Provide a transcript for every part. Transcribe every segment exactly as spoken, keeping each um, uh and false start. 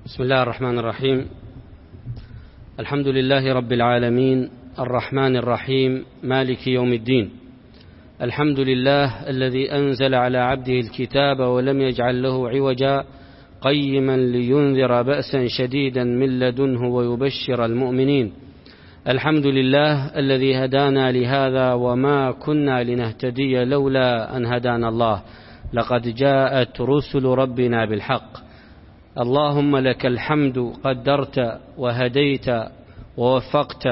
بسم الله الرحمن الرحيم. الحمد لله رب العالمين الرحمن الرحيم مالك يوم الدين. الحمد لله الذي أنزل على عبده الكتاب ولم يجعل له عوجا قيما لينذر بأسا شديدا من لدنه ويبشر المؤمنين. الحمد لله الذي هدانا لهذا وما كنا لنهتدي لولا أن هدانا الله، لقد جاءت رسل ربنا بالحق. اللهم لك الحمد قدرت وهديت ووفقت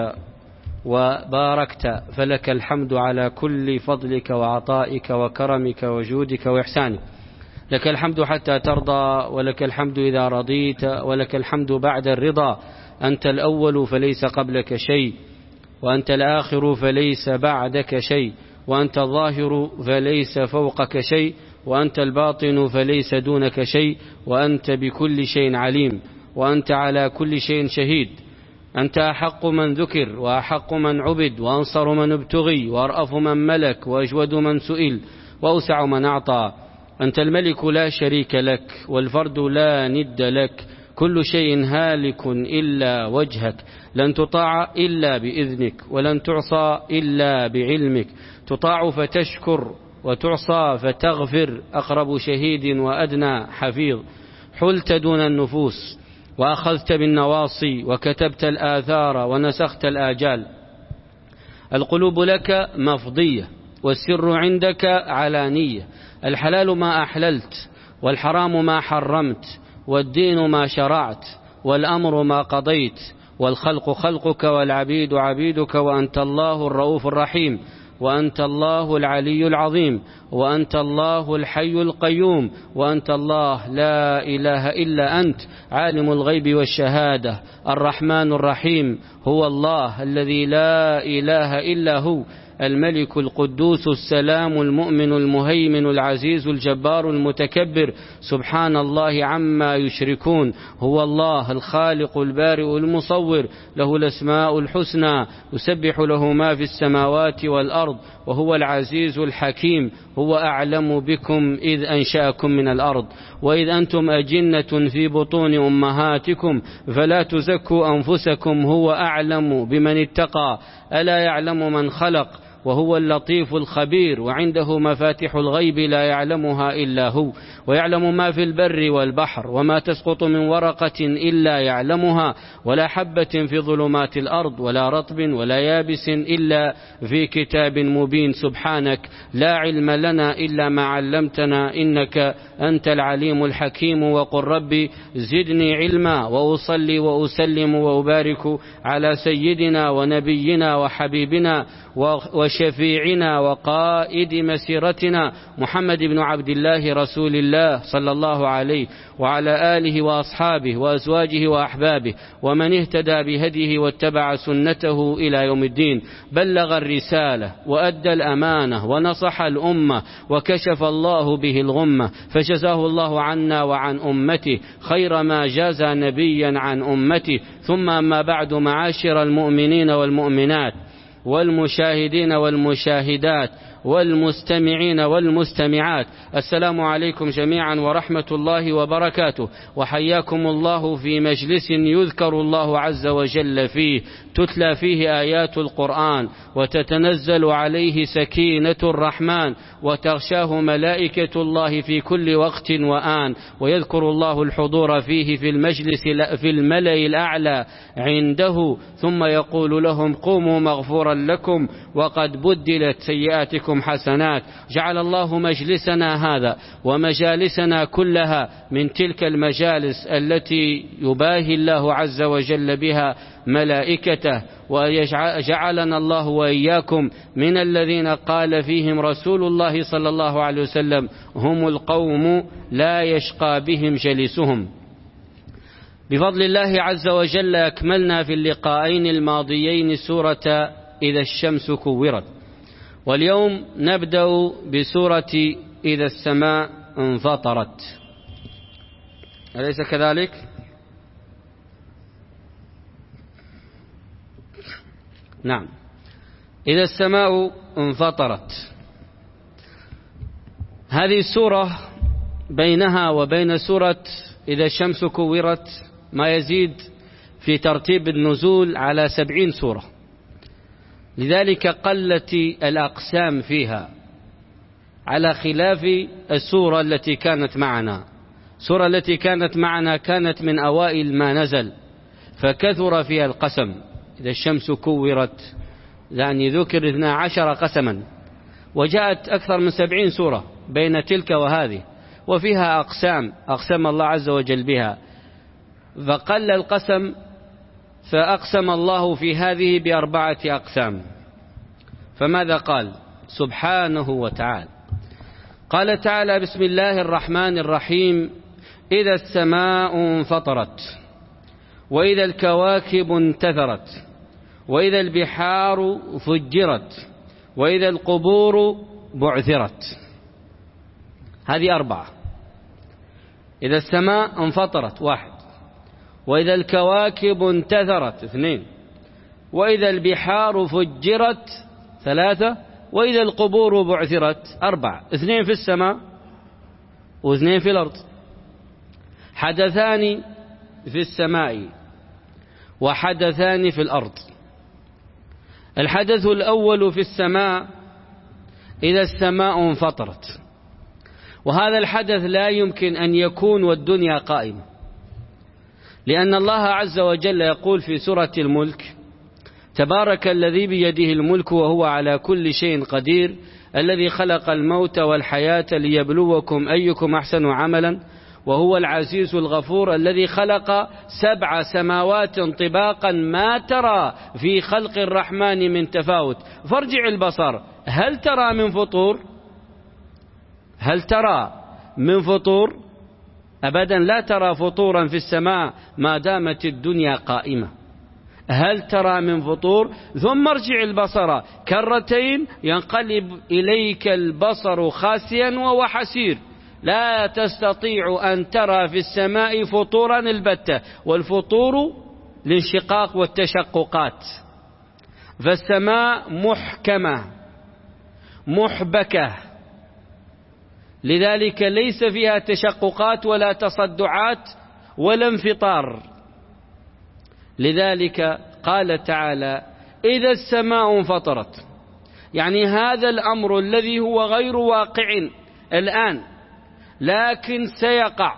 وباركت، فلك الحمد على كل فضلك وعطائك وكرمك وجودك وإحسانك. لك الحمد حتى ترضى، ولك الحمد إذا رضيت، ولك الحمد بعد الرضا. أنت الأول فليس قبلك شيء، وأنت الآخر فليس بعدك شيء، وأنت الظاهر فليس فوقك شيء، وأنت الباطن فليس دونك شيء، وأنت بكل شيء عليم، وأنت على كل شيء شهيد. أنت أحق من ذكر، وأحق من عبد، وأنصر من ابتغي، وأرأف من ملك، وأجود من سئل، وأوسع من أعطى. أنت الملك لا شريك لك، والفرد لا ند لك، كل شيء هالك إلا وجهك، لن تطاع إلا بإذنك، ولن تعصى إلا بعلمك، تطاع فتشكر وتعصى فتغفر، أقرب شهيد وأدنى حفيظ. حلت دون النفوس وأخذت بالنواصي، وكتبت الآثار ونسخت الآجال. القلوب لك مفضية، والسر عندك علانية. الحلال ما أحللت، والحرام ما حرمت، والدين ما شرعت، والأمر ما قضيت، والخلق خلقك، والعبيد عبيدك، وأنت الله الرؤوف الرحيم، وأنت الله العلي العظيم، وأنت الله الحي القيوم، وأنت الله لا إله إلا أنت، عالم الغيب والشهادة، الرحمن الرحيم. هو الله الذي لا إله إلا هو، الملك القدوس السلام المؤمن المهيمن العزيز الجبار المتكبر، سبحان الله عما يشركون. هو الله الخالق البارئ المصور، له الأسماء الحسنى، يسبح له ما في السماوات والأرض، وهو العزيز الحكيم. هو أعلم بكم إذ أنشأكم من الأرض، وإذ أنتم أجنة في بطون أمهاتكم، فلا تزكوا أنفسكم، هو أعلم بمن اتقى. ألا يعلم من خلق، وهو اللطيف الخبير. وعنده مفاتح الغيب لا يعلمها إلا هو، ويعلم ما في البر والبحر، وما تسقط من ورقة إلا يعلمها، ولا حبة في ظلمات الأرض، ولا رطب ولا يابس إلا في كتاب مبين. سبحانك لا علم لنا إلا ما علمتنا، إنك أنت العليم الحكيم. وقل ربي زدني علما، وأصلي وأسلم وأبارك على سيدنا ونبينا وحبيبنا وشفيعنا وقائد مسيرتنا محمد بن عبد الله رسول الله صلى الله عليه وعلى آله وأصحابه وأزواجه وأحبابه، ومن اهتدى بهديه واتبع سنته إلى يوم الدين. بلغ الرسالة وأدى الأمانة ونصح الأمة، وكشف الله به الغمة، فجزاه الله عنا وعن أمته خير ما جازى نبيا عن أمته. ثم ما بعد، معاشر المؤمنين والمؤمنات، والمشاهدين والمشاهدات، والمستمعين والمستمعات، السلام عليكم جميعا ورحمة الله وبركاته. وحياكم الله في مجلس يذكر الله عز وجل فيه، تتلى فيه آيات القرآن، وتتنزل عليه سكينة الرحمن، وتغشاه ملائكة الله في كل وقت وآن، ويذكر الله الحضور فيه في المجلس في الملأ الأعلى عنده، ثم يقول لهم قوموا مغفورا لكم وقد بدلت سيئاتكم حسنات. جعل الله مجلسنا هذا ومجالسنا كلها من تلك المجالس التي يباهي الله عز وجل بها ملائكته، وجعلنا الله وإياكم من الذين قال فيهم رسول الله صلى الله عليه وسلم هم القوم لا يشقى بهم جلسهم. بفضل الله عز وجل أكملنا في اللقاءين الماضيين سورة إذا الشمس كورت، واليوم نبدأ بسورة إذا السماء انفطرت. أليس كذلك؟ نعم. إذا السماء انفطرت، هذه السورة بينها وبين سورة إذا الشمس كورت ما يزيد في ترتيب النزول على سبعين سورة، لذلك قلت الأقسام فيها على خلاف السورة التي كانت معنا. السورة التي كانت معنا كانت من أوائل ما نزل، فكثر فيها القسم. إذا الشمس كورت يعني ذكر اثنا عشر قسما، وجاءت أكثر من سبعين سورة بين تلك وهذه، وفيها أقسام أقسم الله عز وجل بها، فقل القسم، فأقسم الله في هذه بأربعة أقسام. فماذا قال سبحانه وتعالى؟ قال تعالى: بسم الله الرحمن الرحيم: إذا السماء انفطرت، وإذا الكواكب انتثرت، وإذا البحار فجرت، وإذا القبور بعثرت. هذه أربعة. إذا السماء انفطرت واحد، وإذا الكواكب انتثرت اثنين، وإذا البحار فجرت ثلاثة، وإذا القبور بعثرت أربعة. اثنين في السماء واثنين في الأرض. حدثان في السماء وحدثان في الأرض. الحدث الأول في السماء إذا السماء انفطرت، وهذا الحدث لا يمكن أن يكون والدنيا قائمة، لأن الله عز وجل يقول في سورة الملك: تبارك الذي بيده الملك وهو على كل شيء قدير، الذي خلق الموت والحياة ليبلوكم أيكم أحسن عملا، وهو العزيز الغفور، الذي خلق سبع سماوات طباقا ما ترى في خلق الرحمن من تفاوت، فارجع البصر هل ترى من فطور؟ هل ترى من فطور؟ أبدا لا ترى فطورا في السماء ما دامت الدنيا قائمة. هل ترى من فطور؟ ثم ارجع البصر كرتين ينقلب إليك البصر خاسئا وهو حسير، لا تستطيع أن ترى في السماء فطورا البتة، والفطور الانشقاق والتشققات. فالسماء محكمة محبكة، لذلك ليس فيها تشققات ولا تصدعات ولا انفطار. لذلك قال تعالى: إذا السماء انفطرت، يعني هذا الأمر الذي هو غير واقع الآن لكن سيقع،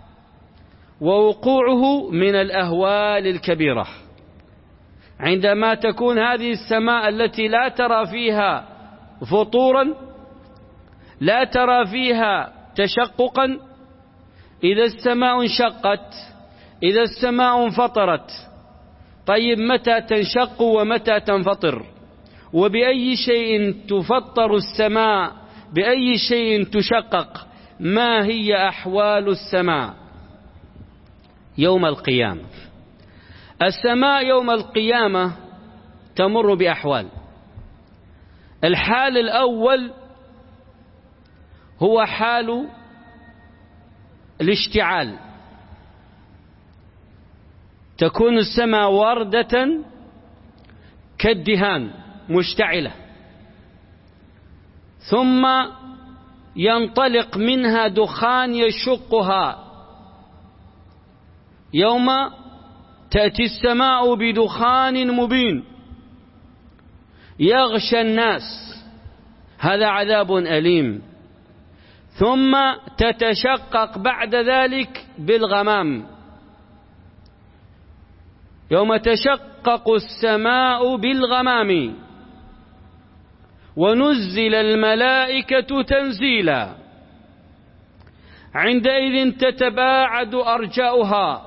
ووقوعه من الأهوال الكبيرة. عندما تكون هذه السماء التي لا ترى فيها فطورا، لا ترى فيها تشققا، إذا السماء انشقت، إذا السماء انفطرت، طيب متى تنشق ومتى تنفطر؟ وبأي شيء تفطر السماء؟ بأي شيء تشقق؟ ما هي أحوال السماء يوم القيامة؟ السماء يوم القيامة تمر بأحوال. الحال الأول هو حال الاشتعال، تكون السماء وردة كالدهان مشتعلة، ثم ينطلق منها دخان يشقها. يوم تأتي السماء بدخان مبين يغشى الناس، هذا عذاب أليم. ثم تتشقق بعد ذلك بالغمام، يوم تشقق السماء بالغمام ونزل الملائكة تنزيلا. عندئذ تتباعد أرجاؤها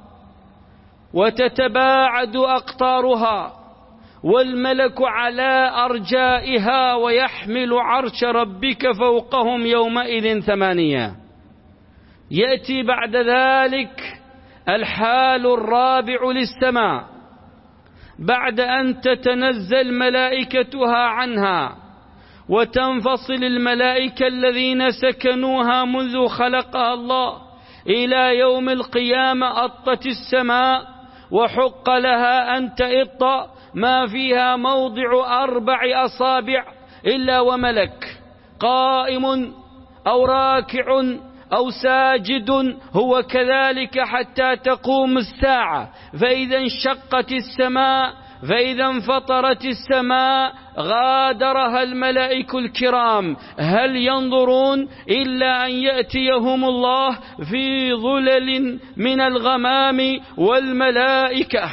وتتباعد أقطارها، والملك على أرجائها، ويحمل عرش ربك فوقهم يومئذ ثمانية. يأتي بعد ذلك الحال الرابع للسماء بعد أن تتنزل ملائكتها عنها وتنفصل الملائكة الذين سكنوها منذ خلقها الله إلى يوم القيامة. أطت السماء وحق لها أن تئط ما فيها موضع أربع أصابع إلا وملك قائم أو راكع أو ساجد هو كذلك حتى تقوم الساعة. فإذا انشقت السماء فإذا انفطرت السماء غادرها الملائكة الكرام، هل ينظرون إلا أن يأتيهم الله في ظلل من الغمام والملائكة.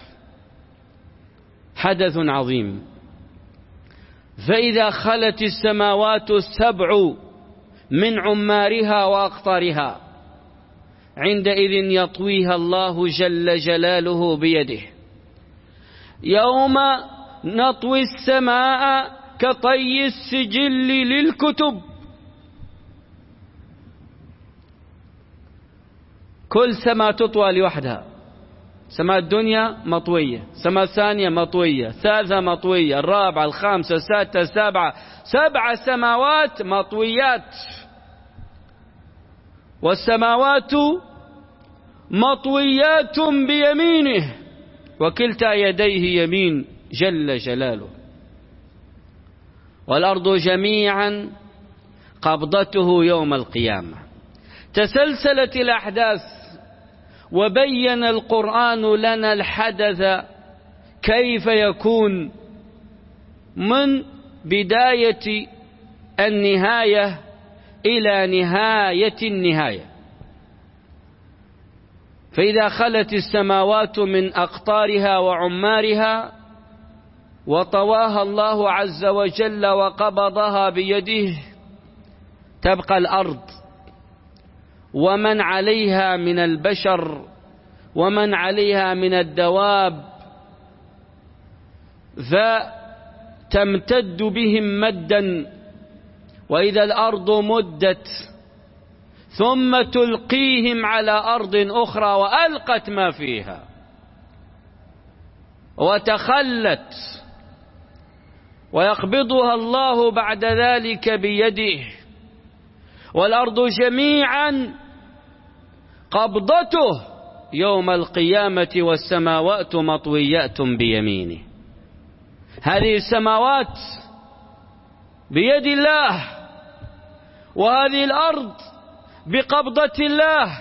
حدث عظيم. فإذا خلت السماوات السبع من عمارها وأقطارها عندئذ يطويها الله جل جلاله بيده. يوم نطوي السماء كطي السجل للكتب، كل سماء تطوى لوحدها، سماء الدنيا مطوية، سماء الثانية مطوية، ثالثة مطوية، الرابعة، الخامسة، السادسة، السابعة، سبع سماوات مطويات. والسماوات مطويات بيمينه وكلتا يديه يمين جل جلاله. والأرض جميعا قبضته يوم القيامة. تسلسلت الأحداث وبين القرآن لنا الحدث كيف يكون من بداية النهاية إلى نهاية النهاية. فإذا خلت السماوات من أقطارها وعمارها وطواها الله عز وجل وقبضها بيده، تبقى الأرض ومن عليها من البشر ومن عليها من الدواب، فتمتد بهم مدا. وإذا الأرض مدت ثم تلقيهم على أرض أخرى وألقت ما فيها وتخلت، ويقبضها الله بعد ذلك بيده. والأرض جميعا قبضته يوم القيامة والسماوات مطويات بيمينه. هذه السماوات بيد الله، وهذه الأرض بقبضة الله.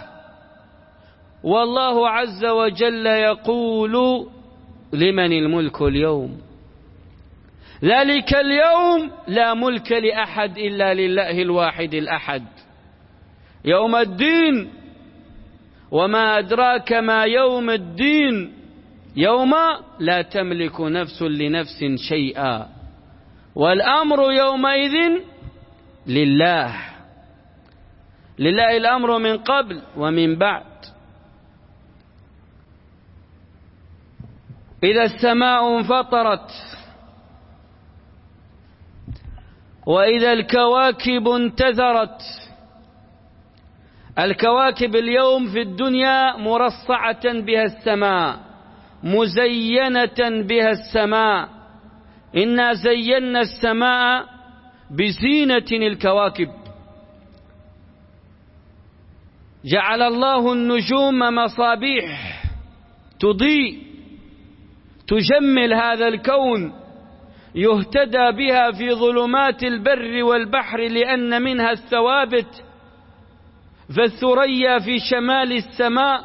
والله عز وجل يقول: لمن الملك اليوم؟ ذلك اليوم لا ملك لأحد إلا لله الواحد الأحد. يوم الدين، وما أدراك ما يوم الدين، يوم لا تملك نفس لنفس شيئا، والأمر يومئذ لله. لله الأمر من قبل ومن بعد. إذا السماء انفطرت وإذا الكواكب انتثرت. الكواكب اليوم في الدنيا مرصعة بها السماء، مزينة بها السماء. إنا زينا السماء بزينة الكواكب. جعل الله النجوم مصابيح تضيء تجمل هذا الكون، يهتدى بها في ظلمات البر والبحر لأن منها الثوابت. فالثريا في شمال السماء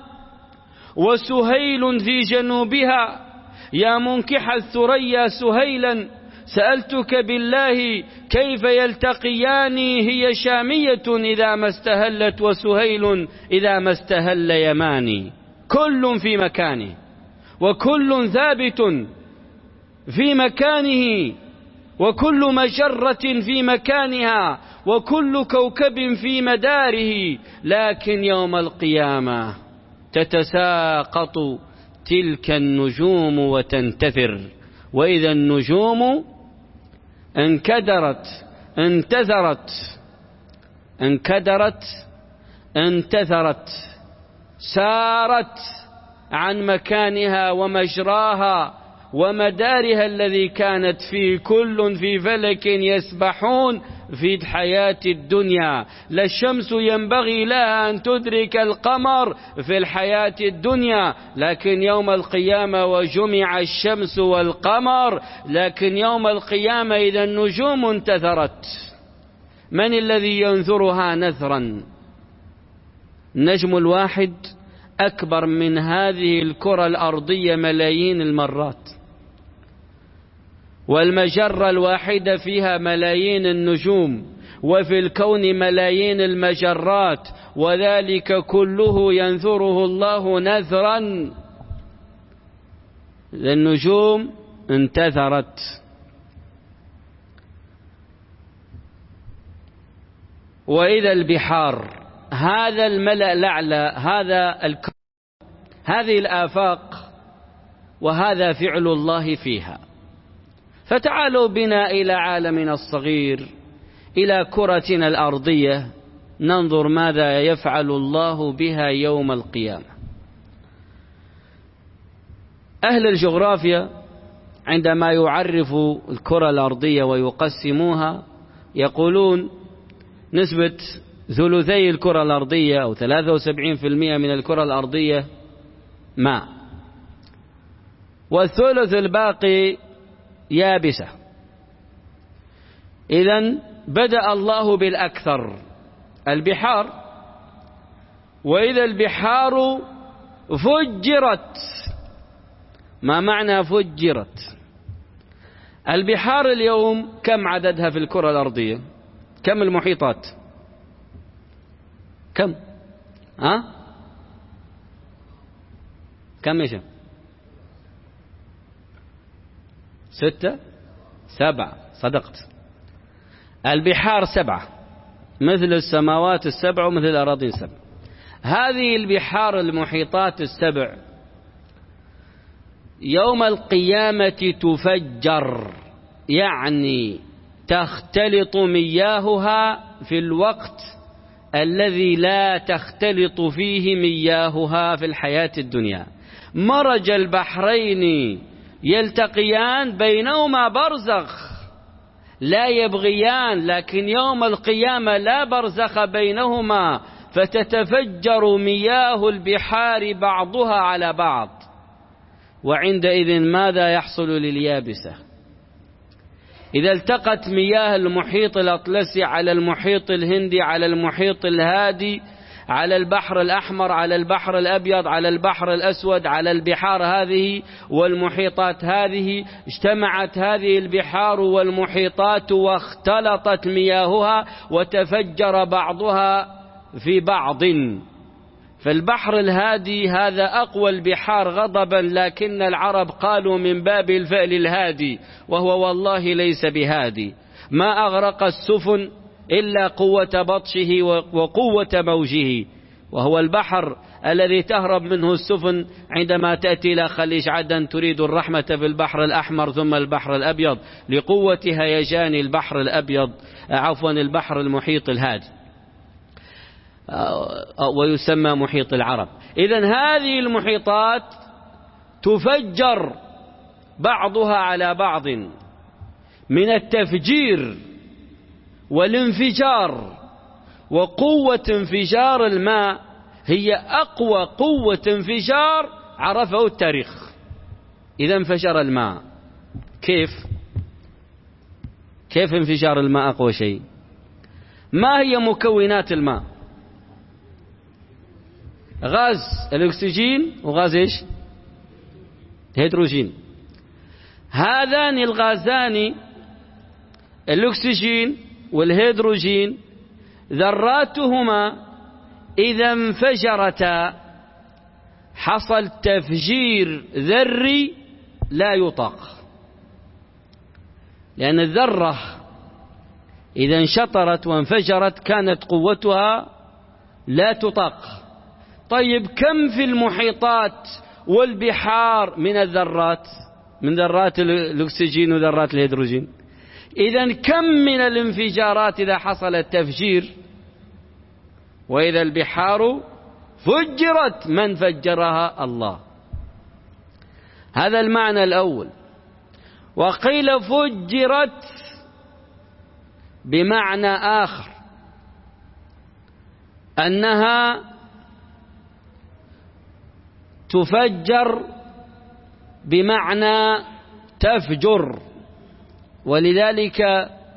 وسهيل في جنوبها. يا منكح الثريا سهيلا سألتك بالله كيف يلتقيان، هي شامية إذا ما استهلت وسهيل إذا ما استهل يماني. كل في مكانه وكل ثابت في مكانه، وكل مجرة في مكانها، وكل كوكب في مداره. لكن يوم القيامة تتساقط تلك النجوم وتنتثر. وإذا النجوم انكدرت انتثرت انكدرت انتثرت، سارت عن مكانها ومجراها ومدارها الذي كانت فيه. كل في فلك يسبحون في الحياة الدنيا. لا الشمس ينبغي لها أن تدرك القمر في الحياة الدنيا، لكن يوم القيامة وجمع الشمس والقمر. لكن يوم القيامة إذا النجوم انتثرت، من الذي ينثرها نثرا؟ النجم الواحد أكبر من هذه الكرة الأرضية ملايين المرات، والمجرة الواحدة فيها ملايين النجوم، وفي الكون ملايين المجرات، وذلك كله ينثره الله نثرا. النجوم انتثرت. وإذا البحار، هذا الملأ الأعلى، هذا الكون، هذه الآفاق، وهذا فعل الله فيها. فتعالوا بنا إلى عالمنا الصغير، إلى كرتنا الأرضية، ننظر ماذا يفعل الله بها يوم القيامة. أهل الجغرافيا عندما يعرفوا الكرة الأرضية ويقسموها يقولون نسبة ثلثي الكرة الأرضية أو ثلاثة وسبعين بالمئة من الكرة الأرضية ماء، والثلث الباقي يابسة. إذن بدأ الله بالأكثر، البحار. وإذا البحار فجرت. ما معنى فجرت؟ البحار اليوم كم عددها في الكرة الأرضية؟ كم المحيطات؟ كم؟ ها؟ كم يا ستة؟ سبعة. صدقت. البحار سبعة، مثل السماوات السبع ومثل الأراضين السبع. هذه البحار المحيطات السبع يوم القيامة تفجر، يعني تختلط مياهها في الوقت الذي لا تختلط فيه مياهها في الحياة الدنيا. مرج البحرين يلتقيان بينهما برزخ لا يبغيان، لكن يوم القيامة لا برزخ بينهما، فتتفجر مياه البحار بعضها على بعض. وعندئذ ماذا يحصل لليابسة؟ إذا التقت مياه المحيط الأطلسي على المحيط الهندي على المحيط الهادي على البحر الأحمر على البحر الأبيض على البحر الأسود، على البحار هذه والمحيطات هذه، اجتمعت هذه البحار والمحيطات واختلطت مياهها وتفجر بعضها في بعض. فالبحر الهادي هذا أقوى البحار غضبا، لكن العرب قالوا من باب الفأل الهادي، وهو والله ليس بهادي. ما أغرق السفن إلا قوة بطشه وقوة موجه، وهو البحر الذي تهرب منه السفن عندما تأتي إلى خليج عدن تريد الرحمة في البحر الأحمر ثم البحر الأبيض، لقوة هيجان البحر الأبيض عفوا البحر المحيط الهادي، ويسمى محيط العرب. إذن هذه المحيطات تفجر بعضها على بعض من التفجير والانفجار. وقوة انفجار الماء هي أقوى قوة انفجار عرفه التاريخ. إذا انفجر الماء، كيف كيف انفجار الماء أقوى شيء؟ ما هي مكونات الماء؟ غاز الأكسجين وغاز إيش؟ هيدروجين. هذان الغازان الأكسجين والهيدروجين ذراتهما إذا انفجرتا حصل تفجير ذري لا يطاق، لأن الذرة إذا انشطرت وانفجرت كانت قوتها لا تطاق. طيب كم في المحيطات والبحار من الذرات، من ذرات الأكسجين وذرات الهيدروجين؟ إذن كم من الانفجارات إذا حصل التفجير؟ وإذا البحار فجرت، من فجرها؟ الله. هذا المعنى الأول. وقيل فجرت بمعنى آخر، أنها تفجر بمعنى تفجر، ولذلك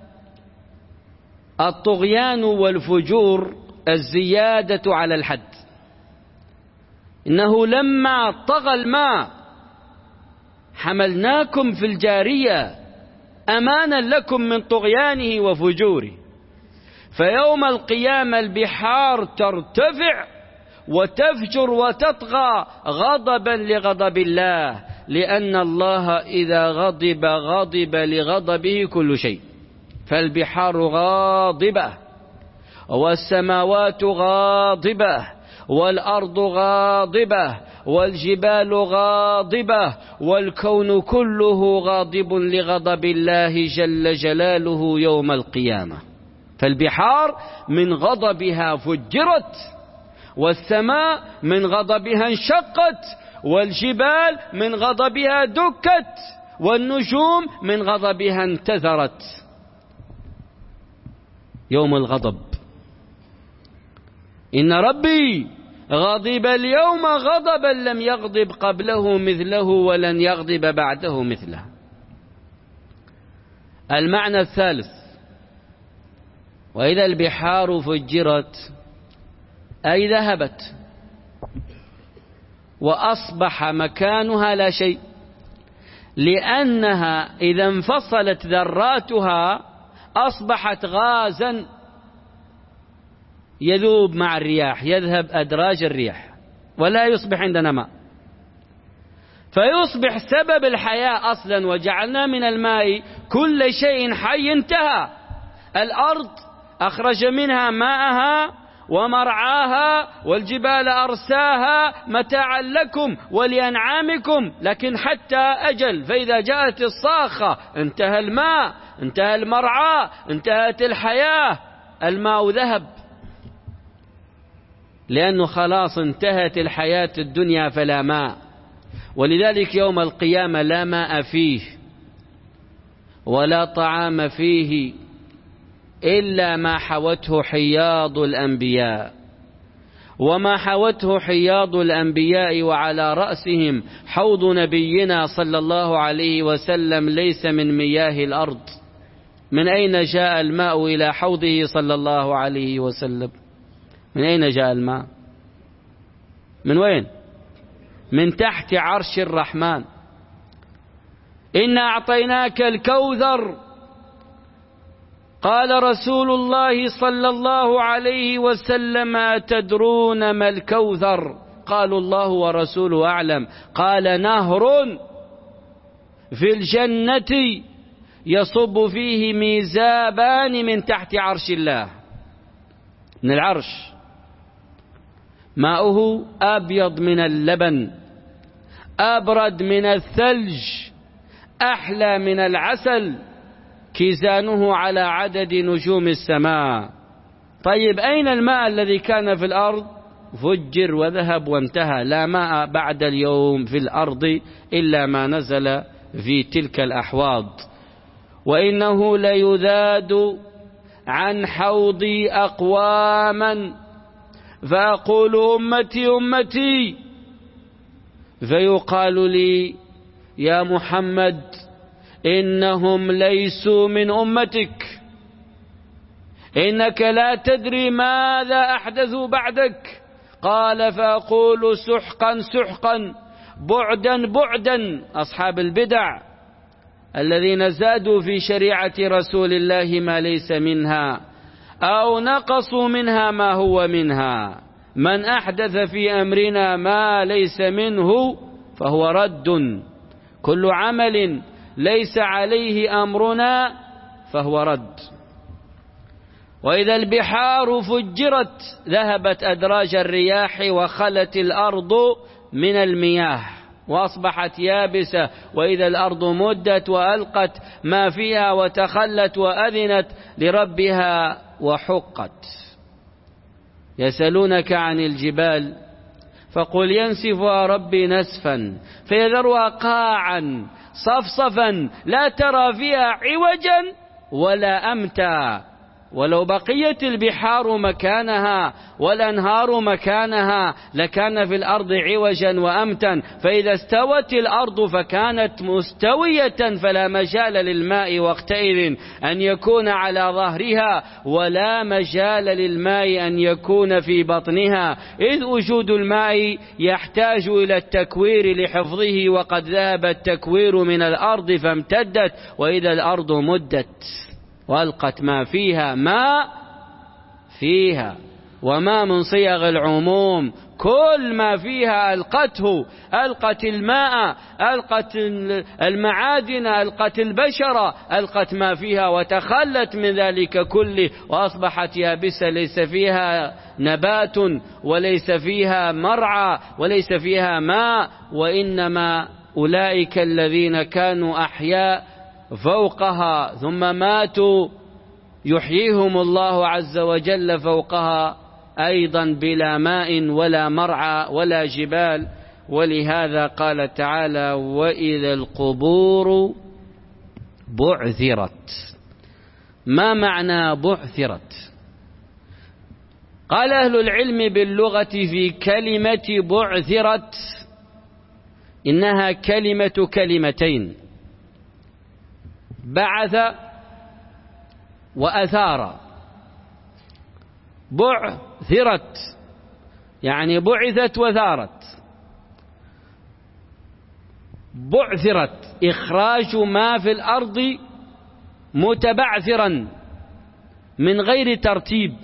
الطغيان والفجور الزيادة على الحد. إنه لما طغى الماء حملناكم في الجارية أمانا لكم من طغيانه وفجوره. فيوم القيامة البحار ترتفع وتفجر وتطغى غضبا لغضب الله، لأن الله إذا غضب غضب لغضبه كل شيء. فالبحار غاضبة والسماوات غاضبة والأرض غاضبة والجبال غاضبة والكون كله غاضب لغضب الله جل جلاله يوم القيامة. فالبحار من غضبها فجرت، والسماء من غضبها انشقت، والجبال من غضبها دكت، والنجوم من غضبها انتثرت. يوم الغضب. إن ربي غضب اليوم غضبا لم يغضب قبله مثله ولن يغضب بعده مثله. المعنى الثالث: وإذا البحار فجرت أي ذهبت وأصبح مكانها لا شيء، لأنها إذا انفصلت ذراتها أصبحت غازا يذوب مع الرياح، يذهب أدراج الرياح ولا يصبح عندنا ماء، فيصبح سبب الحياة أصلا. وجعلنا من الماء كل شيء حي انتهى. الأرض أخرج منها ماءها ومرعاها، والجبال أرساها متاعا لكم ولأنعامكم، لكن حتى أجل. فإذا جاءت الصاخة انتهى الماء، انتهى المرعى، انتهت الحياة. الماء ذهب لأنه خلاص انتهت الحياة الدنيا فلا ماء. ولذلك يوم القيامة لا ماء فيه ولا طعام فيه إلا ما حوته حياض الأنبياء. وما حوته حياض الأنبياء وعلى رأسهم حوض نبينا صلى الله عليه وسلم ليس من مياه الأرض. من أين جاء الماء إلى حوضه صلى الله عليه وسلم؟ من أين جاء الماء؟ من وين؟ من تحت عرش الرحمن. إنا أعطيناك الكوثر. قال رسول الله صلى الله عليه وسلم: أتدرون ما الكوثر؟ قالوا: الله ورسوله أعلم. قال: نهر في الجنة يصب فيه ميزابان من تحت عرش الله، من العرش. ماؤه أبيض من اللبن، أبرد من الثلج، أحلى من العسل، كيزانه على عدد نجوم السماء. طيب أين الماء الذي كان في الأرض؟ فجر وذهب وانتهى. لا ماء بعد اليوم في الأرض إلا ما نزل في تلك الأحواض. وإنه ليذاد عن حوضي أقواما فأقول: أمتي أمتي، فيقال لي: يا محمد إنهم ليسوا من أمتك، إنك لا تدري ماذا أحدثوا بعدك. قال: فأقول: سحقا سحقا، بعدا بعدا، أصحاب البدع الذين زادوا في شريعة رسول الله ما ليس منها أو نقصوا منها ما هو منها. من أحدث في أمرنا ما ليس منه فهو رد. كل عمل ليس عليه أمرنا فهو رد. وإذا البحار فجرت ذهبت أدراج الرياح وخلت الأرض من المياه وأصبحت يابسة. وإذا الأرض مدت وألقت ما فيها وتخلت وأذنت لربها وحقت. يسألونك عن الجبال فقل: ينسفها ربي نسفا فيذرها قاعا صفصفا لا ترى فيها عوجا ولا أمتا. ولو بقيت البحار مكانها والأنهار مكانها لكان في الأرض عوجا وأمتا، فإذا استوت الأرض فكانت مستوية فلا مجال للماء وقتئذ أن يكون على ظهرها ولا مجال للماء أن يكون في بطنها، إذ وجود الماء يحتاج إلى التكوير لحفظه، وقد ذهب التكوير من الأرض فامتدت، وإذا الأرض مدت وألقت ما فيها ما فيها، وما من صيغ العموم، كل ما فيها ألقته، ألقت الماء، ألقت المعادن، ألقت البشرة، ألقت ما فيها وتخلت من ذلك كله وأصبحت يابسة، ليس فيها نبات وليس فيها مرعى وليس فيها ماء، وإنما أولئك الذين كانوا أحياء فوقها ثم ماتوا يحييهم الله عز وجل فوقها أيضا بلا ماء ولا مرعى ولا جبال. ولهذا قال تعالى: وإذا القبور بعثرت. ما معنى بعثرت؟ قال أهل العلم باللغة في كلمة بعثرت إنها كلمة كلمتين: بعث وأثار. بعثرت يعني بعثت وثارت. بعثرت إخراج ما في الأرض متبعثرا من غير ترتيب.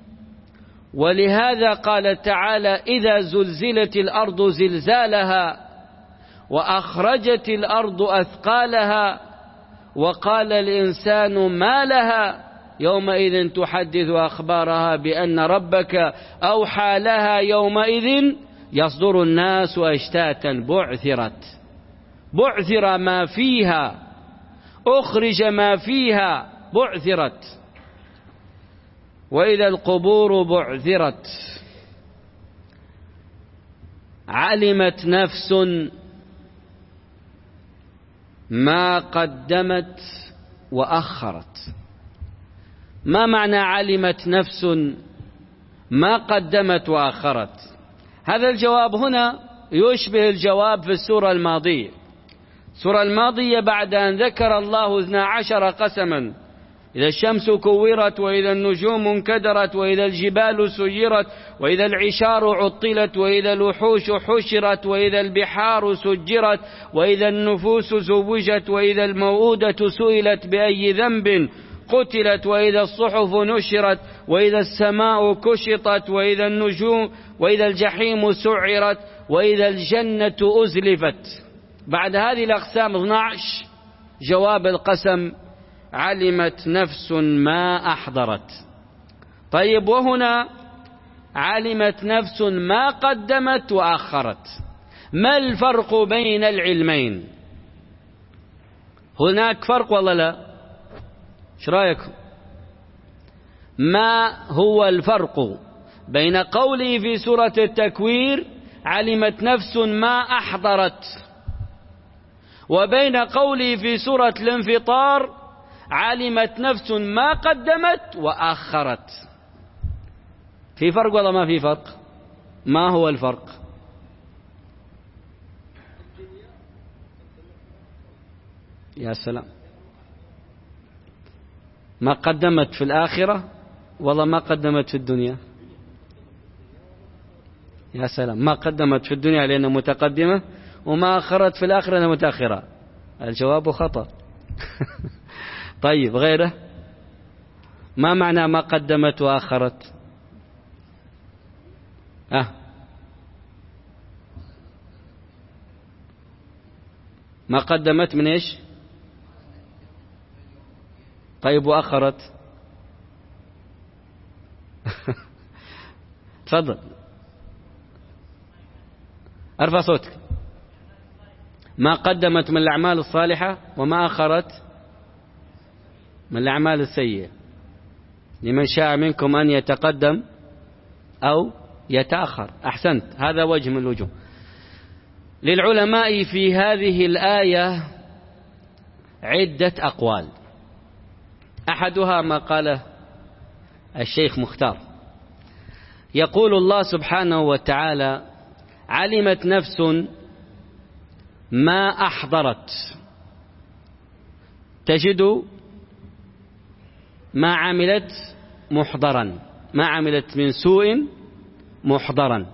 ولهذا قال تعالى: إذا زلزلت الأرض زلزالها وأخرجت الأرض أثقالها وقال الإنسان ما لها يومئذ تحدث أخبارها بأن ربك أوحى لها يومئذ يصدر الناس أشتاتا. بعثرت، بعثر ما فيها، أخرج ما فيها، بعثرت. وإذا القبور بعثرت علمت نفس ما قدمت وأخرت. ما معنى علمت نفس ما قدمت وأخرت؟ هذا الجواب هنا يشبه الجواب في السورة الماضية. السورة الماضية بعد أن ذكر الله اثنا عشر قسما: إذا الشمس كورت، وإذا النجوم انكدرت، وإذا الجبال سيرت، وإذا العشار عطلت، وإذا الوحوش حشرت، وإذا البحار سجرت، وإذا النفوس زوجت، وإذا الموءودة سئلت بأي ذنب قتلت، وإذا الصحف نشرت، وإذا السماء كشطت، وإذا النجوم، وإذا الجحيم سعرت، وإذا الجنة أزلفت. بعد هذه الأقسام اثنا عشر جواب القسم: علمت نفس ما أحضرت. طيب، وهنا علمت نفس ما قدمت وأخرت. ما الفرق بين العلمين؟ هناك فرق ولا لا؟ ايش رايكم؟ ما هو الفرق بين قوله في سورة التكوير علمت نفس ما أحضرت، وبين قوله في سورة الانفطار علمت نفس ما قدمت وأخرت؟ في فرق ولا ما في فرق؟ ما هو الفرق؟ يا سلام. ما قدمت في الآخرة والله ما قدمت في الدنيا. يا سلام. ما قدمت في الدنيا لأنها متقدمة، وما أخرت في الآخرة لأنها متأخرة. الجواب خطأ. طيب، غيره؟ ما معنى ما قدمت وأخرت؟ أه ما قدمت من إيش؟ طيب، وأخرت؟ تفضل، ارفع صوتك. ما قدمت من الأعمال الصالحة، وما أخرت من الأعمال السيئة. لمن شاء منكم أن يتقدم أو يتأخر. أحسنت، هذا وجه من الوجوه. للعلماء في هذه الآية عدة أقوال. أحدها ما قاله الشيخ مختار. يقول الله سبحانه وتعالى: علمت نفس ما أحضرت. تجد ما عملت محضرا، ما عملت من سوء محضرا،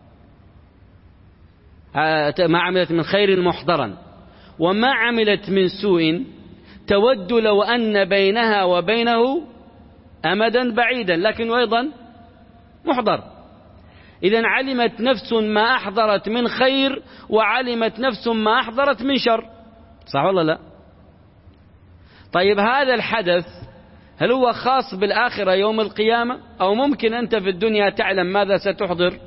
ما عملت من خير محضرا، وما عملت من سوء تود لو أن بينها وبينه أمدا بعيدا لكن أيضا محضر. إذن علمت نفس ما أحضرت من خير، وعلمت نفس ما أحضرت من شر. صح ولا لا؟ طيب هذا الحدث هل هو خاص بالآخرة يوم القيامة، أو ممكن أنت في الدنيا تعلم ماذا ستحضر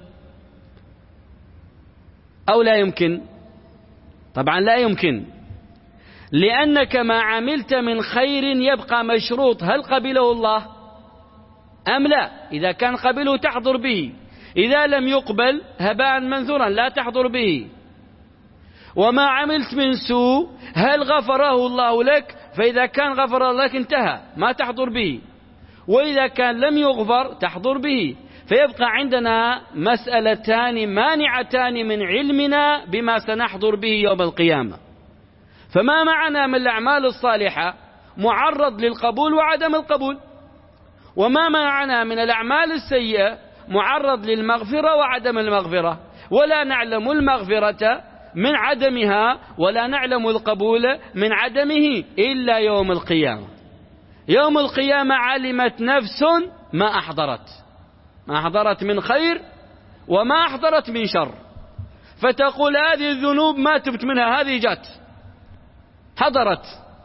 أو لا يمكن؟ طبعا لا يمكن، لأنك ما عملت من خير يبقى مشروط هل قبله الله أم لا. إذا كان قبله تحضر به، إذا لم يقبل هباء منثورا لا تحضر به. وما عملت من سوء هل غفره الله لك، فإذا كان غفر الله لك انتهى ما تحضر به، وإذا كان لم يغفر تحضر به. فيبقى عندنا مسألتان مانعتان من علمنا بما سنحضر به يوم القيامة. فما معنا من الأعمال الصالحة معرض للقبول وعدم القبول، وما معنا من الأعمال السيئة معرض للمغفرة وعدم المغفرة، ولا نعلم المغفرة من عدمها ولا نعلم القبول من عدمه إلا يوم القيامة. يوم القيامة علمت نفس ما أحضرت، ما أحضرت من خير وما أحضرت من شر، فتقول هذه الذنوب ما تبت منها، هذه جات حضرت،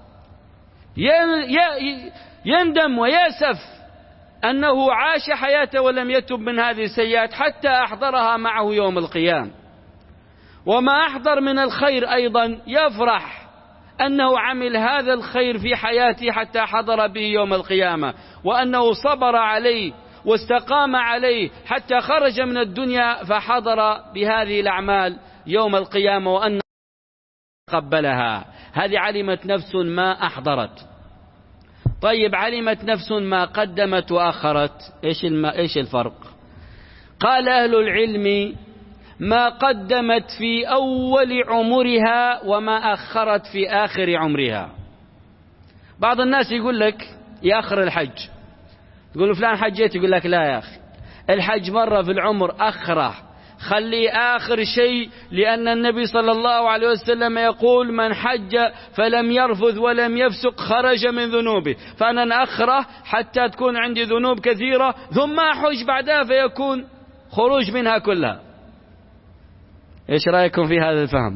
يندم ويأسف أنه عاش حياته ولم يتب من هذه السيئات حتى أحضرها معه يوم القيامة. وما أحضر من الخير أيضا يفرح أنه عمل هذا الخير في حياته حتى حضر به يوم القيامة، وأنه صبر عليه واستقام عليه حتى خرج من الدنيا فحضر بهذه الأعمال يوم القيامة وأن قبلها. هذه علمت نفس ما أحضرت. طيب علمت نفس ما قدمت وأخرت، إيش إيش الفرق؟ قال أهل العلم: ما قدمت في أول عمرها وما أخرت في آخر عمرها. بعض الناس يقول لك يأخر الحج، تقول له فلان حجيت، يقول لك لا يا أخي، الحج مرة في العمر أخره، خلي آخر شيء، لأن النبي صلى الله عليه وسلم يقول: من حج فلم يرفث ولم يفسق خرج من ذنوبه، فأنا نأخره حتى تكون عندي ذنوب كثيرة ثم أحج بعدها فيكون خروج منها كلها. إيش رأيكم في هذا الفهم؟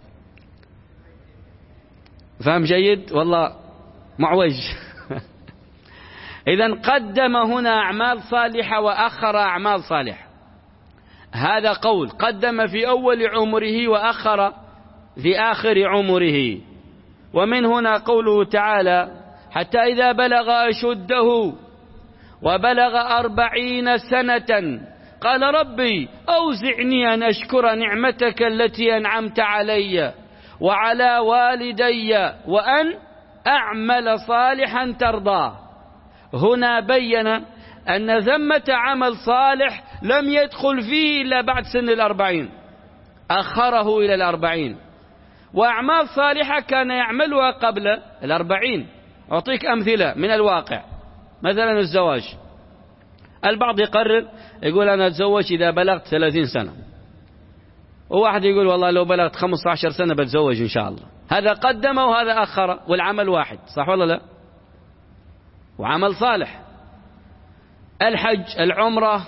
فهم جيد والله معوج. إذن قدم هنا أعمال صالحة وأخر أعمال صالحة، هذا قول. قدم في أول عمره وأخر في آخر عمره. ومن هنا قوله تعالى: حتى إذا بلغ أشده وبلغ أربعين سنة قال: ربي أوزعني أن أشكر نعمتك التي أنعمت علي وعلى والدي وأن أعمل صالحا ترضاه. هنا بين أن ثمة عمل صالح لم يدخل فيه إلا بعد سن الأربعين، أخره إلى الأربعين. وأعمال صالحة كان يعملها قبل الأربعين. أعطيك أمثلة من الواقع، مثلا الزواج. البعض يقرر يقول أنا أتزوج إذا بلغت ثلاثين سنة، وواحد يقول والله لو بلغت خمسة عشر سنة بتزوج إن شاء الله. هذا قدم وهذا أخر، والعمل واحد. صح ولا لا؟ وعمل صالح. الحج، العمرة،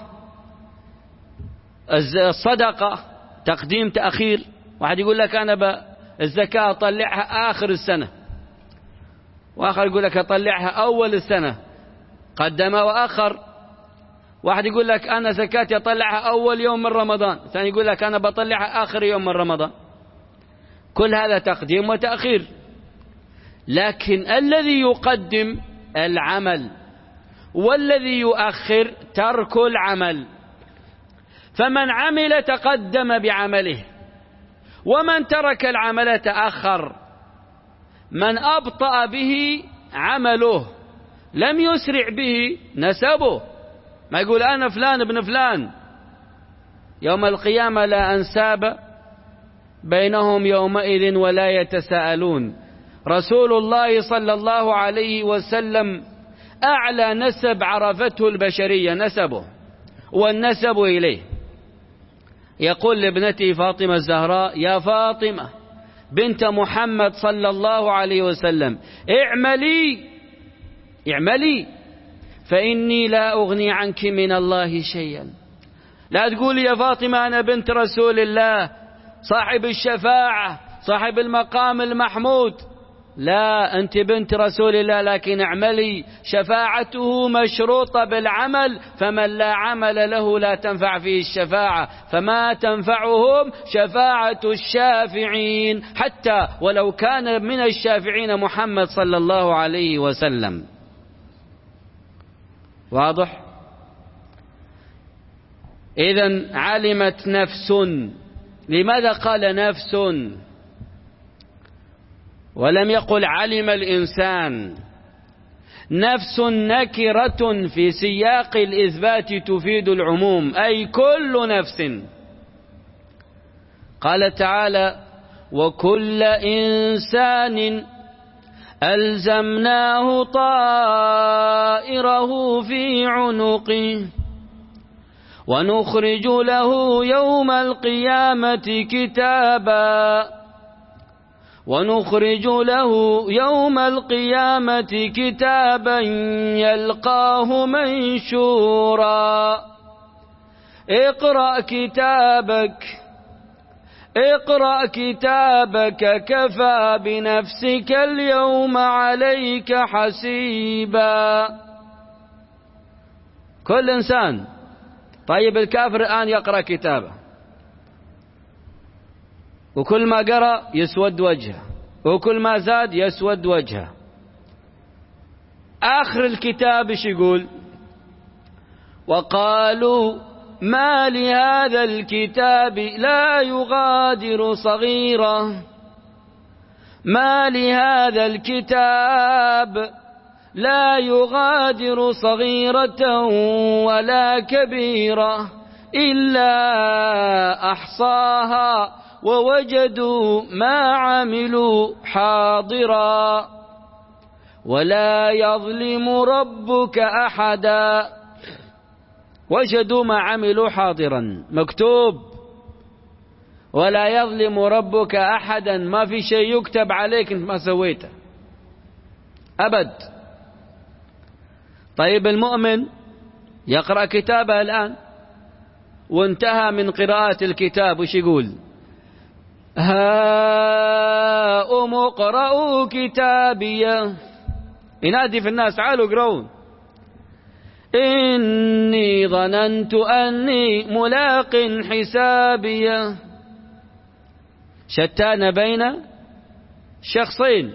الصدقة، تقديم تأخير. واحد يقول لك أنا الزكاة أطلعها آخر السنة، وآخر يقول لك أطلعها أول السنة، قدم وآخر. واحد يقول لك أنا زكاتي أطلعها أول يوم من رمضان، ثاني يقول لك أنا بطلعها آخر يوم من رمضان. كل هذا تقديم وتأخير. لكن الذي يقدم العمل والذي يؤخر ترك العمل. فمن عمل تقدم بعمله، ومن ترك العمل تأخر. من أبطأ به عمله لم يسرع به نسبه، ما يقول أنا فلان ابن فلان. يوم القيامة لا أنساب بينهم يومئذ ولا يتساءلون. رسول الله صلى الله عليه وسلم أعلى نسب عرفته البشرية نسبه، والنسب إليه. يقول لابنته فاطمة الزهراء: يا فاطمة بنت محمد صلى الله عليه وسلم اعملي اعملي فإني لا أغني عنك من الله شيئا. لا تقولي يا فاطمة أنا بنت رسول الله صاحب الشفاعة صاحب المقام المحمود، لا، أنت بنت رسول الله، لكن اعملي. شفاعته مشروطة بالعمل، فمن لا عمل له لا تنفع فيه الشفاعة، فما تنفعهم شفاعة الشافعين حتى ولو كان من الشافعين محمد صلى الله عليه وسلم. واضح؟ إذن علمت نفس. لماذا قال نفس ولم يقل علم الإنسان؟ نفس نكرة في سياق الإثبات تفيد العموم، أي كل نفس. قال تعالى: وكل إنسان ألزمناه طائره في عنقه ونخرج له يوم القيامة كتابا ونخرج له يوم القيامة كتابا يلقاه منشورا اقرأ كتابك اقرأ كتابك كفى بنفسك اليوم عليك حسيبا. كل إنسان. طيب الكافر الآن يقرأ كتابه، وكل ما قرأ يسود وجهه، وكل ما زاد يسود وجهه. آخر الكتاب ايش يقول؟ وقالوا ما لهذا الكتاب لا يغادر صغيرة ما لهذا الكتاب لا يغادر صغيرة ولا كبيرة إلا أحصاها ووجدوا ما عملوا حاضرا ولا يظلم ربك أحدا. وجدوا ما عملوا حاضرا، مكتوب، ولا يظلم ربك أحدا، ما في شيء يكتب عليك انت ما سويته أبد. طيب المؤمن يقرأ كتابه الآن وانتهى من قراءة الكتاب، وش يقول؟ هاؤم اقرءوا كتابيه، ينادي في الناس تعالوا اقرؤون. إني ظننت أني ملاق حسابيه. شتان بين شخصين.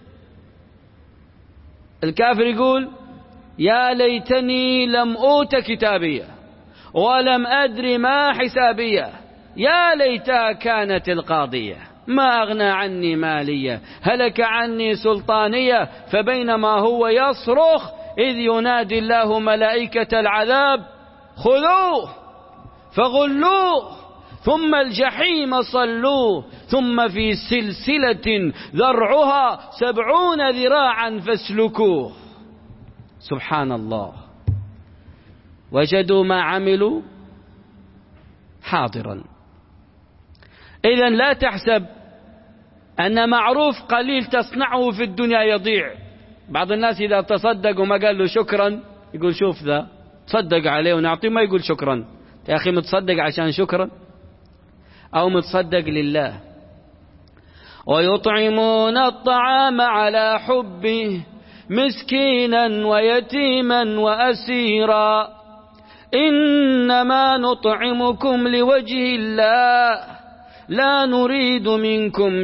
الكافر يقول يا ليتني لم أوت كتابيه ولم أدر ما حسابيه يا ليتها كانت القاضية ما أغنى عني مالية هلك عني سلطانية. فبينما هو يصرخ إذ ينادي الله ملائكة العذاب خذوه فغلوه ثم الجحيم صلوه ثم في سلسلة ذرعها سبعون ذراعا فاسلكوه. سبحان الله. وجدوا ما عملوا حاضرا. إذن لا تحسب أن معروف قليل تصنعه في الدنيا يضيع. بعض الناس إذا تصدق وما قال له شكرا يقول شوف ذا تصدق عليه ونعطيه ما يقول شكرا. يا أخي متصدق عشان شكرا أو متصدق لله. ويطعمون الطعام على حبه مسكينا ويتيما وأسيرا إنما نطعمكم لوجه الله لا نريد منكم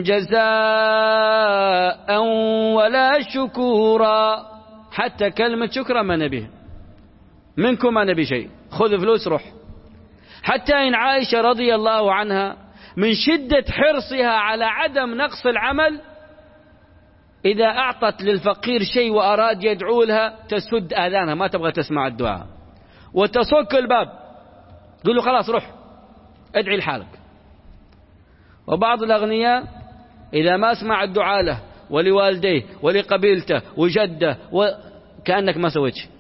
جزاء ولا شكورا. حتى كلمة شكرا ما نبيه منكم، ما نبي شيء، خذ فلوس روح. حتى إن عائشة رضي الله عنها من شدة حرصها على عدم نقص العمل إذا أعطت للفقير شيء وأراد يدعو لها تسد آذانها ما تبغى تسمع الدعاء. وتصك الباب، تقول له خلاص روح ادعي لحالك. وبعض الأغنياء إذا ما سمع الدعاء له ولوالديه ولقبيلته وجده وكأنك ما سويت شيء.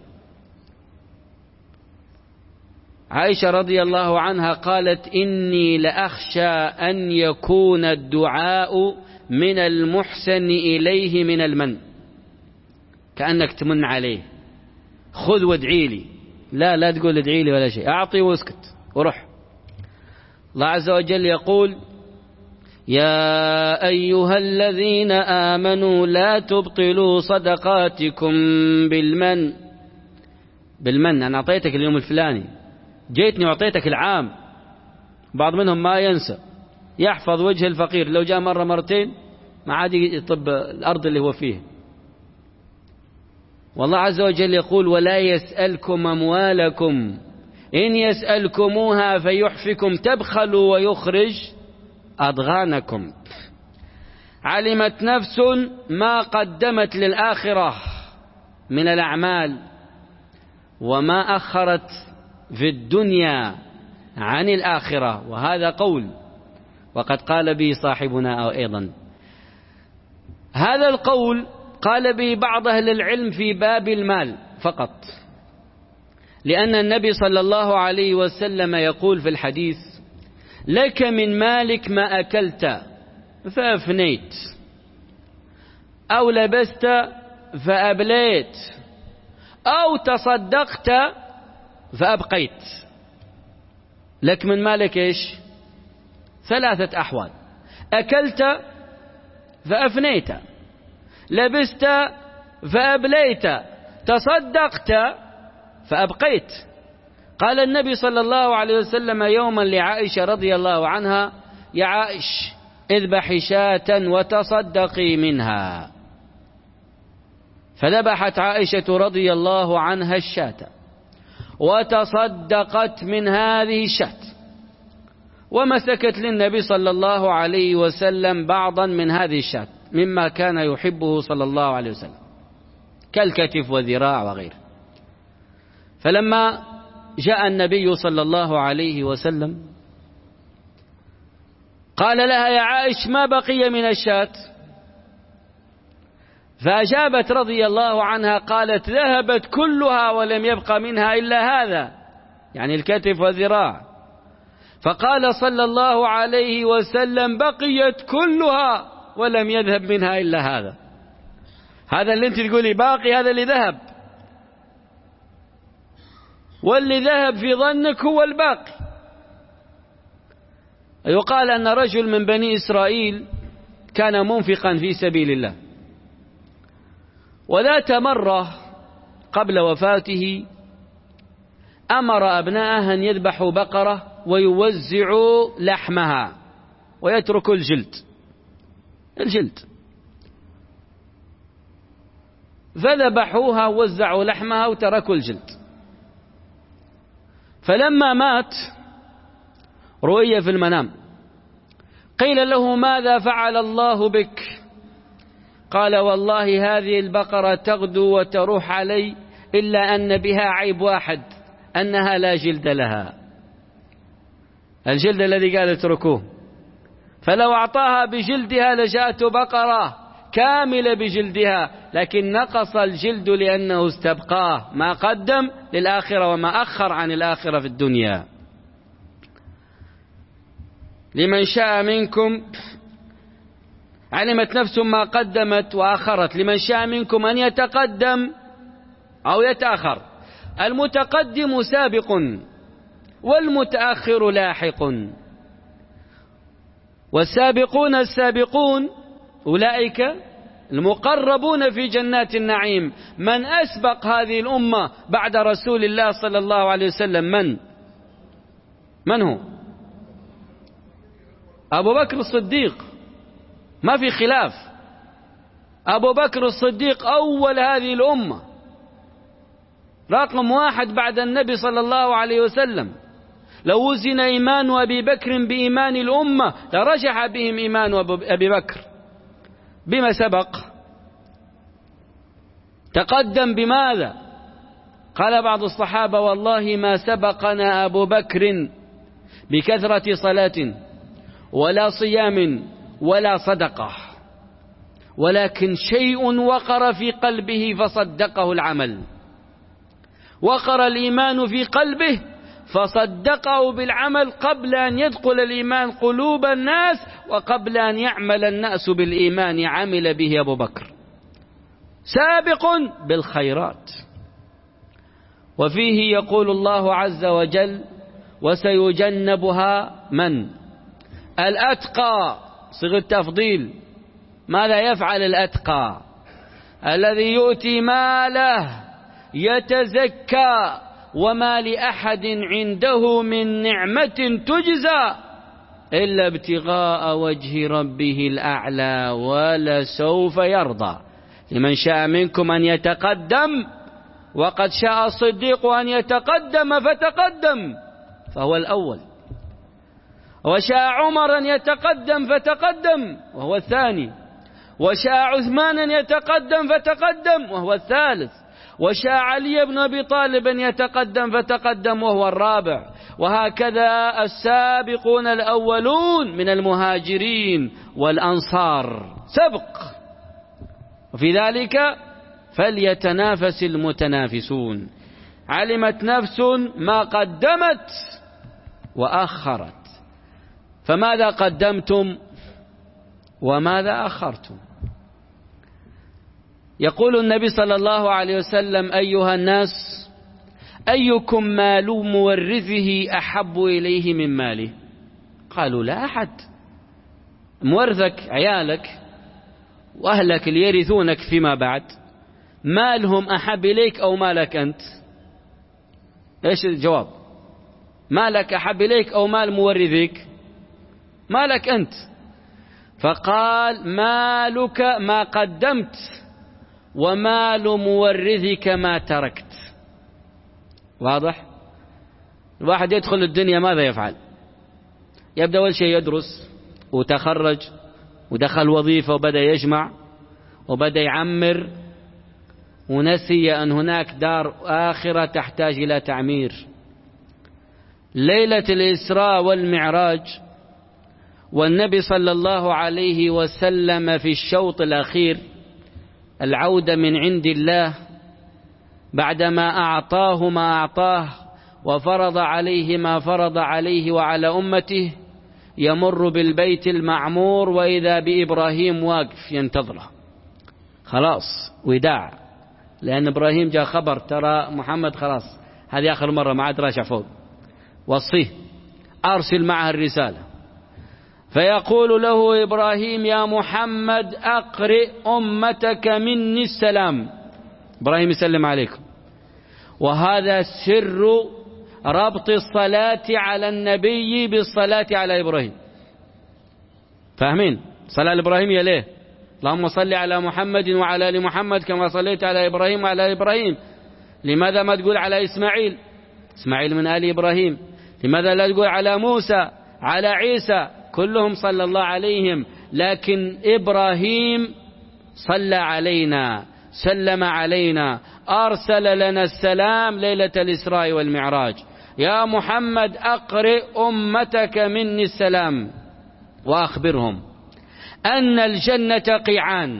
عائشة رضي الله عنها قالت: إني لأخشى أن يكون الدعاء من المحسن إليه من المن، كأنك تمن عليه، خذ وادعي لي. لا لا تقول ادعي لي ولا شيء، أعطي واسكت وروح. الله عز وجل يقول: يا أيها الذين آمنوا لا تبطلوا صدقاتكم بالمن. بالمن أنا أعطيتك اليوم الفلاني، جيتني وأعطيتك العام. بعض منهم ما ينسى، يحفظ وجه الفقير، لو جاء مرة مرتين ما عاد يطب الأرض اللي هو فيه. والله عز وجل يقول: ولا يسألكم أموالكم إن يسألكموها فيحفكم تبخلوا ويخرج أضغانكم. علمت نفس ما قدمت للآخرة من الأعمال وما أخرت في الدنيا عن الآخرة. وهذا قول وقد قال به صاحبنا أيضا. هذا القول قال به بعض أهل العلم في باب المال فقط، لأن النبي صلى الله عليه وسلم يقول في الحديث: لك من مالك ما أكلت فأفنيت، أو لبست فأبليت، أو تصدقت فأبقيت. لك من مالك إيش؟ ثلاثة أحوال: أكلت فأفنيت، لبست فأبليت، تصدقت فأبقيت. قال النبي صلى الله عليه وسلم يوما لعائشة رضي الله عنها: يا عائش اذبحي شاة وتصدقي منها. فذبحت عائشة رضي الله عنها الشاة وتصدقت من هذه الشاة، ومسكت للنبي صلى الله عليه وسلم بعضا من هذه الشاة مما كان يحبه صلى الله عليه وسلم كالكتف وذراع وغيره. فلما جاء النبي صلى الله عليه وسلم قال لها: يا عائش ما بقي من الشاة؟ فأجابت رضي الله عنها قالت: ذهبت كلها ولم يبق منها إلا هذا، يعني الكتف والذراع. فقال صلى الله عليه وسلم: بقيت كلها ولم يذهب منها إلا هذا. هذا اللي انت تقولي باقي هذا اللي ذهب، واللي ذهب في ظنك هو الباقي. يقال أن رجل من بني إسرائيل كان منفقا في سبيل الله، وذات مرة قبل وفاته أمر أبناءه أن يذبحوا بقرة ويوزعوا لحمها ويتركوا الجلد الجلد فذبحوها ووزعوا لحمها وتركوا الجلد. فلما مات رؤي في المنام، قيل له: ماذا فعل الله بك؟ قال: والله هذه البقرة تغدو وتروح علي، إلا أن بها عيب واحد، أنها لا جلد لها، الجلد الذي قال اتركوه. فلو أعطاها بجلدها لجاءت بقرة كاملة بجلدها، لكن نقص الجلد لأنه استبقاه ما قدم للآخرة وما أخر عن الآخرة في الدنيا. لمن شاء منكم، علمت نفس ما قدمت وآخرت، لمن شاء منكم أن يتقدم أو يتأخر. المتقدم سابق والمتأخر لاحق، والسابقون السابقون أولئك المقربون في جنات النعيم. من أسبق هذه الأمة بعد رسول الله صلى الله عليه وسلم؟ من من هو؟ أبو بكر الصديق، ما في خلاف. أبو بكر الصديق أول هذه الأمة، رقم واحد بعد النبي صلى الله عليه وسلم. لو وزن إيمان أبي بكر بإيمان الأمة لرجح بهم إيمان أبي بكر. بما سبق؟ تقدم بماذا؟ قال بعض الصحابة: والله ما سبقنا أبو بكر بكثرة صلاة ولا صيام ولا صدقة، ولكن شيء وقر في قلبه فصدقه العمل. وقر الإيمان في قلبه فصدقه بالعمل قبل أن يدخل الإيمان قلوب الناس، وقبل أن يعمل الناس بالإيمان عمل به أبو بكر. سابق بالخيرات. وفيه يقول الله عز وجل: وسيجنبها من؟ الأتقى، صيغة تفضيل. ماذا يفعل الأتقى؟ الذي يؤتي ماله يتزكى وما لأحد عنده من نعمة تجزى إلا ابتغاء وجه ربه الأعلى ولسوف يرضى. لمن شاء منكم أن يتقدم، وقد شاء الصديق أن يتقدم فتقدم فهو الأول، وشاء عمر أن يتقدم فتقدم وهو الثاني، وشاء عثمان أن يتقدم فتقدم وهو الثالث، وشاء علي بن أبي طالب أن يتقدم فتقدم وهو الرابع، وهكذا السابقون الأولون من المهاجرين والأنصار سبق. وفي ذلك فليتنافس المتنافسون. علمت نفس ما قدمت وأخرت، فماذا قدمتم وماذا أخرتم؟ يقول النبي صلى الله عليه وسلم: أيها الناس، أيكم مال مورثه أحب إليه من ماله؟ قالوا: لا أحد. مورثك عيالك وأهلك اللي يرثونك فيما بعد، مالهم أحب إليك أو مالك أنت؟ إيش الجواب؟ مالك أحب إليك أو مال مورثك؟ مالك أنت. فقال: مالك ما قدمت، ومال مورثك ما تركت. واضح؟ الواحد يدخل الدنيا ماذا يفعل؟ يبدأ أول شيء يدرس وتخرج ودخل وظيفة وبدأ يجمع وبدأ يعمر، ونسي أن هناك دار آخرة تحتاج إلى تعمير. ليلة الإسراء والمعراج والنبي صلى الله عليه وسلم في الشوط الأخير، العودة من عند الله بعدما أعطاه ما أعطاه وفرض عليه ما فرض عليه وعلى أمته، يمر بالبيت المعمور وإذا بإبراهيم واقف ينتظره. خلاص وداع، لأن إبراهيم جاء خبر: ترى محمد خلاص هذه آخر مرة، ما عاد راجع فوق، وصيه أرسل معها الرسالة. فيقول له إبراهيم: يا محمد أقرئ أمتك مني السلام. إبراهيم يسلم عليكم. وهذا سر ربط الصلاة على النبي بالصلاة على إبراهيم. فاهمين؟ صلاة الإبراهيمية ليه؟ اللهم صل على محمد وعلى آل محمد كما صليت على إبراهيم وعلى إبراهيم. لماذا ما تقول على إسماعيل؟ إسماعيل من آل إبراهيم. لماذا لا تقول على موسى، على عيسى؟ كلهم صلى الله عليهم، لكن إبراهيم صلى علينا، سلم علينا، أرسل لنا السلام ليلة الإسراء والمعراج. يا محمد أقرئ أمتك مني السلام، وأخبرهم أن الجنة قيعان،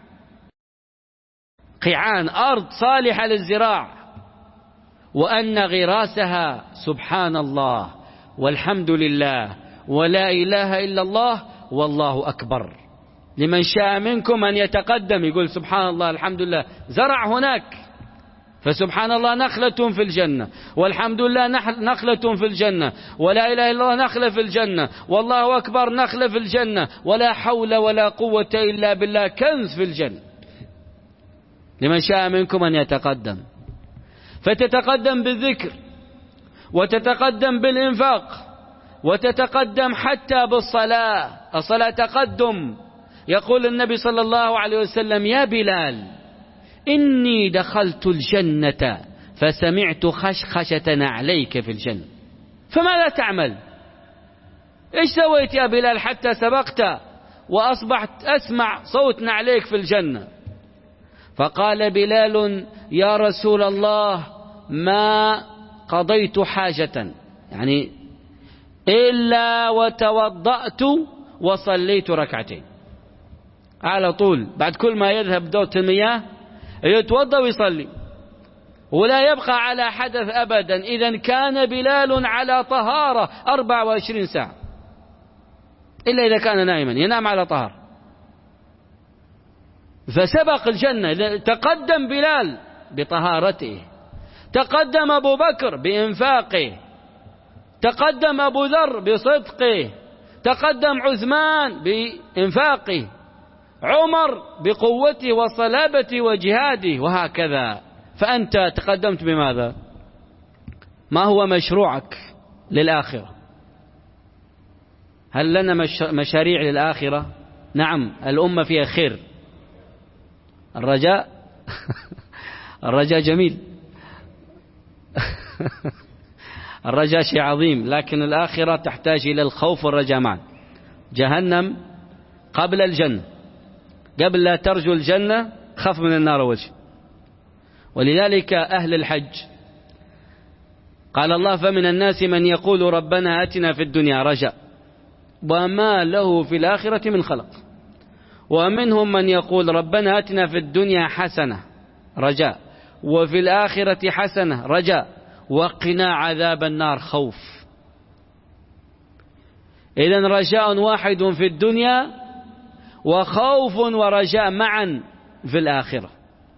قيعان أرض صالحة للزراع، وأن غراسها سبحان الله والحمد لله ولا إله إلا الله والله أكبر. لمن شاء منكم أن يتقدم يقول سبحان الله الحمد لله، زرع هناك، فسبحان الله نخلة في الجنة، والحمد لله نخلة في الجنة، ولا إله إلا الله نخلة في الجنة، والله أكبر نخلة في الجنة، ولا حول ولا قوة إلا بالله كنز في الجنة. لمن شاء منكم أن يتقدم، فتتقدم بالذكر، وتتقدم بالإنفاق، وتتقدم حتى بالصلاة. الصلاة تقدم. يقول النبي صلى الله عليه وسلم: يا بلال إني دخلت الجنة فسمعت خشخشة نعليك في الجنة، فماذا تعمل؟ إيش سويت يا بلال حتى سبقت وأصبحت أسمع صوت نعليك في الجنة؟ فقال بلال: يا رسول الله ما قضيت حاجة، يعني إلا وتوضأت وصليت ركعتين. على طول بعد كل ما يذهب دورة المياه يتوضأ ويصلي، ولا يبقى على حدث أبدا. إذن كان بلال على طهارة أربع وعشرين ساعة، إلا إذا كان نائما ينام على طهارة. فسبق الجنة. تقدم بلال بطهارته، تقدم أبو بكر بإنفاقه، تقدم أبو ذر بصدقه، تقدم عثمان بإنفاقه، عمر بقوته وصلابته وجهاده، وهكذا. فأنت تقدمت بماذا؟ ما هو مشروعك للآخرة؟ هل لنا مشاريع للآخرة؟ نعم، الأمة فيها خير. الرجاء الرجاء جميل الرجاء شيء عظيم، لكن الآخرة تحتاج إلى الخوف والرجاء معا. جهنم قبل الجنة، قبل لا ترجو الجنة خف من النار وجه. ولذلك أهل الحج قال الله: فمن الناس من يقول ربنا آتنا في الدنيا رجاء وما له في الآخرة من خلق، ومنهم من يقول ربنا آتنا في الدنيا حسنة رجاء وفي الآخرة حسنة رجاء وقنا عذاب النار خوف. إذن رجاء واحد في الدنيا وخوف ورجاء معا في الآخرة.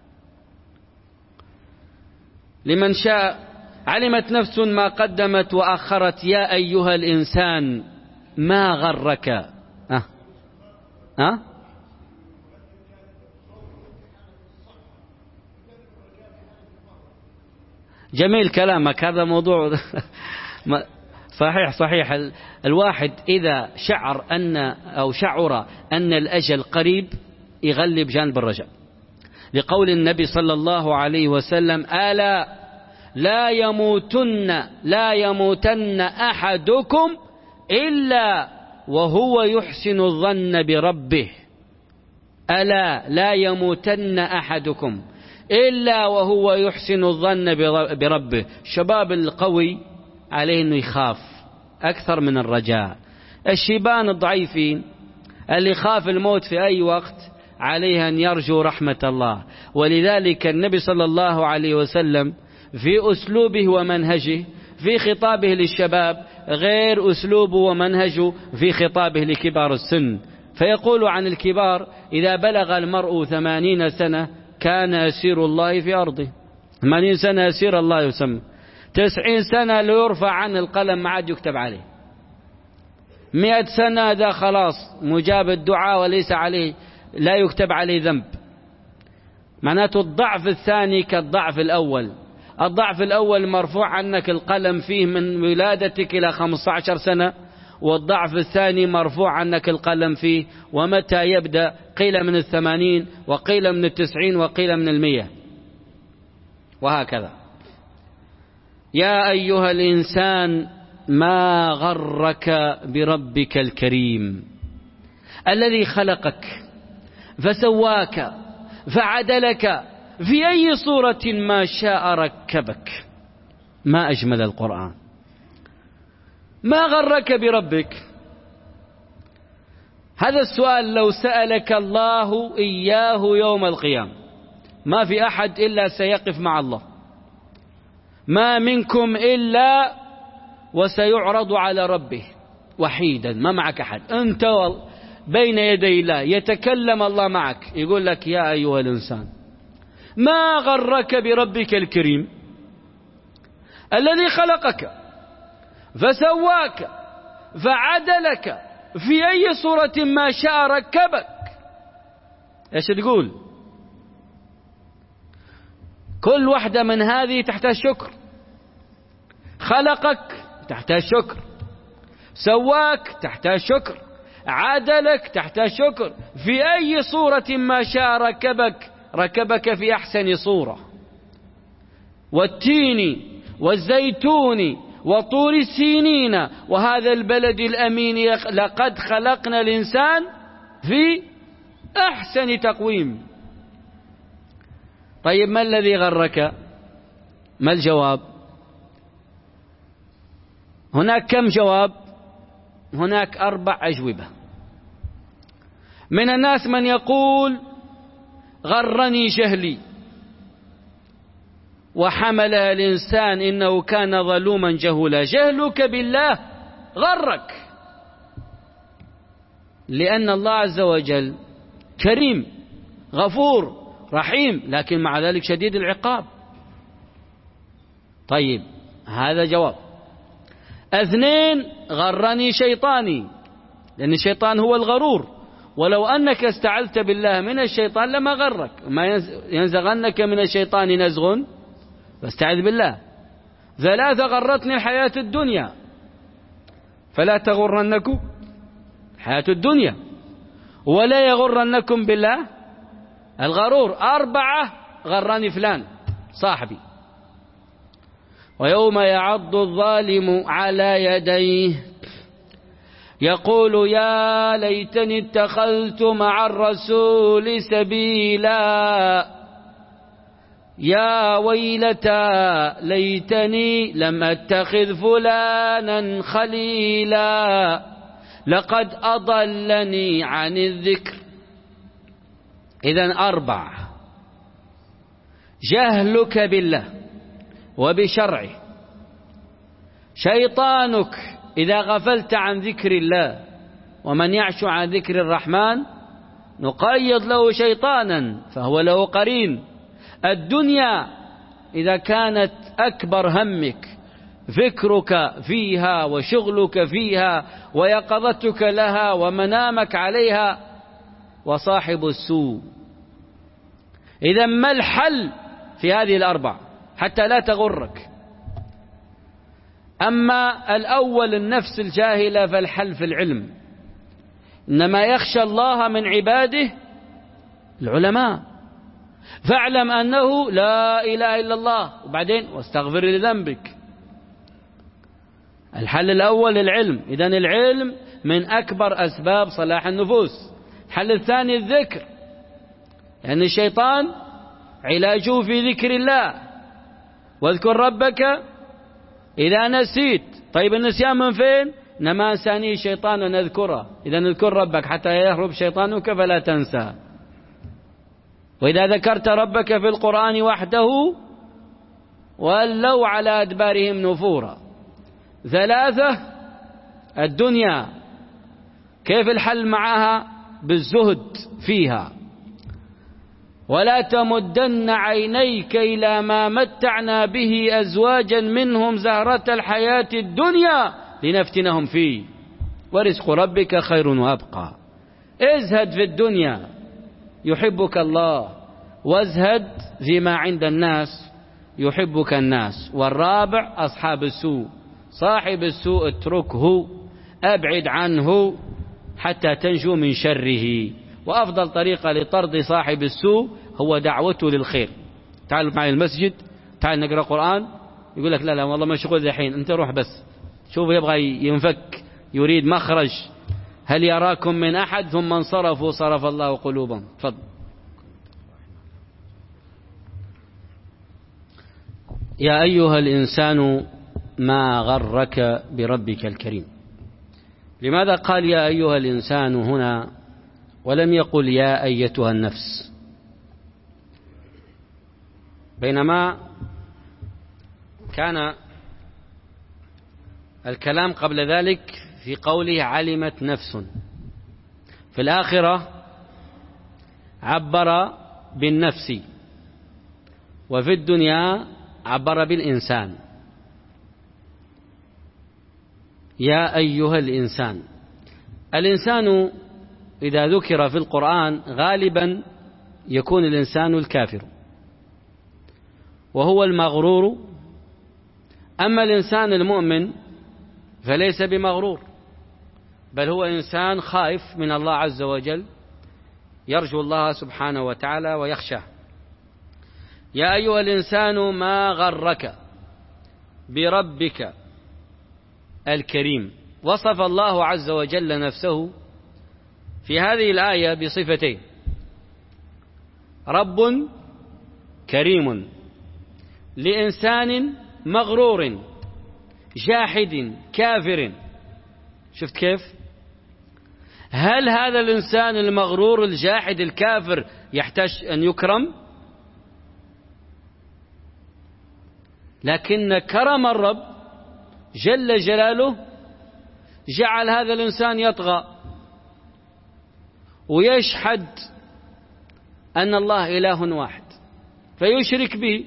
لمن شاء علمت نفس ما قدمت وأخرت يا أيها الإنسان ما غرك. أه؟ أه؟ جميل كلامك، هذا موضوع صحيح صحيح. الواحد إذا شعر أن أو شعر أن الأجل قريب يغلب جانب الرجاء، لقول النبي صلى الله عليه وسلم: ألا لا يموتن لا يموتن أحدكم إلا وهو يحسن الظن بربه. ألا لا يموتن أحدكم إلا وهو يحسن الظن بربه. شباب القوي عليه أنه يخاف أكثر من الرجاء. الشيبان الضعيفين اللي خاف الموت في أي وقت عليه أن يرجو رحمة الله. ولذلك النبي صلى الله عليه وسلم في أسلوبه ومنهجه في خطابه للشباب غير أسلوبه ومنهجه في خطابه لكبار السن. فيقول عن الكبار: إذا بلغ المرء ثمانين سنة كان أسير الله في أرضه. ثمانين سنة أسير الله يسمى. تسعين سنة لا يرفع عن القلم ما عاد يكتب عليه. مئة سنة ذا خلاص مجاب الدعاء وليس عليه لا يكتب عليه ذنب. معناته الضعف الثاني كالضعف الأول. الضعف الأول مرفوع عنك القلم فيه من ولادتك إلى خمسة عشر سنة، والضعف الثاني مرفوع عنك القلم فيه ومتى يبدأ؟ قيل من الثمانين وقيل من التسعين وقيل من المية، وهكذا. يا أيها الإنسان ما غرك بربك الكريم الذي خلقك فسواك فعدلك في أي صورة ما شاء ركبك. ما أجمل القرآن. ما غرك بربك؟ هذا السؤال لو سألك الله إياه يوم القيامة ما في أحد إلا سيقف مع الله. ما منكم إلا وسيعرض على ربه وحيدا، ما معك أحد، أنت بين يدي الله. يتكلم الله معك يقول لك: يا أيها الإنسان ما غرك بربك الكريم الذي خلقك فسواك فعدلك في أي صورة ما شاء ركبك. ايش تقول؟ كل واحدة من هذه تحتاج شكر. خلقك تحتاج شكر، سواك تحتاج شكر، عدلك تحتاج شكر، في أي صورة ما شاء ركبك. ركبك في أحسن صورة. والتين والزيتون وطور السينين وهذا البلد الأمين لقد خلقنا الإنسان في أحسن تقويم. طيب ما الذي غرك؟ ما الجواب؟ هناك كم جواب؟ هناك أربع أجوبة. من الناس من يقول غرني جهلي وحملها الإنسان إنه كان ظلوما جهولا. جهلك بالله غرك، لأن الله عز وجل كريم غفور رحيم، لكن مع ذلك شديد العقاب. طيب هذا جواب. اثنين، غرني شيطاني، لأن الشيطان هو الغرور، ولو أنك استعذت بالله من الشيطان لما غرك. ما ينزغنك من الشيطان نزغ فاستعذ بالله. ثلاثة، غرتني الحياة الدنيا فلا تغرنكم الحياة الدنيا ولا يغرنكم بالله الغرور. أربعة، غرني فلان صاحبي. ويوم يعض الظالم على يديه يقول يا ليتني اتخذت مع الرسول سبيلا يا ويلتى ليتني لم اتخذ فلانا خليلا لقد أضلني عن الذكر. إذن أربع: جهلك بالله وبشرعه، شيطانك إذا غفلت عن ذكر الله، ومن يعش عن ذكر الرحمن نقيض له شيطانا فهو له قرين. الدنيا إذا كانت أكبر همك فكرك فيها وشغلك فيها ويقظتك لها ومنامك عليها. وصاحب السوء. إذا ما الحل في هذه الأربع حتى لا تغرك؟ أما الأول النفس الجاهلة فالحل في العلم. إنما يخشى الله من عباده العلماء. فاعلم أنه لا إله إلا الله، وبعدين واستغفر لذنبك. الحل الأول العلم. إذن العلم من أكبر أسباب صلاح النفوس. الحل الثاني الذكر، لأن يعني الشيطان علاجه في ذكر الله. واذكر ربك إذا نسيت. طيب النسيان من فين؟ نما أنساني الشيطان ونذكره. إذا اذكر ربك حتى يهرب شيطانك فلا تنسى. وإذا ذكرت ربك في القرآن وحده ولوا على أدبارهم نفورا. ثلاثة، الدنيا كيف الحل معها؟ بالزهد فيها. ولا تمدن عينيك إلى ما متعنا به أزواجا منهم زهرة الحياة الدنيا لنفتنهم فيه ورزق ربك خير وأبقى. ازهد في الدنيا يحبك الله، وازهد فيما عند الناس يحبك الناس. والرابع أصحاب السوء. صاحب السوء اتركه، أبعد عنه حتى تنجو من شره. وأفضل طريقة لطرد صاحب السوء هو دعوته للخير. تعال معي المسجد، تعال نقرأ قرآن، يقول لك لا لا والله مشغول الحين، أنت روح بس. شوف يبغى ينفك، يريد مخرج. هل يراكم من أحد؟ ثم انصرفوا صرف الله قلوبهم. تفضل. يا أيها الإنسان ما غرك بربك الكريم. لماذا قال يا أيها الإنسان هنا ولم يقل يا أيتها النفس؟ بينما كان الكلام قبل ذلك في قوله علمت نفس. في الآخرة عبر بالنفس، وفي الدنيا عبر بالإنسان. يا أيها الإنسان. الإنسان إذا ذكر في القرآن غالبا يكون الإنسان الكافر وهو المغرور. أما الإنسان المؤمن فليس بمغرور، بل هو إنسان خائف من الله عز وجل، يرجو الله سبحانه وتعالى ويخشاه. يا أيها الإنسان ما غرك بربك الكريم. وصف الله عز وجل نفسه في هذه الآية بصفتين: رب كريم لإنسان مغرور جاحد كافر، شفت كيف؟ هل هذا الإنسان المغرور الجاحد الكافر يحتاج أن يكرم؟ لكن كرم الرب جل جلاله جعل هذا الإنسان يطغى ويشحد أن الله إله واحد فيشرك به.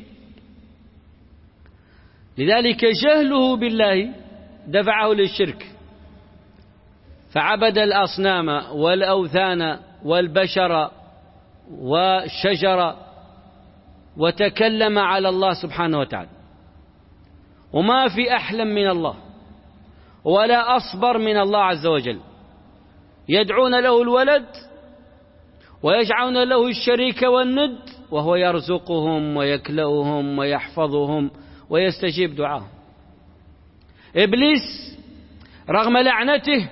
لذلك جهله بالله دفعه للشرك، فعبد الأصنام والأوثان والبشر والشجر وتكلم على الله سبحانه وتعالى. وما في أحلم من الله ولا أصبر من الله عز وجل، يدعون له الولد ويجعلون له الشريك والند وهو يرزقهم ويكلؤهم ويحفظهم ويستجيب دعاهم. إبليس رغم لعنته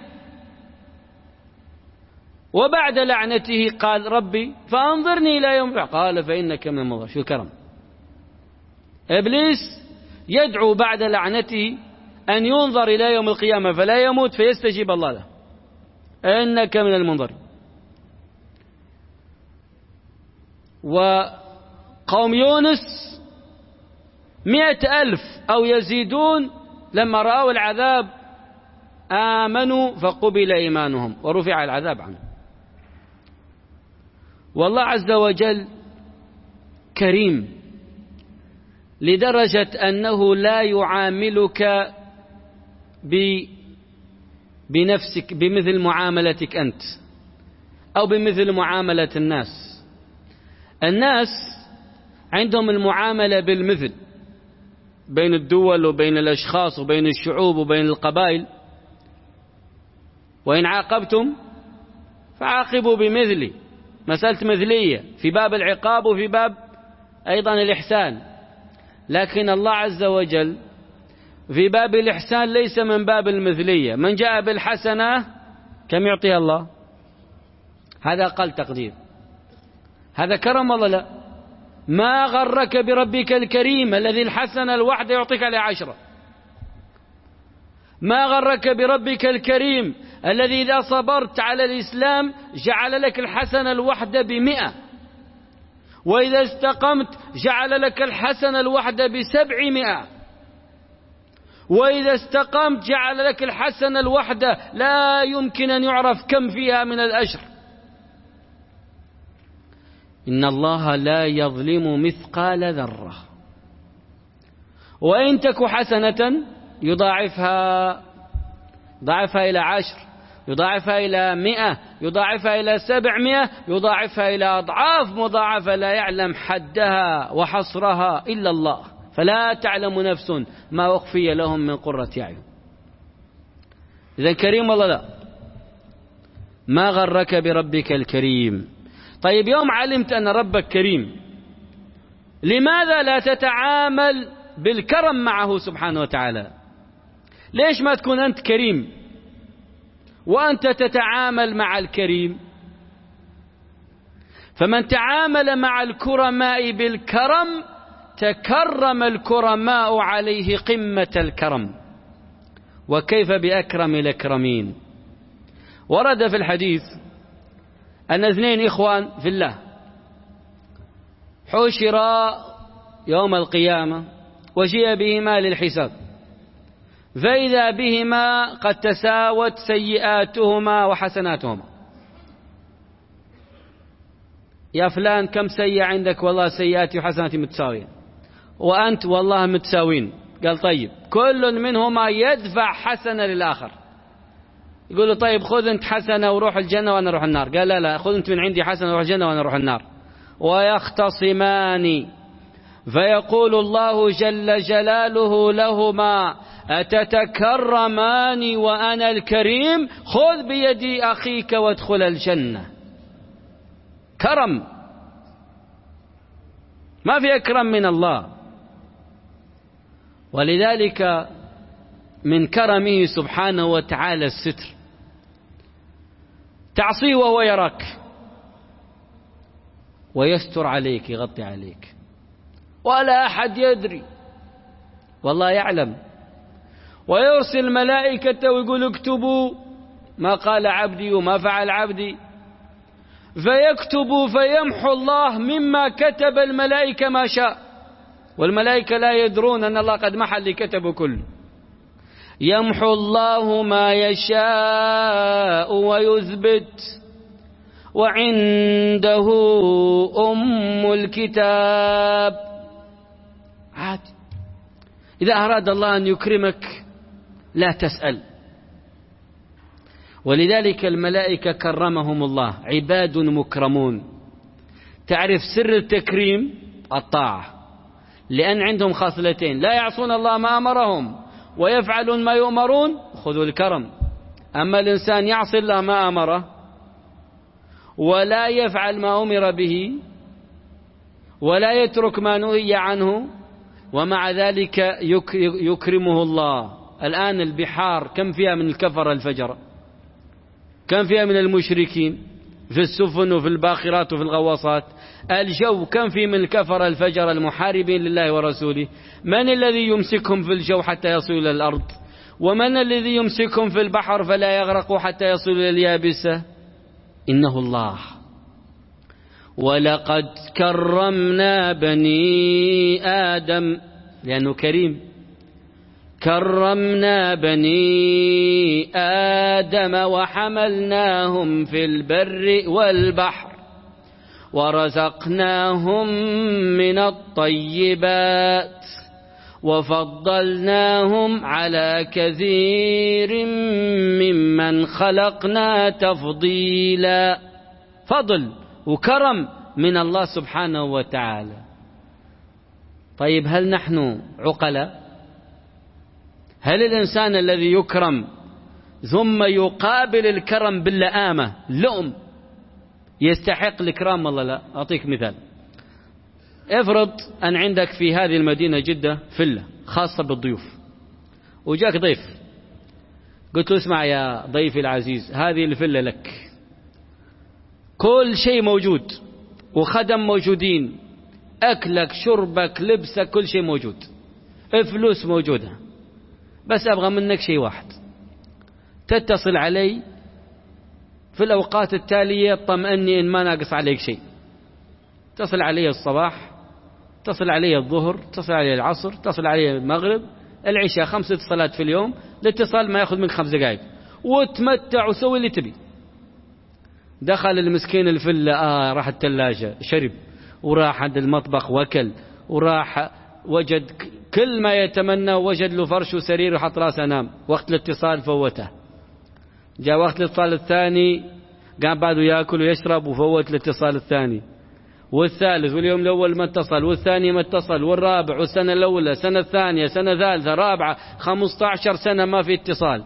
وبعد لعنته قال ربي فأنظرني إلى يوم البعث، قال فإنك من المنظر. شو الكرم! إبليس يدعو بعد لعنته أن ينظر إلى يوم القيامة فلا يموت فيستجيب الله له، إنك من المنظر. وقوم يونس مئة ألف أو يزيدون لما رأوا العذاب آمنوا فقبل إيمانهم ورفع العذاب عنهم. والله عز وجل كريم لدرجة أنه لا يعاملك بنفسك بمثل معاملتك أنت أو بمثل معاملة الناس. الناس عندهم المعاملة بالمثل بين الدول وبين الأشخاص وبين الشعوب وبين القبائل، وإن عاقبتم فعاقبوا بمثلي، مسألة مثلية في باب العقاب وفي باب أيضا الإحسان. لكن الله عز وجل في باب الإحسان ليس من باب المثلية، من جاء بالحسنة كم يعطيها الله؟ هذا أقل تقدير، هذا كرم الله. لا، ما غرك بربك الكريم الذي الحسنة الواحدة يعطيك على عشرة. ما غرك بربك الكريم الذي إذا صبرت على الإسلام جعل لك الحسنة الواحدة بمئة، وإذا استقمت جعل لك الحسنة الواحدة بسبعمائة، وإذا استقمت جعل لك الحسنة الواحدة لا يمكن أن يعرف كم فيها من الأجر. إن الله لا يظلم مثقال ذرة، وإن تك حسنة يضاعفها يضاعفها إلى عشر، يضاعفها إلى مئة، يضاعفها إلى سبعمائة، يضاعفها إلى أضعاف مضاعفة لا يعلم حدها وحصرها إلا الله، فلا تعلم نفس ما أخفي لهم من قرة أعين. إذن كريم الله لا، ما غرك بربك الكريم. طيب يوم علمت أن ربك كريم لماذا لا تتعامل بالكرم معه سبحانه وتعالى؟ ليش ما تكون أنت كريم وأنت تتعامل مع الكريم؟ فمن تعامل مع الكرماء بالكرم تكرم الكرماء عليه قمة الكرم. وكيف بأكرم الأكرمين؟ ورد في الحديث أن اثنين إخوان في الله حشرا يوم القيامة وجيء بهما للحساب، فإذا بهما قد تساوت سيئاتهما وحسناتهما. يا فلان كم سيئة عندك؟ والله سيئاتي وحسناتي متساوية. وأنت؟ والله متساوين. قال طيب كل منهما يدفع حسنة للآخر. يقول له طيب خذ أنت حسنة وروح الجنة وأنا أروح النار. قال لا لا، خذ أنت من عندي حسنة وروح الجنة وأنا أروح النار. ويختصمان فيقول الله جل جلاله لهما أتتكرمان وأنا الكريم؟ خذ بيدي أخيك وادخل الجنة. كرم، ما في أكرم من الله. ولذلك من كرمه سبحانه وتعالى الستر، تعصيه وهو يراك ويستر عليك، يغطي عليك. ولا أحد يدري، والله يعلم. ويرسل الملائكة ويقول اكتبوا ما قال عبدي وما فعل عبدي، فيكتبوا فيمحو الله مما كتب الملائكة ما شاء، والملائكة لا يدرون أن الله قد محى اللي كتبه كله. يمحو الله ما يشاء ويثبت وعنده أم الكتاب. عاد إذا أراد الله أن يكرمك لا تسأل. ولذلك الملائكة كرمهم الله، عباد مكرمون. تعرف سر التكريم؟ الطاعة، لأن عندهم خاصلتين: لا يعصون الله ما أمرهم ويفعلون ما يؤمرون، خذوا الكرم. أما الإنسان يعصي الله ما أمره ولا يفعل ما أمر به ولا يترك ما نهي عنه، ومع ذلك يكرمه الله. الآن البحار كم فيها من الكفر الفجر، كم فيها من المشركين في السفن وفي الباخرات وفي الغواصات. الجو كم فيه من الكفر الفجر المحاربين لله ورسوله. من الذي يمسكهم في الجو حتى يصلوا إلى الأرض؟ ومن الذي يمسكهم في البحر فلا يغرقوا حتى يصلوا إلى اليابسة؟ إنه الله. ولقد كرمنا بني آدم، لأنه كريم. كرمنا بني آدم وحملناهم في البر والبحر ورزقناهم من الطيبات وفضلناهم على كثير ممن خلقنا تفضيلا. فضل وكرم من الله سبحانه وتعالى. طيب هل نحن عقلاء؟ هل الإنسان الذي يكرم ثم يقابل الكرم باللئامة لؤم يستحق الإكرام والله لا؟ أعطيك مثال. افرض أن عندك في هذه المدينة جدة فيلا خاصة بالضيوف، وجاك ضيف، قلت له اسمع يا ضيفي العزيز، هذه الفيلا لك، كل شيء موجود وخدم موجودين، أكلك شربك لبسك كل شيء موجود، فلوس موجودة، بس أبغى منك شيء واحد، تتصل علي في الأوقات التالية طمئني إن ما ناقص عليك شيء. تصل علي الصباح، تصل علي الظهر، تصل علي العصر، تصل علي المغرب، العشاء، خمس اتصالات في اليوم. الاتصال ما يأخذ منك خمس دقائق، وتمتع وسوي اللي تبي. دخل المسكين الفلة، آه راح الثلاجة شرب، وراح عند المطبخ وكل، وراح وجد كل ما يتمنى، وجد له فرش وسرير وحط راسه نام. وقت الاتصال فوته. جاء وقت الاتصال الثاني قام بعده يأكل ويشرب وفوت الاتصال الثاني والثالث، واليوم الأول ما اتصل، والثاني ما اتصل، والرابع، والسنة الأولى، سنة الثانية، سنة ثالثة، رابعة، خمسة عشر سنة ما في اتصال.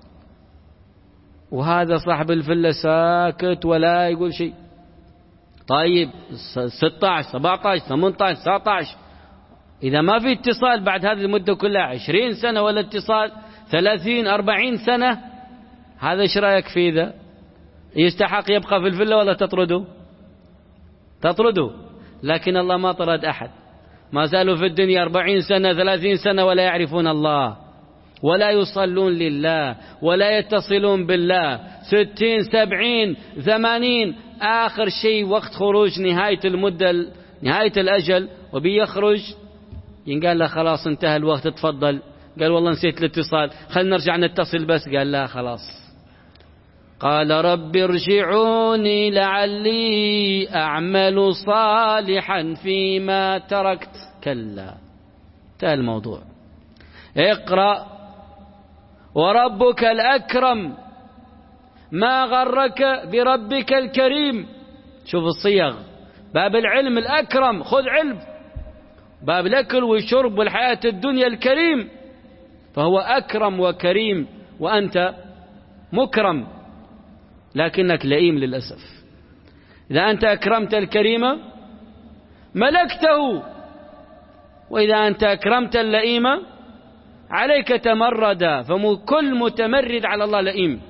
وهذا صاحب الفلة ساكت ولا يقول شيء. طيب ستة عشر، سبعة عشر، ثمانية عشر، تسعة عشر، إذا ما في اتصال بعد هذه المدة كلها، عشرين سنة ولا اتصال، ثلاثين أربعين سنة، هذا ايش رأيك في ذا؟ يستحق يبقى في الفلة ولا تطرده؟ تطرده. لكن الله ما طرد أحد، ما زالوا في الدنيا أربعين سنة ثلاثين سنة ولا يعرفون الله ولا يصلون لله ولا يتصلون بالله. ستين سبعين ثمانين، آخر شيء وقت خروج نهاية المدة، نهاية الأجل، وبيخرج ينقال له خلاص انتهى الوقت تفضل. قال والله نسيت الاتصال، خلنا نرجع نتصل بس. قال لا خلاص. قال رب ارجعوني لعلي أعمل صالحا فيما تركت. كلا، انتهى الموضوع. اقرأ وربك الأكرم، ما غرك بربك الكريم. شوف الصيغ، باب العلم الأكرم، خذ علم. باب الأكل والشرب والحياة الدنيا الكريم، فهو أكرم وكريم، وأنت مكرم لكنك لئيم للأسف. إذا أنت أكرمت الكريم ملكته، وإذا أنت أكرمت اللئيم عليك تمرد. فكل متمرد على الله لئيم،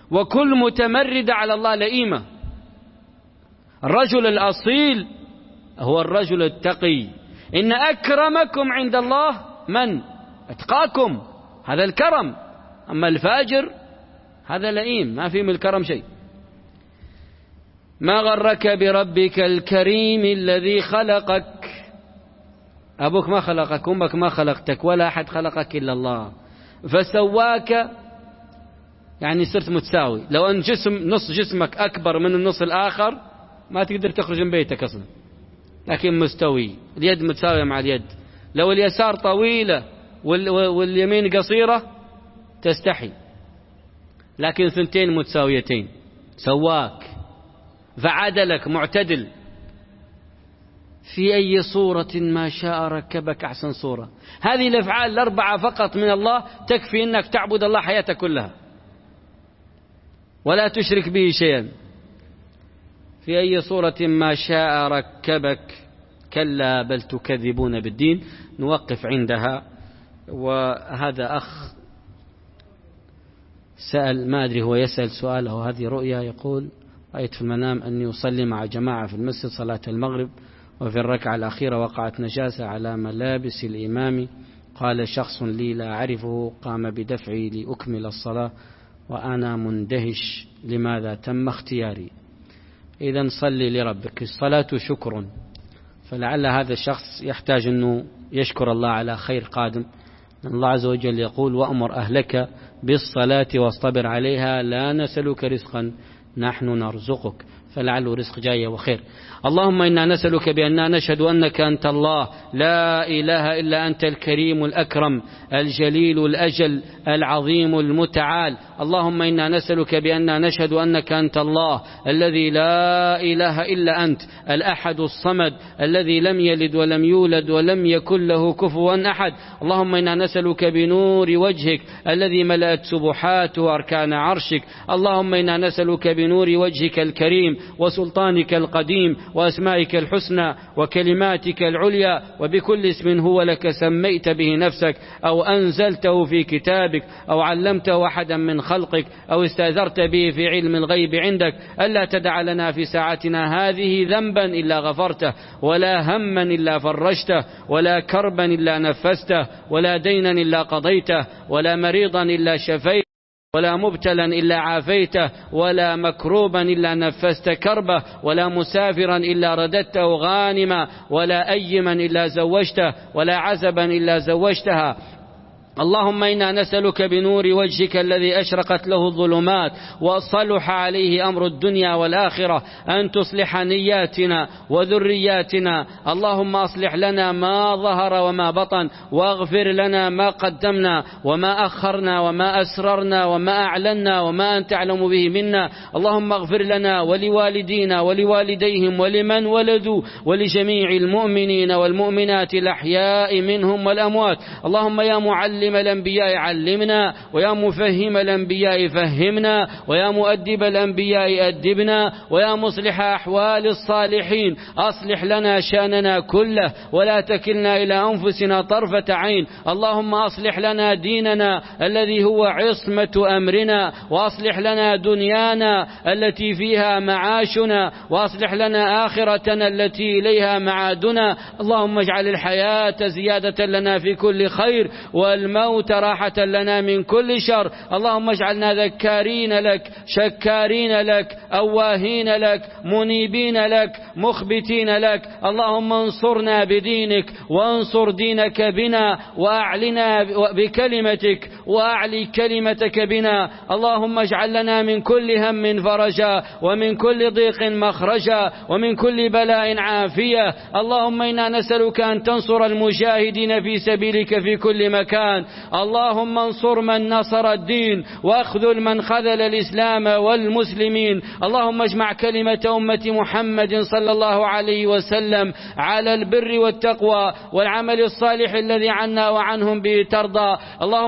وكل متمرد على الله لئيمة. الرجل الأصيل هو الرجل التقي. إن أكرمكم عند الله من؟ أتقاكم، هذا الكرم. أما الفاجر هذا لئيم، ما فيه من الكرم شيء. ما غرك بربك الكريم الذي خلقك. أبوك ما خلقك، أمك ما خلقتك، ولا أحد خلقك إلا الله. فسواك يعني صرت متساوي. لو أن جسم نص جسمك أكبر من النص الآخر ما تقدر تخرج من بيتك أصلا، لكن مستوي، اليد متساوية مع اليد. لو اليسار طويلة واليمين قصيرة تستحي، لكن ثنتين متساويتين. سواك فعدلك معتدل. في أي صورة ما شاء ركبك أحسن صورة. هذه الأفعال الأربعة فقط من الله تكفي أنك تعبد الله حياتك كلها ولا تشرك به شيئا. في أي صورة ما شاء ركبك. كلا بل تكذبون بالدين. نوقف عندها. وهذا أخ سأل، ما أدري هو يسأل سؤال أو هذه رؤيا، يقول: رأيت في المنام أني أصلي مع جماعة في المسجد صلاة المغرب، وفي الركعة الأخيرة وقعت نجاسة على ملابس الإمام. قال شخص لي لا أعرفه قام بدفعي لأكمل الصلاة وأنا مندهش لماذا تم اختياري. إذا صلي لربك، الصلاة شكر، فلعل هذا الشخص يحتاج أنه يشكر الله على خير قادم. الله عز وجل يقول: وأمر أهلك بالصلاة واصطبر عليها لا نسألك رزقا نحن نرزقك، فلعله رزق جاي وخير. اللهم إنا نسألك بأننا نشهد أنك أنت الله لا إله إلا أنت الكريم الأكرم الجليل الأجل العظيم المتعال. اللهم إنا نسألك بأننا نشهد أنك أنت الله الذي لا إله إلا أنت الأحد الصمد الذي لم يلد ولم يولد ولم يكن له كفوا أحد. اللهم إنا نسألك بنور وجهك الذي ملأت سبحاته أركان عرشك. اللهم إنا نسألك بنور وجهك الكريم وسلطانك القديم وأسمائك الحسنى وكلماتك العليا، وبكل اسم هو لك سميت به نفسك أو أنزلته في كتابك أو علمته أحدا من خلقك أو استأثرت به في علم الغيب عندك، ألا تدع لنا في ساعتنا هذه ذنبا إلا غفرته، ولا هما إلا فرجته، ولا كربا إلا نفسته، ولا دينا إلا قضيته، ولا مريضا إلا شفيته، ولا مبتلا إلا عافيته، ولا مكروبا إلا نفست كربه، ولا مسافرا إلا رددته غانما، ولا أيما إلا زوجته، ولا عزبا إلا زوجتها. اللهم إنا نسألك بنور وجهك الذي أشرقت له الظلمات وصلح عليه أمر الدنيا والآخرة أن تصلح نياتنا وذرياتنا. اللهم أصلح لنا ما ظهر وما بطن، واغفر لنا ما قدمنا وما أخرنا وما أسررنا وما أعلنا وما أنت أعلم به منا. اللهم اغفر لنا ولوالدينا ولوالديهم ولمن ولدوا ولجميع المؤمنين والمؤمنات الأحياء منهم والأموات. اللهم يا معلم الأنبياء علمنا، ويا مفهم الأنبياء فهمنا، ويا مؤدب الأنبياء أدبنا، ويا مصلح أحوال الصالحين أصلح لنا شأننا كله ولا تكلنا إلى أنفسنا طرفة عين. اللهم أصلح لنا ديننا الذي هو عصمة أمرنا، وأصلح لنا دنيانا التي فيها معاشنا، وأصلح لنا آخرتنا التي إليها معادنا. اللهم اجعل الحياة زيادة لنا في كل خير والموت راحة لنا من كل شر. اللهم اجعلنا ذكارين لك شكارين لك أواهين لك منيبين لك مخبتين لك. اللهم انصرنا بدينك وانصر دينك بنا، وأعلنا بكلمتك وأعلي كلمتك بنا. اللهم اجعل لنا من كل هم فرجا، ومن كل ضيق مخرجا، ومن كل بلاء عافية. اللهم إنا نسألك أن تنصر المجاهدين في سبيلك في كل مكان. اللهم انصر من نصر الدين، واخذل من خذل الإسلام والمسلمين. اللهم اجمع كلمة أمة محمد صلى الله عليه وسلم على البر والتقوى والعمل الصالح الذي عنا وعنهم به ترضى. اللهم جاز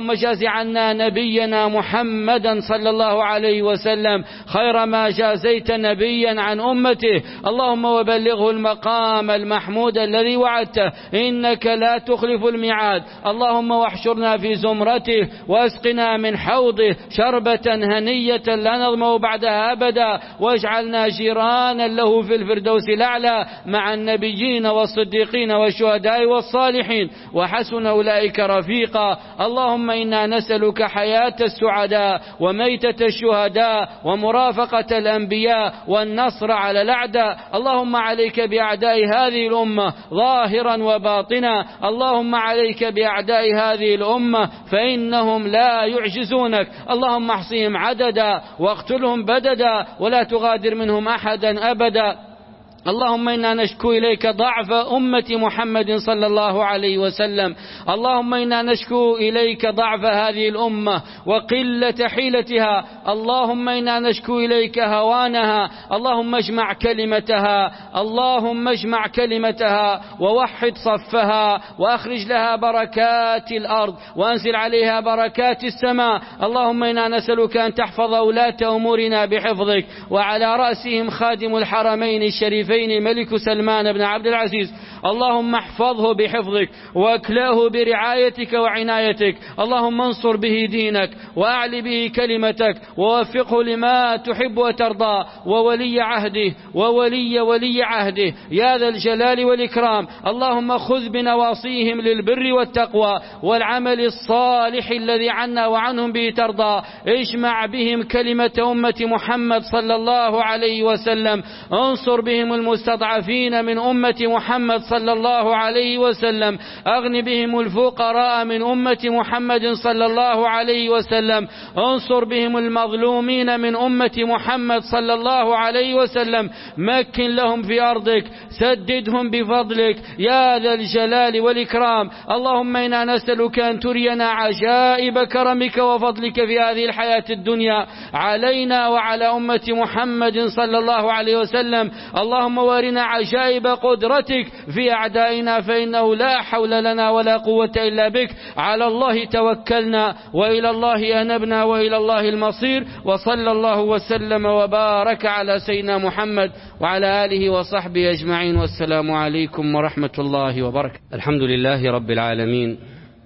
عنا نبينا محمدا صلى الله عليه وسلم خير ما جازيت نبيا عن أمته. اللهم وبلغه المقام المحمود الذي وعدته، إنك لا تخلف الميعاد. اللهم واحشرنا في زمرته واسقنا من حوضه شربة هنية لا نظمأ بعدها أبدا، واجعلنا جيرانا له في الفردوس الأعلى مع النبيين والصديقين والشهداء والصالحين، وحسن أولئك رفيقا. اللهم إنا نسألك حياة السعداء وميتة الشهداء ومرافقة الأنبياء والنصر على الأعداء. اللهم عليك بأعداء هذه الأمة ظاهرا وباطنا. اللهم عليك بأعداء هذه الأمة فإنهم لا يعجزونك. اللهم احصهم عددا واقتلهم بددا ولا تغادر منهم أحدا أبدا. اللهم إنا نشكو إليك ضعف أمة محمد صلى الله عليه وسلم. اللهم إنا نشكو إليك ضعف هذه الأمة وقلة حيلتها. اللهم إنا نشكو إليك هوانها. اللهم اجمع كلمتها، اللهم اجمع كلمتها ووحد صفها، وأخرج لها بركات الأرض وأنزل عليها بركات السماء. اللهم إنا نسألك أن تحفظ ولاة أمورنا بحفظك، وعلى رأسهم خادم الحرمين الشريفين ملك سلمان بن عبد العزيز. اللهم احفظه بحفظك واكلاه برعايتك وعنايتك. اللهم انصر به دينك وأعل به كلمتك ووفقه لما تحب وترضى، وولي عهده وولي ولي عهده يا ذا الجلال والإكرام. اللهم خذ بنواصيهم للبر والتقوى والعمل الصالح الذي عنا وعنهم به ترضى. اجمع بهم كلمة أمة محمد صلى الله عليه وسلم. انصر بهم المستضعفين من أمة محمد صلى الله عليه وسلم. أغن بهم الفقراء من أمة محمد صلى الله عليه وسلم. انصر بهم المظلومين من أمة محمد صلى الله عليه وسلم. مكن لهم في أرضك، سددهم بفضلك يا ذا الجلال والإكرام. اللهم إنا نسألك أن ترينا عجائب كرمك وفضلك في هذه الحياة الدنيا علينا وعلى أمة محمد صلى الله عليه وسلم. اللهم وارنا عجائب قدرتك في أعدائنا، فإنه لا حول لنا ولا قوة إلا بك. على الله توكلنا وإلى الله أنبنا وإلى الله المصير. وصلى الله وسلم وبارك على سيدنا محمد وعلى آله وصحبه أجمعين، والسلام عليكم ورحمة الله وبركاته. الحمد لله رب العالمين،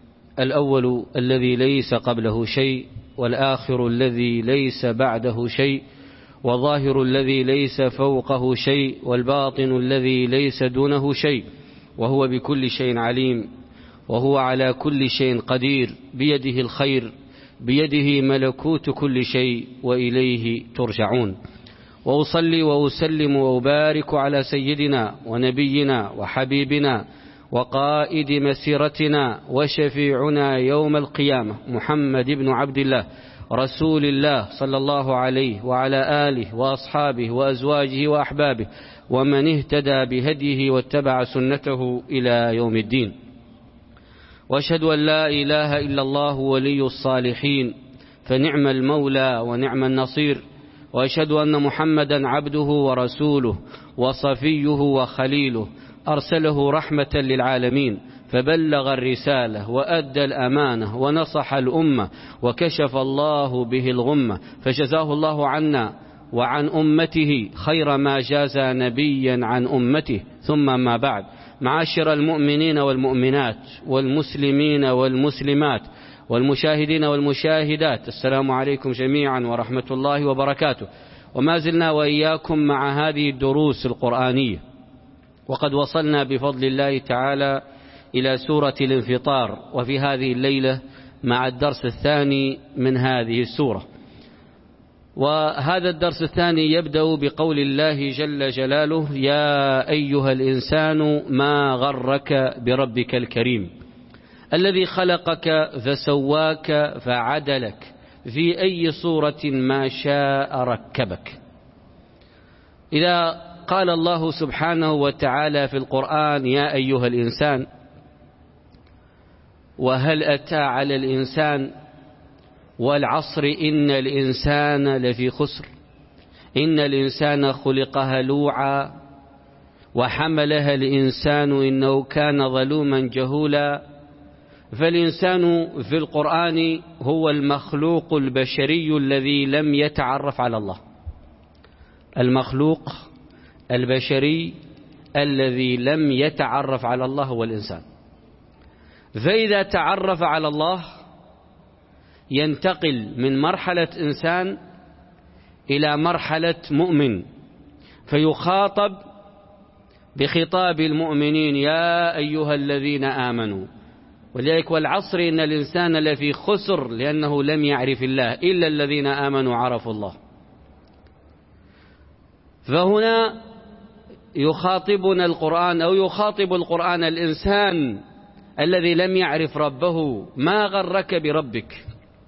الأول الذي ليس قبله شيء، والآخر الذي ليس بعده شيء، والظاهر الذي ليس فوقه شيء، والباطن الذي ليس دونه شيء، وهو بكل شيء عليم، وهو على كل شيء قدير، بيده الخير، بيده ملكوت كل شيء، وإليه ترجعون. وأصلي وأسلم وأبارك على سيدنا ونبينا وحبيبنا وقائد مسيرتنا وشفيعنا يوم القيامة محمد بن عبد الله رسول الله صلى الله عليه وعلى آله وأصحابه وأزواجه وأحبابه ومن اهتدى بهديه واتبع سنته إلى يوم الدين. وأشهد أن لا إله إلا الله ولي الصالحين، فنعم المولى ونعم النصير. وأشهد أن محمدا عبده ورسوله وصفيه وخليله، أرسله رحمة للعالمين، فبلغ الرسالة وأدى الأمانة ونصح الأمة، وكشف الله به الغمة، فجزاه الله عنا وعن أمته خير ما جازى نبيا عن أمته. ثم ما بعد، معاشر المؤمنين والمؤمنات والمسلمين والمسلمات والمشاهدين والمشاهدات، السلام عليكم جميعا ورحمة الله وبركاته. وما زلنا وإياكم مع هذه الدروس القرآنية، وقد وصلنا بفضل الله تعالى إلى سورة الانفطار، وفي هذه الليلة مع الدرس الثاني من هذه السورة. وهذا الدرس الثاني يبدأ بقول الله جل جلاله: يا أيها الإنسان ما غرك بربك الكريم الذي خلقك فسواك فعدلك في أي صورة ما شاء ركبك. إذا قال الله سبحانه وتعالى في القرآن يا أيها الإنسان، وهل أتى على الإنسان والعصر إن الإنسان لفي خسر إن الإنسان خلق هلوعا وحملها الإنسان إنه كان ظلوما جهولا فالإنسان في القرآن هو المخلوق البشري الذي لم يتعرف على الله، المخلوق البشري الذي لم يتعرف على الله هو الإنسان. فإذا تعرف على الله ينتقل من مرحلة إنسان إلى مرحلة مؤمن، فيخاطب بخطاب المؤمنين يا أيها الذين آمنوا. ولذلك والعصر إن الإنسان لفي خسر لأنه لم يعرف الله إلا الذين آمنوا عرفوا الله. فهنا يخاطبنا القرآن أو يخاطب القرآن الإنسان الذي لم يعرف ربه. ما غرك بربك؟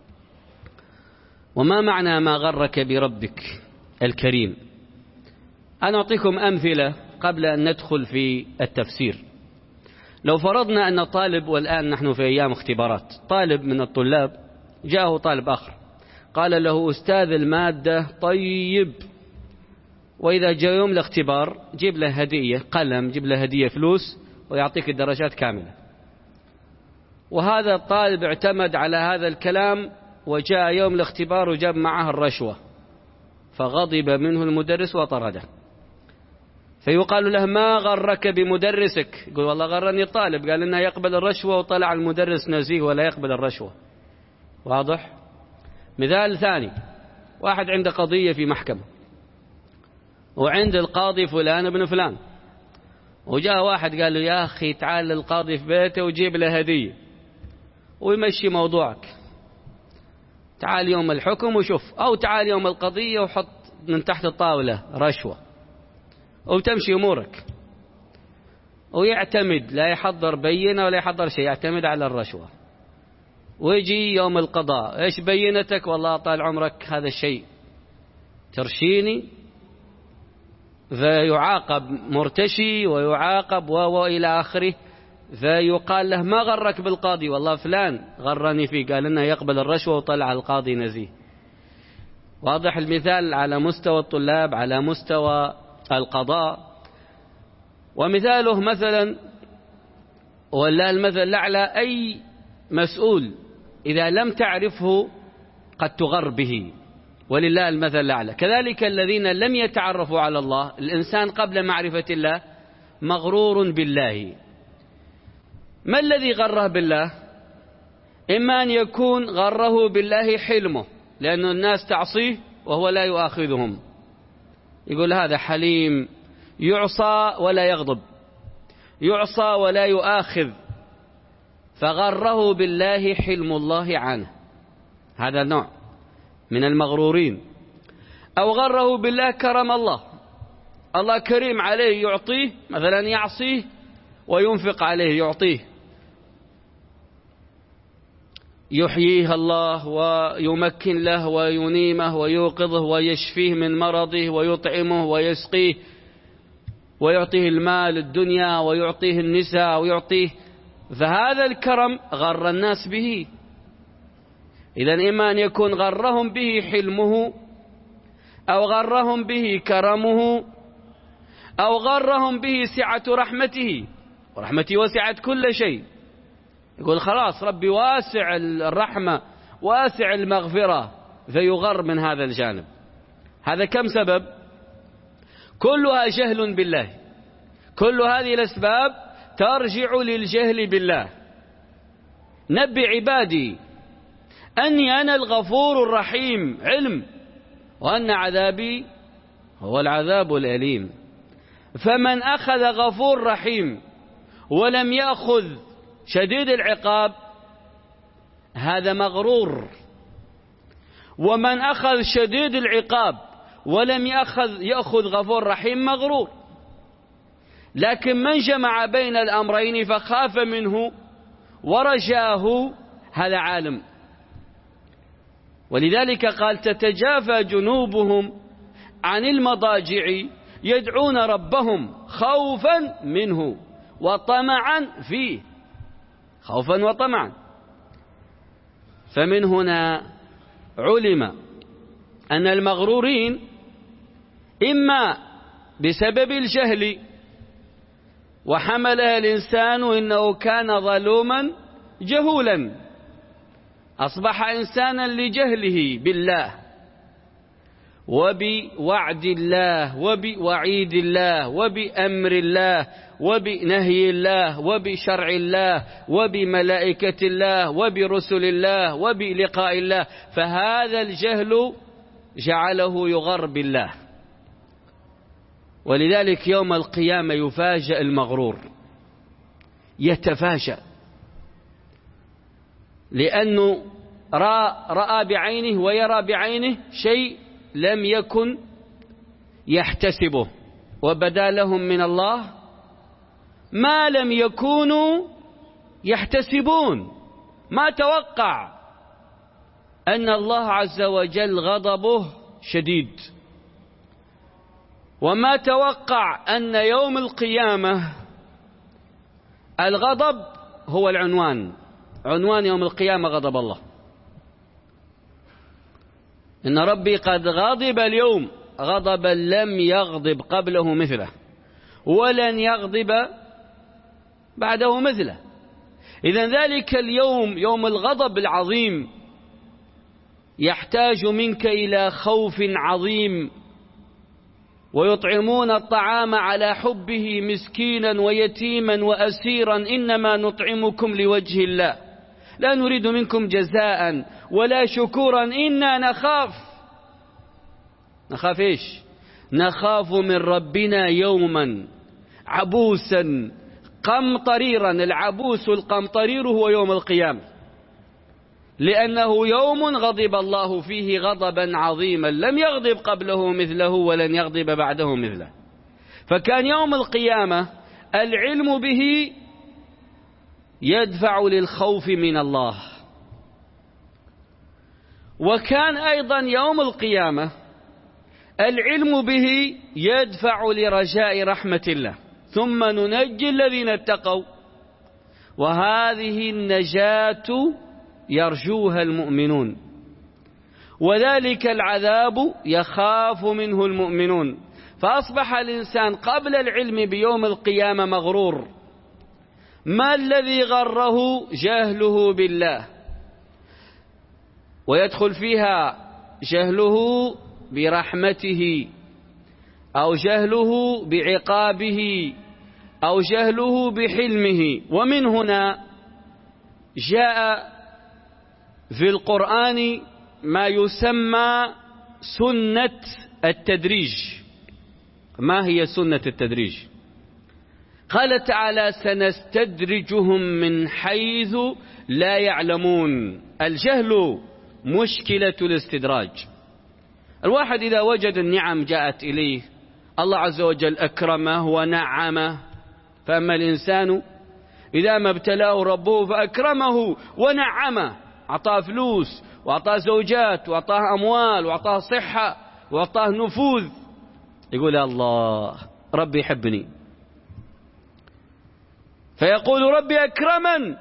وما معنى ما غرك بربك الكريم؟ أنا أعطيكم أمثلة قبل أن ندخل في التفسير. لو فرضنا أن طالب، والآن نحن في أيام اختبارات، طالب من الطلاب جاءه طالب آخر قال له أستاذ المادة طيب، وإذا جاء يوم الاختبار جيب له هدية قلم، جيب له هدية فلوس ويعطيك الدرجات كاملة. وهذا الطالب اعتمد على هذا الكلام وجاء يوم الاختبار وجاب معه الرشوة، فغضب منه المدرس وطرده. فيقال له ما غرك بمدرسك؟ يقول والله غرني الطالب، قال إنه يقبل الرشوة وطلع المدرس نزيه ولا يقبل الرشوة. واضح؟ مثال ثاني، واحد عنده قضية في محكمة وعند القاضي فلان ابن فلان، وجاء واحد قال له يا أخي تعال للقاضي في بيته وجيب له هدية ويمشي موضوعك، تعال يوم الحكم وشوف، أو تعال يوم القضية وحط من تحت الطاولة رشوة وتمشي أمورك. ويعتمد، لا يحضر بينة ولا يحضر شيء، يعتمد على الرشوة. ويجي يوم القضاء إيش بينتك؟ والله طال عمرك هذا الشيء ترشيني، فيعاقب مرتشي ويعاقب وإلى آخره. فيقال له ما غرك بالقاضي؟ والله فلان غرني فيه، قال إنه يقبل الرشوة وطلع القاضي نزيه. واضح المثال على مستوى الطلاب، على مستوى القضاء. ومثاله مثلا ولا المثل الأعلى، أي مسؤول إذا لم تعرفه قد تغر به، ولله المثل الأعلى. كذلك الذين لم يتعرفوا على الله، الإنسان قبل معرفة الله مغرور بالله. ما الذي غره بالله؟ إما أن يكون غره بالله حلمه، لأن الناس تعصيه وهو لا يؤاخذهم، يقول هذا حليم يعصى ولا يغضب، يعصى ولا يؤاخذ، فغره بالله حلم الله عنه، هذا نوع من المغرورين. أو غره بالله كرم الله، الله كريم عليه يعطيه، مثلا يعصيه وينفق عليه يعطيه، يحييه الله ويمكن له وينيمه ويوقظه ويشفيه من مرضه ويطعمه ويسقيه ويعطيه المال الدنيا ويعطيه النساء ويعطيه، فهذا الكرم غر الناس به. إذن إما أن يكون غرهم به حلمه، أو غرهم به كرمه، أو غرهم به سعة رحمته، ورحمتي وسعت كل شيء، يقول خلاص ربي واسع الرحمة واسع المغفرة، فيغر من هذا الجانب. هذا كم سبب؟ كلها جهل بالله، كل هذه الأسباب ترجع للجهل بالله. نبي عبادي أني أنا الغفور الرحيم، علم، وأن عذابي هو العذاب الأليم. فمن أخذ غفور رحيم ولم يأخذ شديد العقاب هذا مغرور، ومن أخذ شديد العقاب ولم يأخذ يأخذ غفور رحيم مغرور. لكن من جمع بين الأمرين فخاف منه ورجاه هذا عالم. ولذلك قال تتجافى جنوبهم عن المضاجع يدعون ربهم خوفا منه وطمعا فيه، خوفا وطمعا. فمن هنا علم أن المغرورين إما بسبب الجهل وحملها الإنسان إنه كان ظلوما جهولا، أصبح إنسانا لجهله بالله وبوعد الله وبوعيد الله وبأمر الله وبنهي الله وبشرع الله وبملائكة الله وبرسل الله وبلقاء الله، فهذا الجهل جعله يغر بالله. ولذلك يوم القيامة يفاجأ المغرور، يتفاجأ، لأنه رأى, رأى بعينه ويرى بعينه شيء لم يكن يحتسبه، وبدا لهم من الله ما لم يكونوا يحتسبون. ما توقع أن الله عز وجل غضبه شديد، وما توقع أن يوم القيامة الغضب هو العنوان، عنوان يوم القيامة غضب الله. إن ربي قد غضب اليوم غضبا لم يغضب قبله مثله ولن يغضب بعده مثله. إذن ذلك اليوم يوم الغضب العظيم يحتاج منك إلى خوف عظيم، ويطعمون الطعام على حبه مسكينا ويتيما وأسيرا إنما نطعمكم لوجه الله لا نريد منكم جزاء ولا شكورا إنا نخاف. نخاف إيش؟ نخاف من ربنا يوما عبوسا قمطريرا. العبوس القمطرير هو يوم القيامة، لأنه يوم غضب الله فيه غضبا عظيما لم يغضب قبله مثله ولن يغضب بعده مثله. فكان يوم القيامة العلم به يدفع للخوف من الله، وكان أيضا يوم القيامة العلم به يدفع لرجاء رحمة الله، ثم ننجي الذين اتقوا، وهذه النجاة يرجوها المؤمنون، وذلك العذاب يخاف منه المؤمنون. فأصبح الإنسان قبل العلم بيوم القيامة مغرور. ما الذي غره؟ جهله بالله، ويدخل فيها جهله برحمته أو جهله بعقابه أو جهله بحلمه. ومن هنا جاء في القرآن ما يسمى سنة التدريج. ما هي سنة التدريج؟ قال تعالى سنستدرجهم من حيث لا يعلمون. الجهل مشكلة الاستدراج. الواحد إذا وجد النعم جاءت إليه، الله عز وجل أكرمه ونعمه، فأما الإنسان إذا ما ابتلاه ربه فأكرمه ونعمه، أعطاه فلوس وأعطاه زوجات وأعطاه أموال وأعطاه صحة وأعطاه نفوذ، يقول الله ربي يحبني، فيقول ربي أكرمن.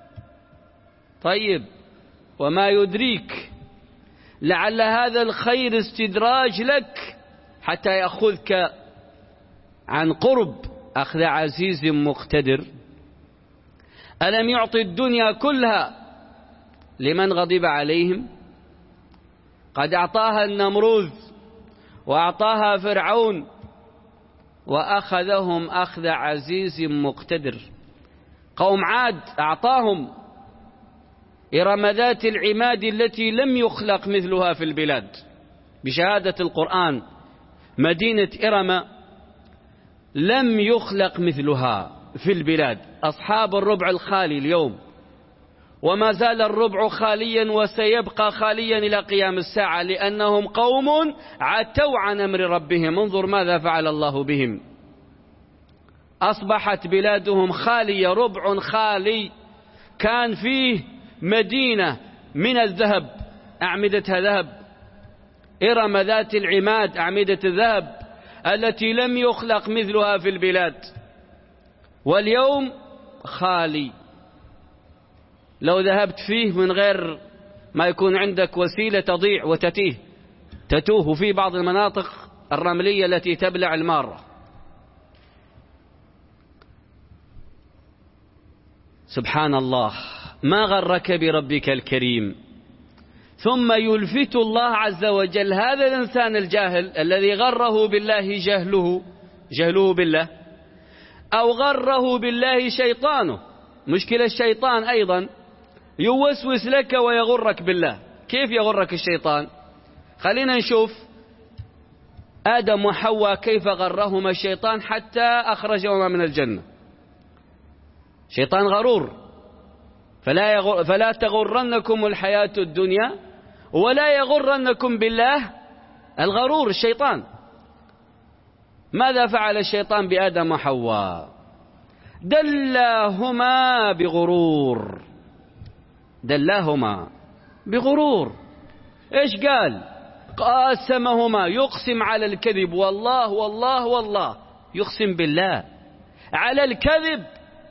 طيب وما يدريك لعل هذا الخير استدراج لك حتى يأخذك عن قرب أخذ عزيز مقتدر. ألم يعطي الدنيا كلها لمن غضب عليهم؟ قد أعطاها النمروذ وأعطاها فرعون وأخذهم أخذ عزيز مقتدر. قوم عاد أعطاهم إرم ذات العماد التي لم يخلق مثلها في البلاد، بشهادة القرآن مدينة إرم لم يخلق مثلها في البلاد. أصحاب الربع الخالي اليوم، وما زال الربع خاليا وسيبقى خاليا إلى قيام الساعة، لأنهم قوم عتوا عن أمر ربهم. انظر ماذا فعل الله بهم. أصبحت بلادهم خالية، ربع خالي كان فيه مدينة من الذهب، أعمدتها ذهب، إرم ذات العماد أعمدة الذهب التي لم يخلق مثلها في البلاد، واليوم خالي. لو ذهبت فيه من غير ما يكون عندك وسيلة تضيع وتتيه تتوه في بعض المناطق الرملية التي تبلع المارة. سبحان الله، ما غرك بربك الكريم؟ ثم يلفت الله عز وجل هذا الإنسان الجاهل الذي غره بالله جهله جهله بالله، أو غره بالله شيطانه. مشكلة الشيطان أيضا يوسوس لك ويغرك بالله. كيف يغرك الشيطان؟ خلينا نشوف آدم وحواء كيف غرهما الشيطان حتى أخرجهما من الجنة. شيطان غرور، فلا, يغر فلا تغرنكم الحياة الدنيا ولا يغرنكم بالله الغرور الشيطان. ماذا فعل الشيطان بآدم وحواء؟ دلاهما بغرور، دلاهما بغرور. ايش قال؟ قاسمهما، يقسم على الكذب، والله والله والله، يقسم بالله على الكذب.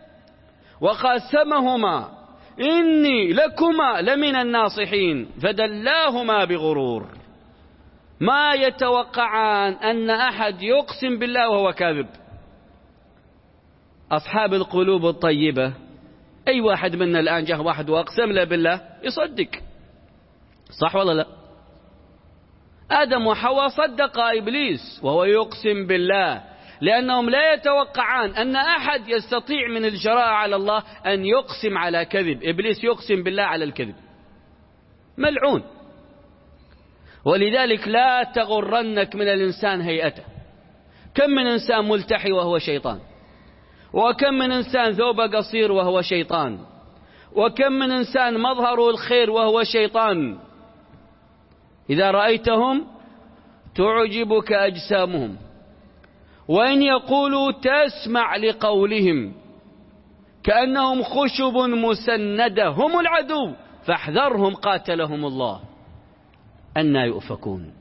وقاسمهما إني لكما لمن الناصحين، فدلاهما بغرور. ما يتوقعان أن أحد يقسم بالله وهو كاذب. أصحاب القلوب الطيبة، أي واحد منا الآن جاء واحد وأقسم له بالله يصدق، صح ولا لا؟ آدم وحواء صدق إبليس وهو يقسم بالله، لأنهم لا يتوقعان أن أحد يستطيع من الجراءة على الله أن يقسم على كذب. إبليس يقسم بالله على الكذب، ملعون. ولذلك لا تغرنك من الإنسان هيئته. كم من إنسان ملتحي وهو شيطان، وكم من إنسان ثوبه قصير وهو شيطان، وكم من إنسان مظهره الخير وهو شيطان. إذا رأيتهم تعجبك أجسامهم، وإن يقولوا تسمع لقولهم كأنهم خشب مسندة، هم العدو فاحذرهم قاتلهم الله، أنى يؤفكون.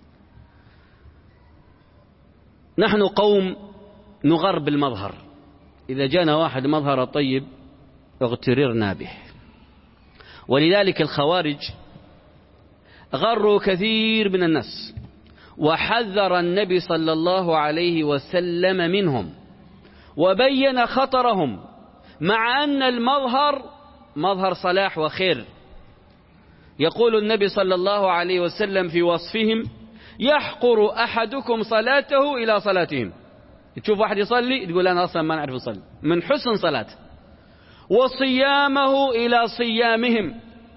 نحن قوم نغر بالمظهر، إذا جانا واحد مظهر طيب اغتررنا به. ولذلك الخوارج غروا كثير من الناس، وحذر النبي صلى الله عليه وسلم منهم وبين خطرهم، مع أن المظهر مظهر صلاح وخير. يقول النبي صلى الله عليه وسلم في وصفهم: يحقر أحدكم صلاته إلى صلاتهم. تشوف واحد يصلي تقول أنا أصلا ما نعرف أصلي، من حسن صلاته. وصيامه إلى صيامهم،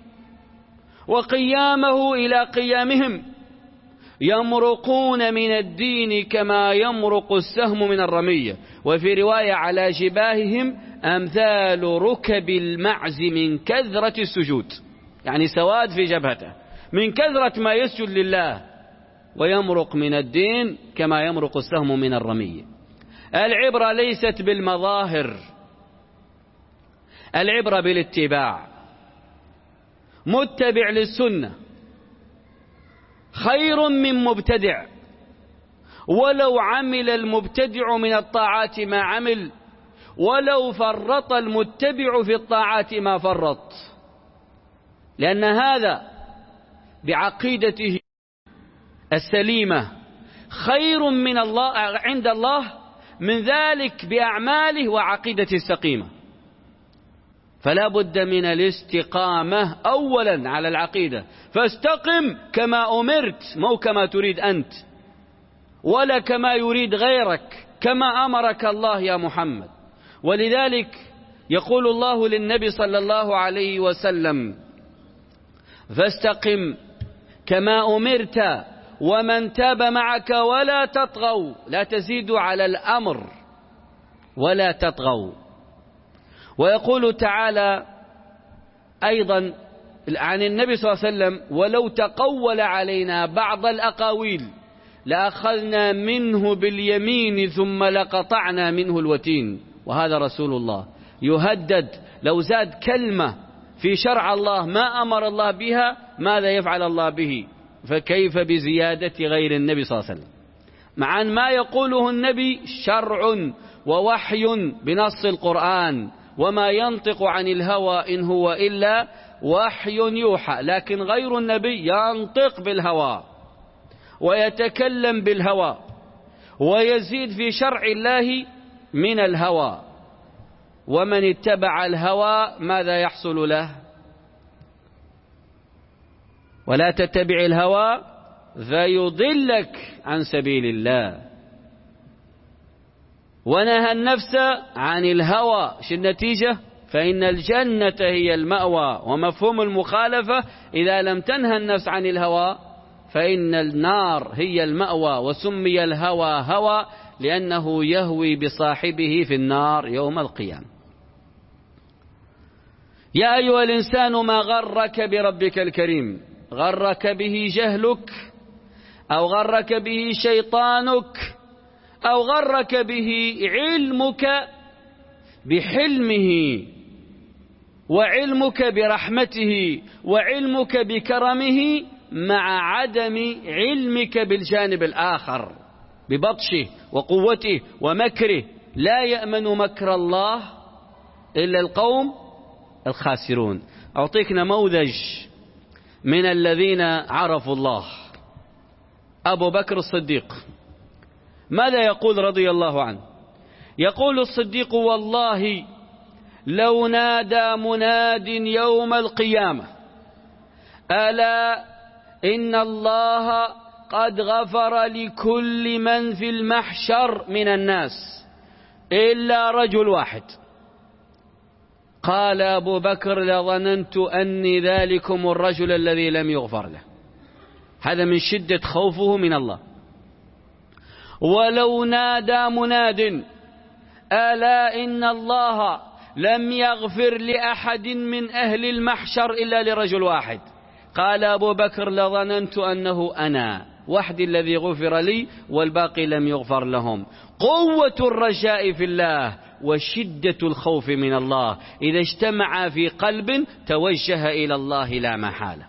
وقيامه إلى قيامهم. يمرقون من الدين كما يمرق السهم من الرمية. وفي رواية: على جباههم أمثال ركب المعز من كثرة السجود، يعني سواد في جبهته من كثرة ما يسجد لله. ويمرق من الدين كما يمرق السهم من الرمية. العبرة ليست بالمظاهر، العبرة بالاتباع. متبع للسنة خير من مبتدع، ولو عمل المبتدع من الطاعات ما عمل، ولو فرط المتبع في الطاعات ما فرط. لأن هذا بعقيدته السليمة خير من الله عند الله من ذلك بأعماله وعقيدته السقيمة. فلا بد من الاستقامة أولا على العقيدة. فاستقم كما أمرت، مو كما تريد أنت ولا كما يريد غيرك، كما أمرك الله يا محمد. ولذلك يقول الله للنبي صلى الله عليه وسلم: فاستقم كما أمرت ومن تاب معك ولا تطغوا. لا تزيدوا على الأمر ولا تطغوا. ويقول تعالى أيضا عن النبي صلى الله عليه وسلم: ولو تقول علينا بعض الأقاويل لأخذنا منه باليمين ثم لقطعنا منه الوتين. وهذا رسول الله يهدد لو زاد كلمة في شرع الله ما أمر الله بها ماذا يفعل الله به، فكيف بزيادة غير النبي صلى الله عليه وسلم، مع أن ما يقوله النبي شرع ووحي بنص القرآن، وما ينطق عن الهوى إن هو إلا وحي يوحى. لكن غير النبي ينطق بالهوى ويتكلم بالهوى ويزيد في شرع الله من الهوى. ومن اتبع الهوى ماذا يحصل له؟ ولا تتبع الهوى فيضلك عن سبيل الله. ونهى النفس عن الهوى، شو النتيجة؟ فإن الجنة هي المأوى. ومفهوم المخالفة إذا لم تنهى النفس عن الهوى فإن النار هي المأوى. وسمي الهوى هوى لأنه يهوي بصاحبه في النار يوم القيامة. يا أيها الإنسان ما غرك بربك الكريم؟ غرك به جهلك، أو غرك به شيطانك، أو غرك به علمك بحلمه، وعلمك برحمته، وعلمك بكرمه، مع عدم علمك بالجانب الآخر ببطشه وقوته ومكره. لا يأمن مكر الله إلا القوم الخاسرون. أعطيك نموذج من الذين عرفوا الله. أبو بكر الصديق ماذا يقول رضي الله عنه؟ يقول الصديق: والله لو نادى مناد يوم القيامة ألا إن الله قد غفر لكل من في المحشر من الناس إلا رجل واحد. قال أبو بكر: لظننت أني ذلكم الرجل الذي لم يغفر له. هذا من شدة خوفه من الله. ولو نادى مناد ألا إن الله لم يغفر لأحد من أهل المحشر إلا لرجل واحد. قال أبو بكر: لظننت أنه أنا وحدي الذي غفر لي والباقي لم يغفر لهم. قوة الرجاء في الله وشدة الخوف من الله إذا اجتمع في قلب توجه إلى الله لا محالة.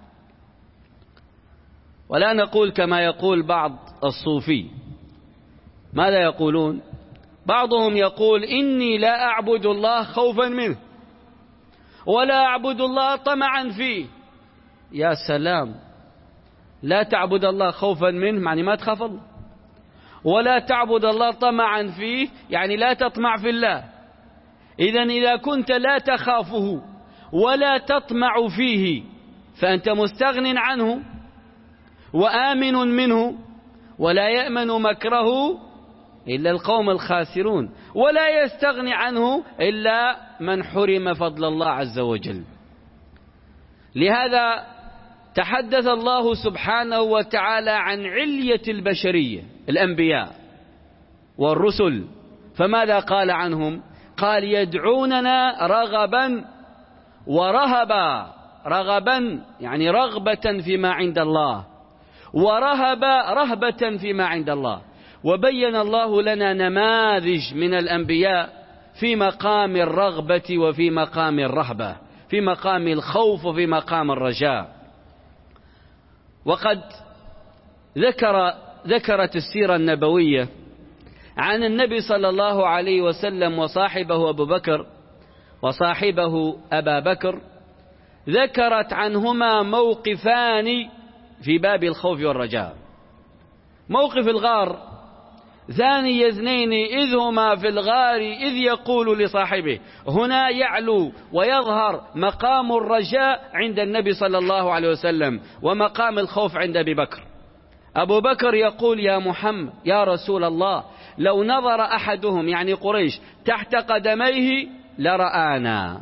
ولا نقول كما يقول بعض الصوفي. ماذا يقولون؟ بعضهم يقول: إني لا أعبد الله خوفا منه ولا أعبد الله طمعا فيه. يا سلام، لا تعبد الله خوفا منه يعني ما تخاف الله، ولا تعبد الله طمعا فيه يعني لا تطمع في الله. إذن إذا كنت لا تخافه ولا تطمع فيه فأنت مستغن عنه وآمن منه، ولا يأمن مكره إلا القوم الخاسرون، ولا يستغني عنه إلا من حرم فضل الله عز وجل. لهذا تحدث الله سبحانه وتعالى عن علية البشرية الأنبياء والرسل، فماذا قال عنهم؟ قال: يدعوننا رغبا ورهبا. رغبا يعني رغبة فيما عند الله، ورهبا رهبة فيما عند الله. وبين الله لنا نماذج من الأنبياء في مقام الرغبة وفي مقام الرهبة، في مقام الخوف وفي مقام الرجاء. وقد ذكر ذكرت السيرة النبوية عن النبي صلى الله عليه وسلم وصاحبه أبو بكر وصاحبه أبا بكر، ذكرت عنهما موقفان في باب الخوف والرجاء. موقف الغار: ثاني اثنين إذ هما في الغار إذ يقول لصاحبه. هنا يعلو ويظهر مقام الرجاء عند النبي صلى الله عليه وسلم ومقام الخوف عند أبي بكر. أبو بكر يقول: يا محمد يا رسول الله، لو نظر أحدهم يعني قريش تحت قدميه لرآنا.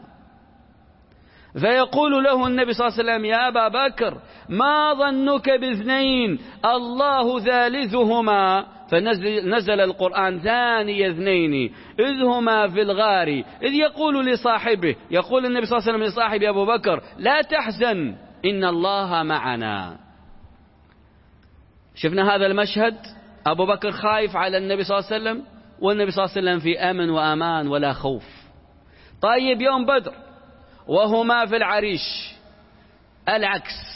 فيقول له النبي صلى الله عليه وسلم: يا أبا بكر ما ظنك باثنين الله ثالثهما. فنزل القرآن: ثاني اثنين إذ هما في الغار إذ يقول لصاحبه. يقول النبي صلى الله عليه وسلم لصاحبه أبو بكر: لا تحزن إن الله معنا. شفنا هذا المشهد، أبو بكر خايف على النبي صلى الله عليه وسلم والنبي صلى الله عليه وسلم في أمن وأمان ولا خوف. طيب يوم بدر وهما في العريش العكس،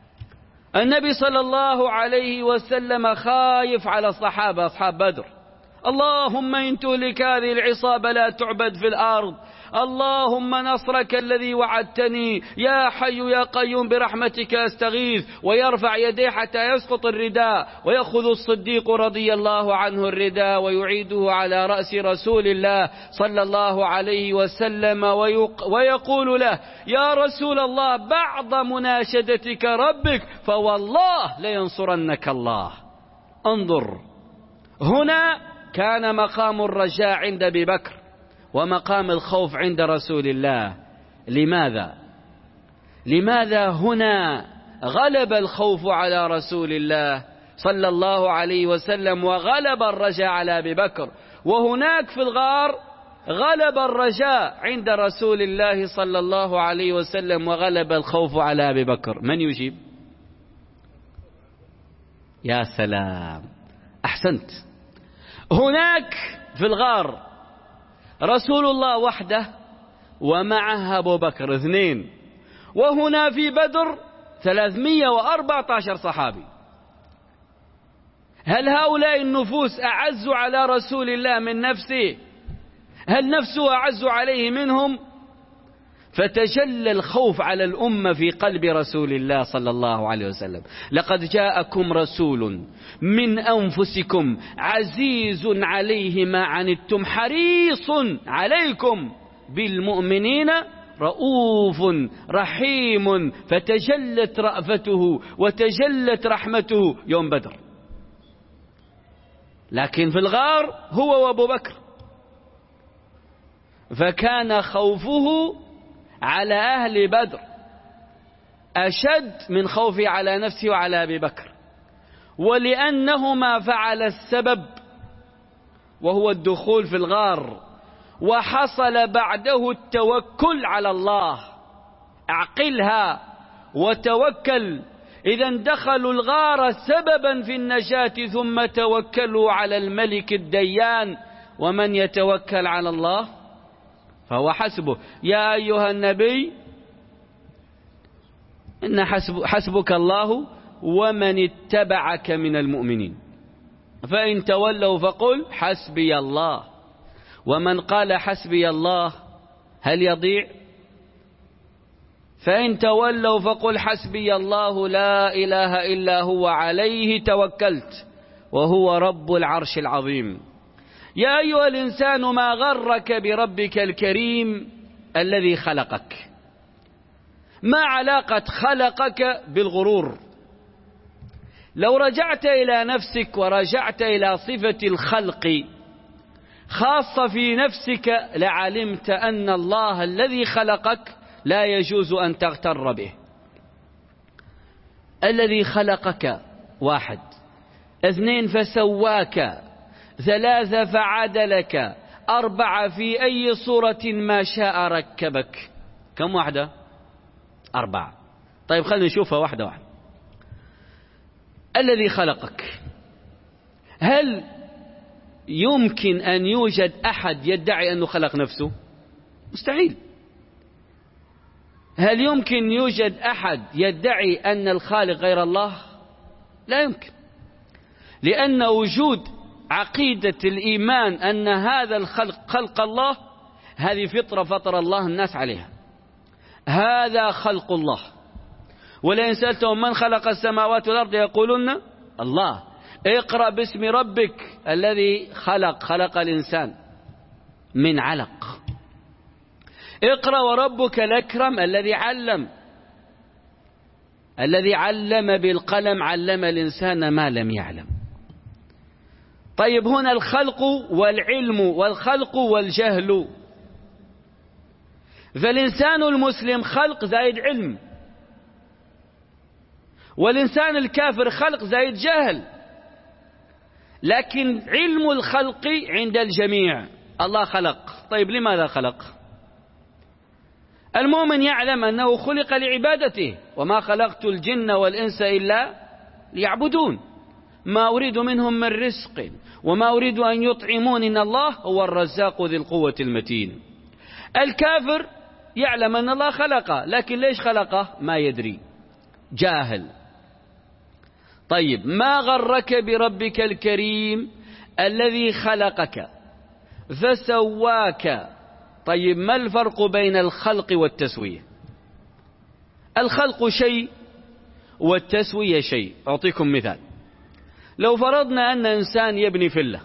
النبي صلى الله عليه وسلم خايف على الصحابة أصحاب بدر، اللهم إن تهلك هذه العصابة لا تعبد في الأرض، اللهم نصرك الذي وعدتني، يا حي يا قيوم برحمتك أستغيث. ويرفع يديه حتى يسقط الرداء، ويأخذ الصديق رضي الله عنه الرداء ويعيده على رأس رسول الله صلى الله عليه وسلم، ويقول له: يا رسول الله، بعض مناشدتك ربك فوالله لينصرنك الله. انظر، هنا كان مقام الرجاء عند أبي بكر ومقام الخوف عند رسول الله. لماذا؟ لماذا هنا غلب الخوف على رسول الله صلى الله عليه وسلم وغلب الرجاء على أبي بكر، وهناك في الغار غلب الرجاء عند رسول الله صلى الله عليه وسلم وغلب الخوف على أبي بكر؟ من يجيب؟ يا سلام، أحسنت. هناك في الغار رسول الله وحده ومعه أبو بكر اثنين، وهنا في بدر ثلاثمئة وأربعة عشر صحابي. هل هؤلاء النفوس أعز على رسول الله من نفسه؟ هل نفسه أعز عليه منهم؟ فتجلى الخوف على الأمة في قلب رسول الله صلى الله عليه وسلم. لقد جاءكم رسول من أنفسكم عزيز عليه ما عنتم حريص عليكم بالمؤمنين رؤوف رحيم. فتجلت رأفته وتجلت رحمته يوم بدر. لكن في الغار هو وأبو بكر، فكان خوفه على أهل بدر أشد من خوفه على نفسه وعلى أبي بكر، ولأنهما فعل السبب وهو الدخول في الغار، وحصل بعده التوكل على الله. اعقلها وتوكل. إذا دخلوا الغار سببا في النجاة ثم توكلوا على الملك الديان، ومن يتوكل على الله فهو حسبه. يا أيها النبي إن حسب حسبك الله ومن اتبعك من المؤمنين، فإن تولوا فقل حسبي الله. ومن قال حسبي الله هل يضيع؟ فإن تولوا فقل حسبي الله لا إله إلا هو عليه توكلت وهو رب العرش العظيم. يا أيها الإنسان ما غرك بربك الكريم الذي خلقك؟ ما علاقة خلقك بالغرور؟ لو رجعت إلى نفسك ورجعت إلى صفة الخلق خاصة في نفسك لعلمت أن الله الذي خلقك لا يجوز أن تغتر به. الذي خلقك واحد، اثنين فسواك، ثلاثة فعدلك، أربعة في أي صورة ما شاء ركبك. كم واحدة؟ أربعة. طيب خلينا نشوفها واحدة واحدة. الذي خلقك، هل يمكن أن يوجد أحد يدعي أنه خلق نفسه؟ مستحيل. هل يمكن يوجد أحد يدعي أن الخالق غير الله؟ لا يمكن، لأن وجود عقيدة الإيمان أن هذا الخلق خلق الله هذه فطرة فطر الله الناس عليها. هذا خلق الله. ولئن سألتهم من خلق السماوات والأرض يقولون الله. اقرأ باسم ربك الذي خلق خلق الإنسان من علق. اقرأ وربك الأكرم الذي علم الذي علم بالقلم علم الإنسان ما لم يعلم. طيب هنا الخلق والعلم والخلق والجهل. فالإنسان المسلم خلق زائد علم، والإنسان الكافر خلق زائد جهل. لكن علم الخلق عند الجميع. الله خلق. طيب لماذا خلق؟ المؤمن يعلم أنه خلق لعبادته، وما خلقت الجن والإنس إلا ليعبدون، ما أريد منهم من رزق وما أريد أن يطعمون إن الله هو الرزاق ذي القوة المتين. الكافر يعلم أن الله خلقه، لكن ليش خلقه ما يدري، جاهل. طيب ما غرك بربك الكريم الذي خلقك فسواك. طيب ما الفرق بين الخلق والتسوية؟ الخلق شيء والتسوية شيء. أعطيكم مثال. لو فرضنا أن إنسان يبني فيلا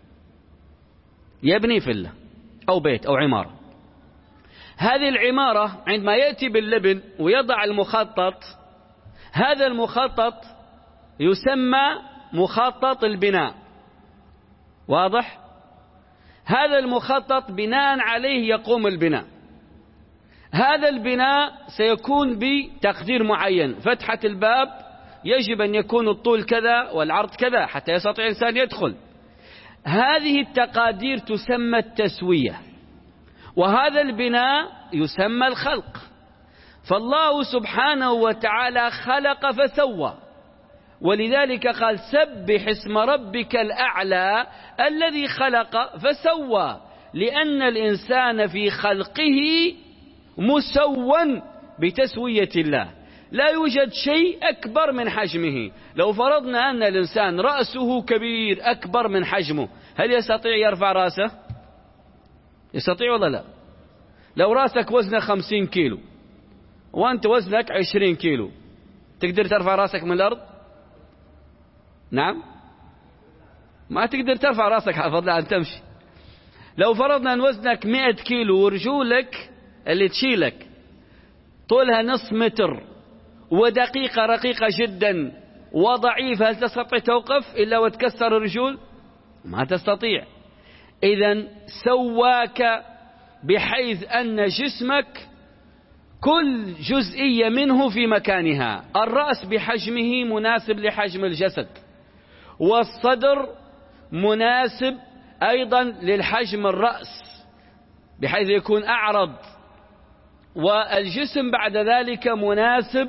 يبني فيلا أو بيت أو عمارة. هذه العمارة عندما يأتي باللبن ويضع المخطط، هذا المخطط يسمى مخطط البناء. واضح؟ هذا المخطط بناء عليه يقوم البناء. هذا البناء سيكون بتقدير معين. فتحة الباب يجب أن يكون الطول كذا والعرض كذا حتى يستطيع الإنسان يدخل. هذه التقادير تسمى التسوية، وهذا البناء يسمى الخلق. فالله سبحانه وتعالى خلق فسوى، ولذلك قال سبح اسم ربك الأعلى الذي خلق فسوى، لأن الإنسان في خلقه مسوى بتسوية الله. لا يوجد شيء أكبر من حجمه. لو فرضنا أن الإنسان رأسه كبير أكبر من حجمه، هل يستطيع يرفع رأسه؟ يستطيع ولا لا؟ لو رأسك وزنه خمسين كيلو وأنت وزنك عشرين كيلو، تقدر ترفع رأسك من الأرض؟ نعم، ما تقدر ترفع رأسك فضل أن تمشي. لو فرضنا أن وزنك مئة كيلو ورجولك اللي تشيلك طولها نصف متر ودقيقة رقيقة جدا وضعيفة، هل تستطيع توقف إلا وتكسر الرجول؟ ما تستطيع. إذن سواك بحيث أن جسمك كل جزئية منه في مكانها. الرأس بحجمه مناسب لحجم الجسد، والصدر مناسب أيضا للحجم الرأس بحيث يكون أعرض، والجسم بعد ذلك مناسب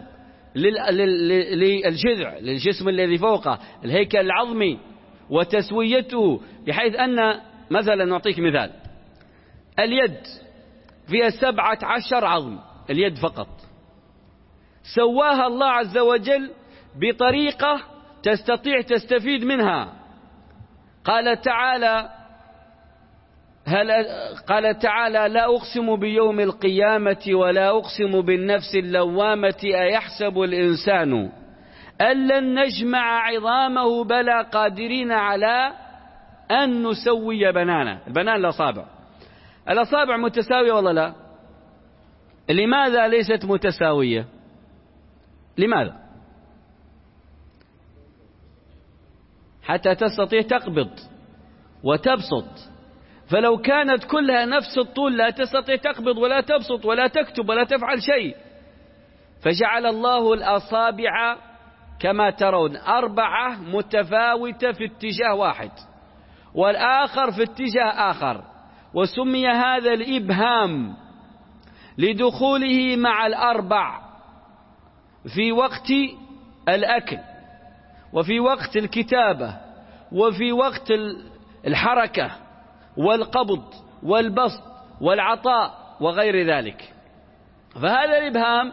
للجذع للجسم الذي فوقه الهيكل العظمي وتسويته، بحيث أن مثلا نعطيك مثال، اليد فيها سبعة عشر عظم، اليد فقط سواها الله عز وجل بطريقة تستطيع تستفيد منها. قال تعالى هل قال تعالى لا أقسم بيوم القيامة ولا أقسم بالنفس اللوامة أيحسب الإنسان أن لن نجمع عظامه بلى قادرين على أن نسوي بنانه. البنان الأصابع، الأصابع متساوية ولا لا؟ لماذا ليست متساوية؟ لماذا؟ حتى تستطيع تقبض وتبسط. فلو كانت كلها نفس الطول لا تستطيع تقبض ولا تبسط ولا تكتب ولا تفعل شيء. فجعل الله الأصابع كما ترون أربعة متفاوتة في اتجاه واحد والآخر في اتجاه آخر، وسمي هذا الإبهام لدخوله مع الأربع في وقت الأكل وفي وقت الكتابة وفي وقت الحركة والقبض والبسط والعطاء وغير ذلك. فهذا الإبهام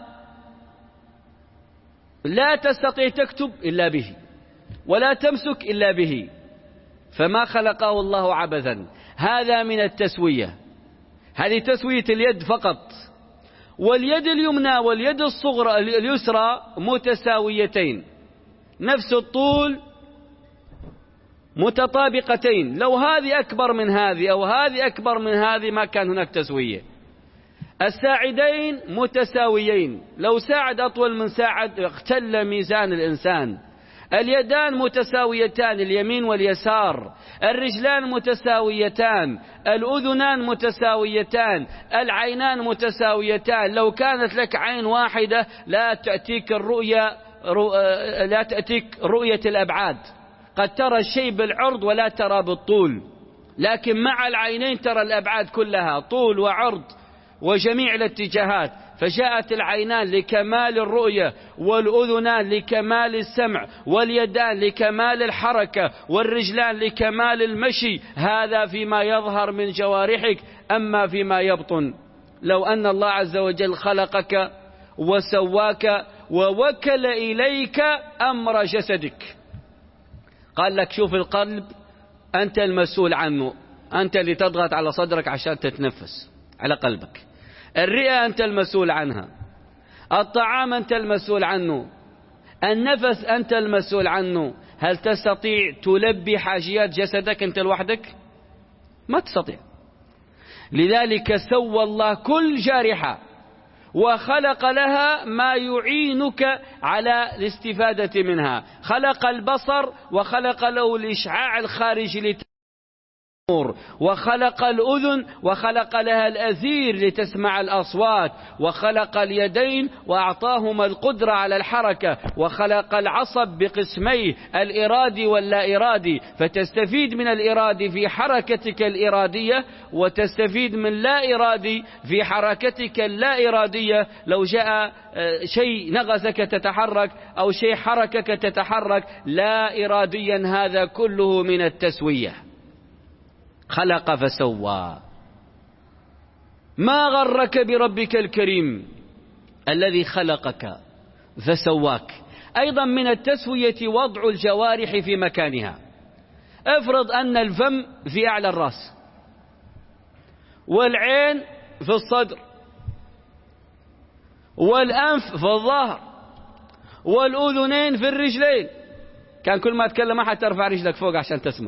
لا تستطيع تكتب إلا به ولا تمسك إلا به، فما خلقه الله عبثا. هذا من التسوية، هذه تسوية اليد فقط. واليد اليمنى واليد الصغرى اليسرى متساويتين، نفس الطول متطابقتين. لو هذه أكبر من هذه أو هذه أكبر من هذه ما كان هناك تسوية. الساعدين متساويين، لو ساعد أطول من ساعد اختل ميزان الإنسان. اليدان متساويتان، اليمين واليسار. الرجلان متساويتان، الأذنان متساويتان، العينان متساويتان. لو كانت لك عين واحدة لا تأتيك الرؤية لا تأتيك رؤية الأبعاد، قد ترى الشيء بالعرض ولا ترى بالطول، لكن مع العينين ترى الأبعاد كلها طول وعرض وجميع الاتجاهات. فجاءت العينان لكمال الرؤية، والأذنان لكمال السمع، واليدان لكمال الحركة، والرجلان لكمال المشي. هذا فيما يظهر من جوارحك. أما فيما يبطن، لو أن الله عز وجل خلقك وسواك ووكل إليك أمر جسدك، قال لك شوف القلب أنت المسؤول عنه، أنت اللي تضغط على صدرك عشان تتنفس على قلبك. الرئة أنت المسؤول عنها. الطعام أنت المسؤول عنه. النفس أنت المسؤول عنه. هل تستطيع تلبي حاجيات جسدك أنت لوحدك؟ ما تستطيع. لذلك سوى الله كل جارحة وخلق لها ما يعينك على الاستفادة منها. خلق البصر وخلق له الإشعاع الخارجي للنور، وخلق الأذن وخلق لها الأثير لتسمع الأصوات، وخلق اليدين وأعطاهما القدرة على الحركة، وخلق العصب بقسميه الإرادي واللا إرادي، فتستفيد من الإرادي في حركتك الإرادية، وتستفيد من لا إرادي في حركتك اللا إرادية. لو جاء شيء نغزك تتحرك أو شيء حركك تتحرك لا إراديا، هذا كله من التسوية. خلق فسوى. ما غرك بربك الكريم الذي خلقك فسواك. أيضا من التسوية وضع الجوارح في مكانها. افرض أن الفم في أعلى الرأس، والعين في الصدر، والأنف في الظهر، والأذنين في الرجلين. كان كل ما تكلم أحد ترفع رجلك فوق عشان تسمع،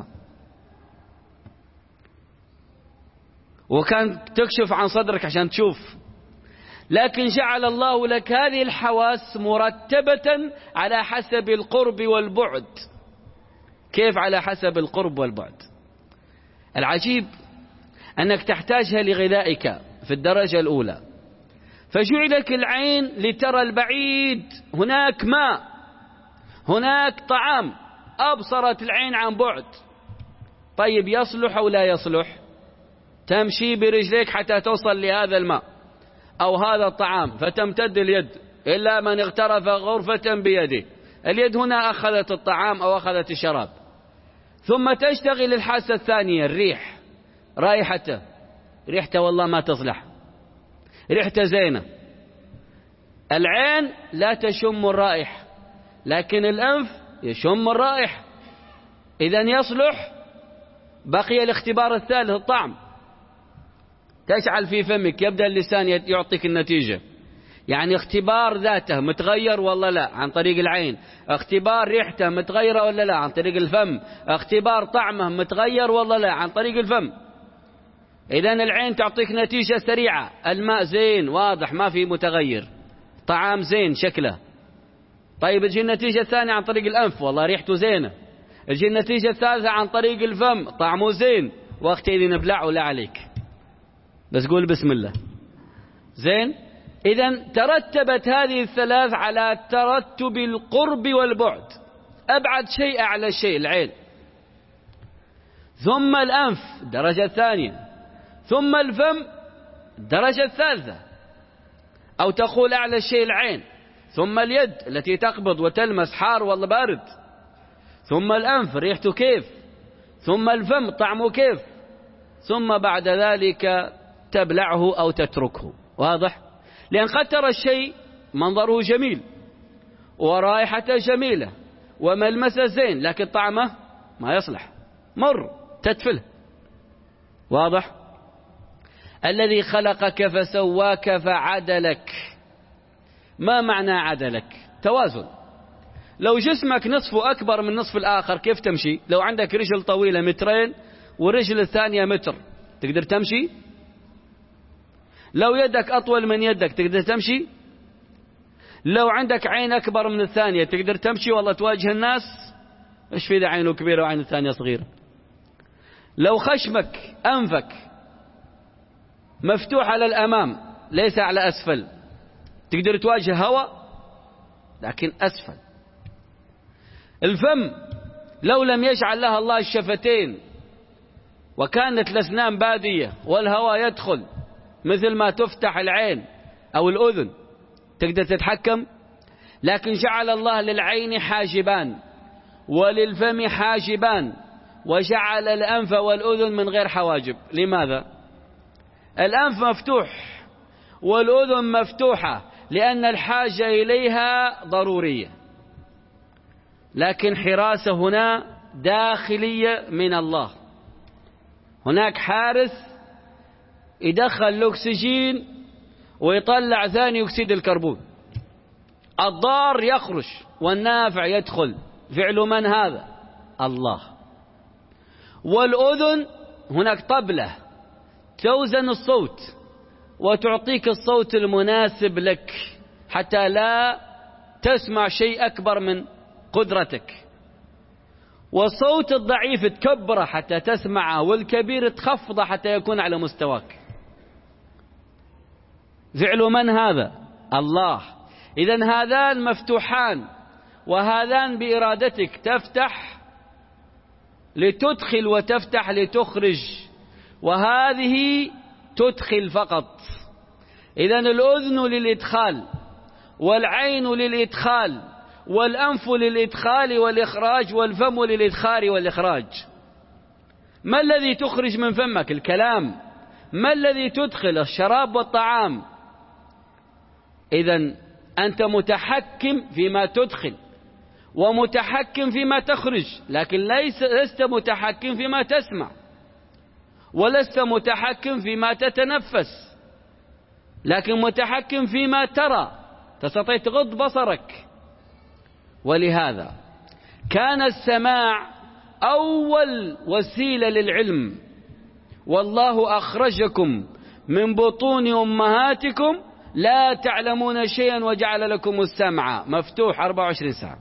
وكان تكشف عن صدرك عشان تشوف. لكن جعل الله لك هذه الحواس مرتبة على حسب القرب والبعد. كيف على حسب القرب والبعد؟ العجيب أنك تحتاجها لغذائك في الدرجة الأولى، فجعلك العين لترى البعيد، هناك ماء، هناك طعام، أبصرت العين عن بعد. طيب يصلح أو لا يصلح؟ تمشي برجليك حتى توصل لهذا الماء أو هذا الطعام، فتمتد اليد إلا من اغترف غرفة بيده. اليد هنا أخذت الطعام أو أخذت الشراب. ثم تشتغل الحاسة الثانية، الريح، رائحته، ريحته والله ما تصلح، ريحته زينة. العين لا تشم الرائحة، لكن الأنف يشم الرائحة. إذن يصلح. بقي الاختبار الثالث، الطعم. تشعل في فمك، يبدأ اللسان يعطيك النتيجة. يعني اختبار ذاته متغير ولا لا عن طريق العين، اختبار ريحته متغيرة ولا لا عن طريق الفم، اختبار طعمه متغير ولا لا عن طريق الفم. إذن العين تعطيك نتيجة سريعة، الماء زين واضح ما في متغير، طعام زين شكله. طيب تجي النتيجة الثانية عن طريق الأنف، والله ريحته زينة. تجي النتيجة الثالثة عن طريق الفم، طعمه زين، واختي نبلع ولا عليك، بس قول بسم الله. زين. إذن ترتبت هذه الثلاث على ترتب القرب والبعد. أبعد شيء أعلى شيء العين، ثم الأنف الدرجة الثانية، ثم الفم الدرجة الثالثة، أو تقول أعلى شيء العين، ثم اليد التي تقبض وتلمس حار والله بارد، ثم الأنف ريحته كيف، ثم الفم طعمه كيف، ثم بعد ذلك تبلعه أو تتركه. واضح؟ لأن قد ترى الشيء منظره جميل ورائحته جميلة وملمسه زين، لكن طعمه ما يصلح، مر، تتفله. واضح؟ الذي خلقك فسواك فعدلك. ما معنى عدلك؟ توازن. لو جسمك نصفه أكبر من نصف الآخر كيف تمشي؟ لو عندك رجل طويلة مترين ورجل الثانية متر، تقدر تمشي؟ لو يدك أطول من يدك تقدر تمشي؟ لو عندك عين أكبر من الثانية تقدر تمشي والله تواجه الناس؟ إيش في ذا عينه كبيرة وعين الثانية صغيرة؟ لو خشمك أنفك مفتوح على الأمام ليس على أسفل تقدر تواجه هواء؟ لكن أسفل. الفم لو لم يجعل لها الله الشفتين وكانت الأسنان بادية والهواء يدخل مثل ما تفتح العين أو الأذن تقدر تتحكم؟ لكن جعل الله للعين حاجبان وللفم حاجبان، وجعل الأنف والأذن من غير حواجب. لماذا؟ الأنف مفتوح والأذن مفتوحة لأن الحاجة إليها ضرورية، لكن حراسة هنا داخلية من الله. هناك حارس يدخل الأكسجين ويطلع ثاني أكسيد الكربون، الضار يخرج والنافع يدخل. فعل من هذا؟ الله. والأذن هناك طبلة توزن الصوت وتعطيك الصوت المناسب لك حتى لا تسمع شيء أكبر من قدرتك، والصوت الضعيف تكبره حتى تسمعه، والكبير تخفضه حتى يكون على مستواك. فعل من هذا؟ الله. إذن هذان مفتوحان، وهذان بإرادتك تفتح لتدخل وتفتح لتخرج، وهذه تدخل فقط. إذن الأذن للإدخال، والعين للإدخال، والأنف للإدخال والإخراج، والفم للإدخال والإخراج. ما الذي تخرج من فمك؟ الكلام. ما الذي تدخل؟ الشراب والطعام. إذن أنت متحكم فيما تدخل ومتحكم فيما تخرج، لكن ليس لست متحكم فيما تسمع، ولست متحكم فيما تتنفس، لكن متحكم فيما ترى. تستطيع تغض بصرك. ولهذا كان السماع أول وسيلة للعلم. والله أخرجكم من بطون أمهاتكم لا تعلمون شيئا وجعل لكم السمع مفتوح أربعة وعشرين ساعة،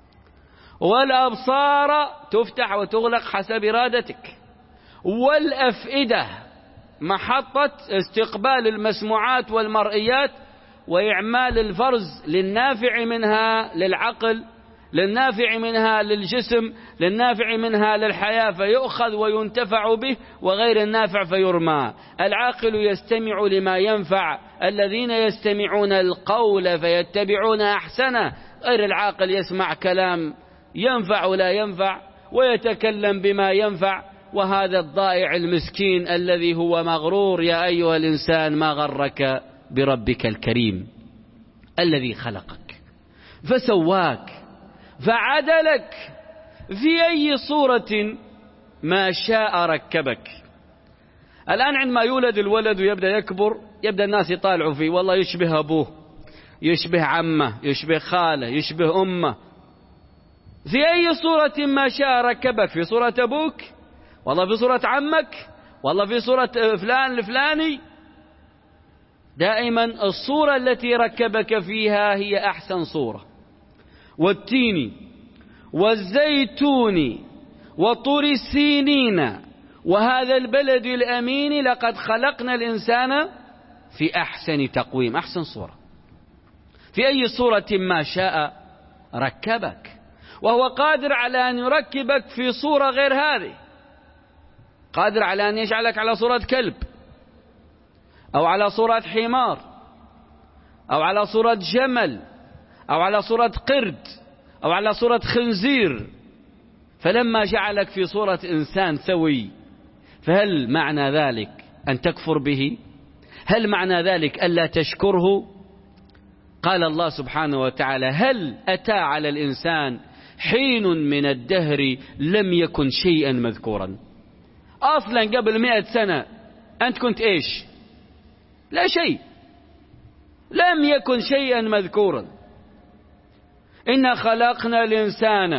والأبصار تفتح وتغلق حسب إرادتك، والأفئدة محطة استقبال المسموعات والمرئيات وإعمال الفرز للنافع منها للعقل، للنافع منها للجسم، للنافع منها للحياة فيؤخذ وينتفع به، وغير النافع فيرمى. العاقل يستمع لما ينفع، الذين يستمعون القول فيتبعون أحسنه. غير العاقل يسمع كلام ينفع ولا ينفع ويتكلم بما ينفع، وهذا الضائع المسكين الذي هو مغرور. يا أيها الإنسان ما غرك بربك الكريم الذي خلقك فسواك فعدلك في أي صورة ما شاء ركبك. الآن عندما يولد الولد ويبدأ يكبر، يبدأ الناس يطالعوا فيه، والله يشبه أبوه، يشبه عمه، يشبه خاله، يشبه أمه. في أي صورة ما شاء ركبك، في صورة أبوك، والله في صورة عمك، والله في صورة فلان الفلاني. دائما الصورة التي ركبك فيها هي أحسن صورة. والتين والزيتون وطور السينين وهذا البلد الأمين لقد خلقنا الإنسان في أحسن تقويم، أحسن صورة. في أي صورة ما شاء ركبك، وهو قادر على أن يركبك في صورة غير هذه. قادر على أن يجعلك على صورة كلب، أو على صورة حمار، أو على صورة جمل، أو على صورة قرد، أو على صورة خنزير. فلما جعلك في صورة إنسان سوي، فهل معنى ذلك أن تكفر به؟ هل معنى ذلك ألا تشكره؟ قال الله سبحانه وتعالى: هل أتى على الإنسان حين من الدهر لم يكن شيئا مذكورا. أصلا قبل مئة سنة أنت كنت إيش؟ لا شيء، لم يكن شيئا مذكورا. إنا خلقنا الإنسان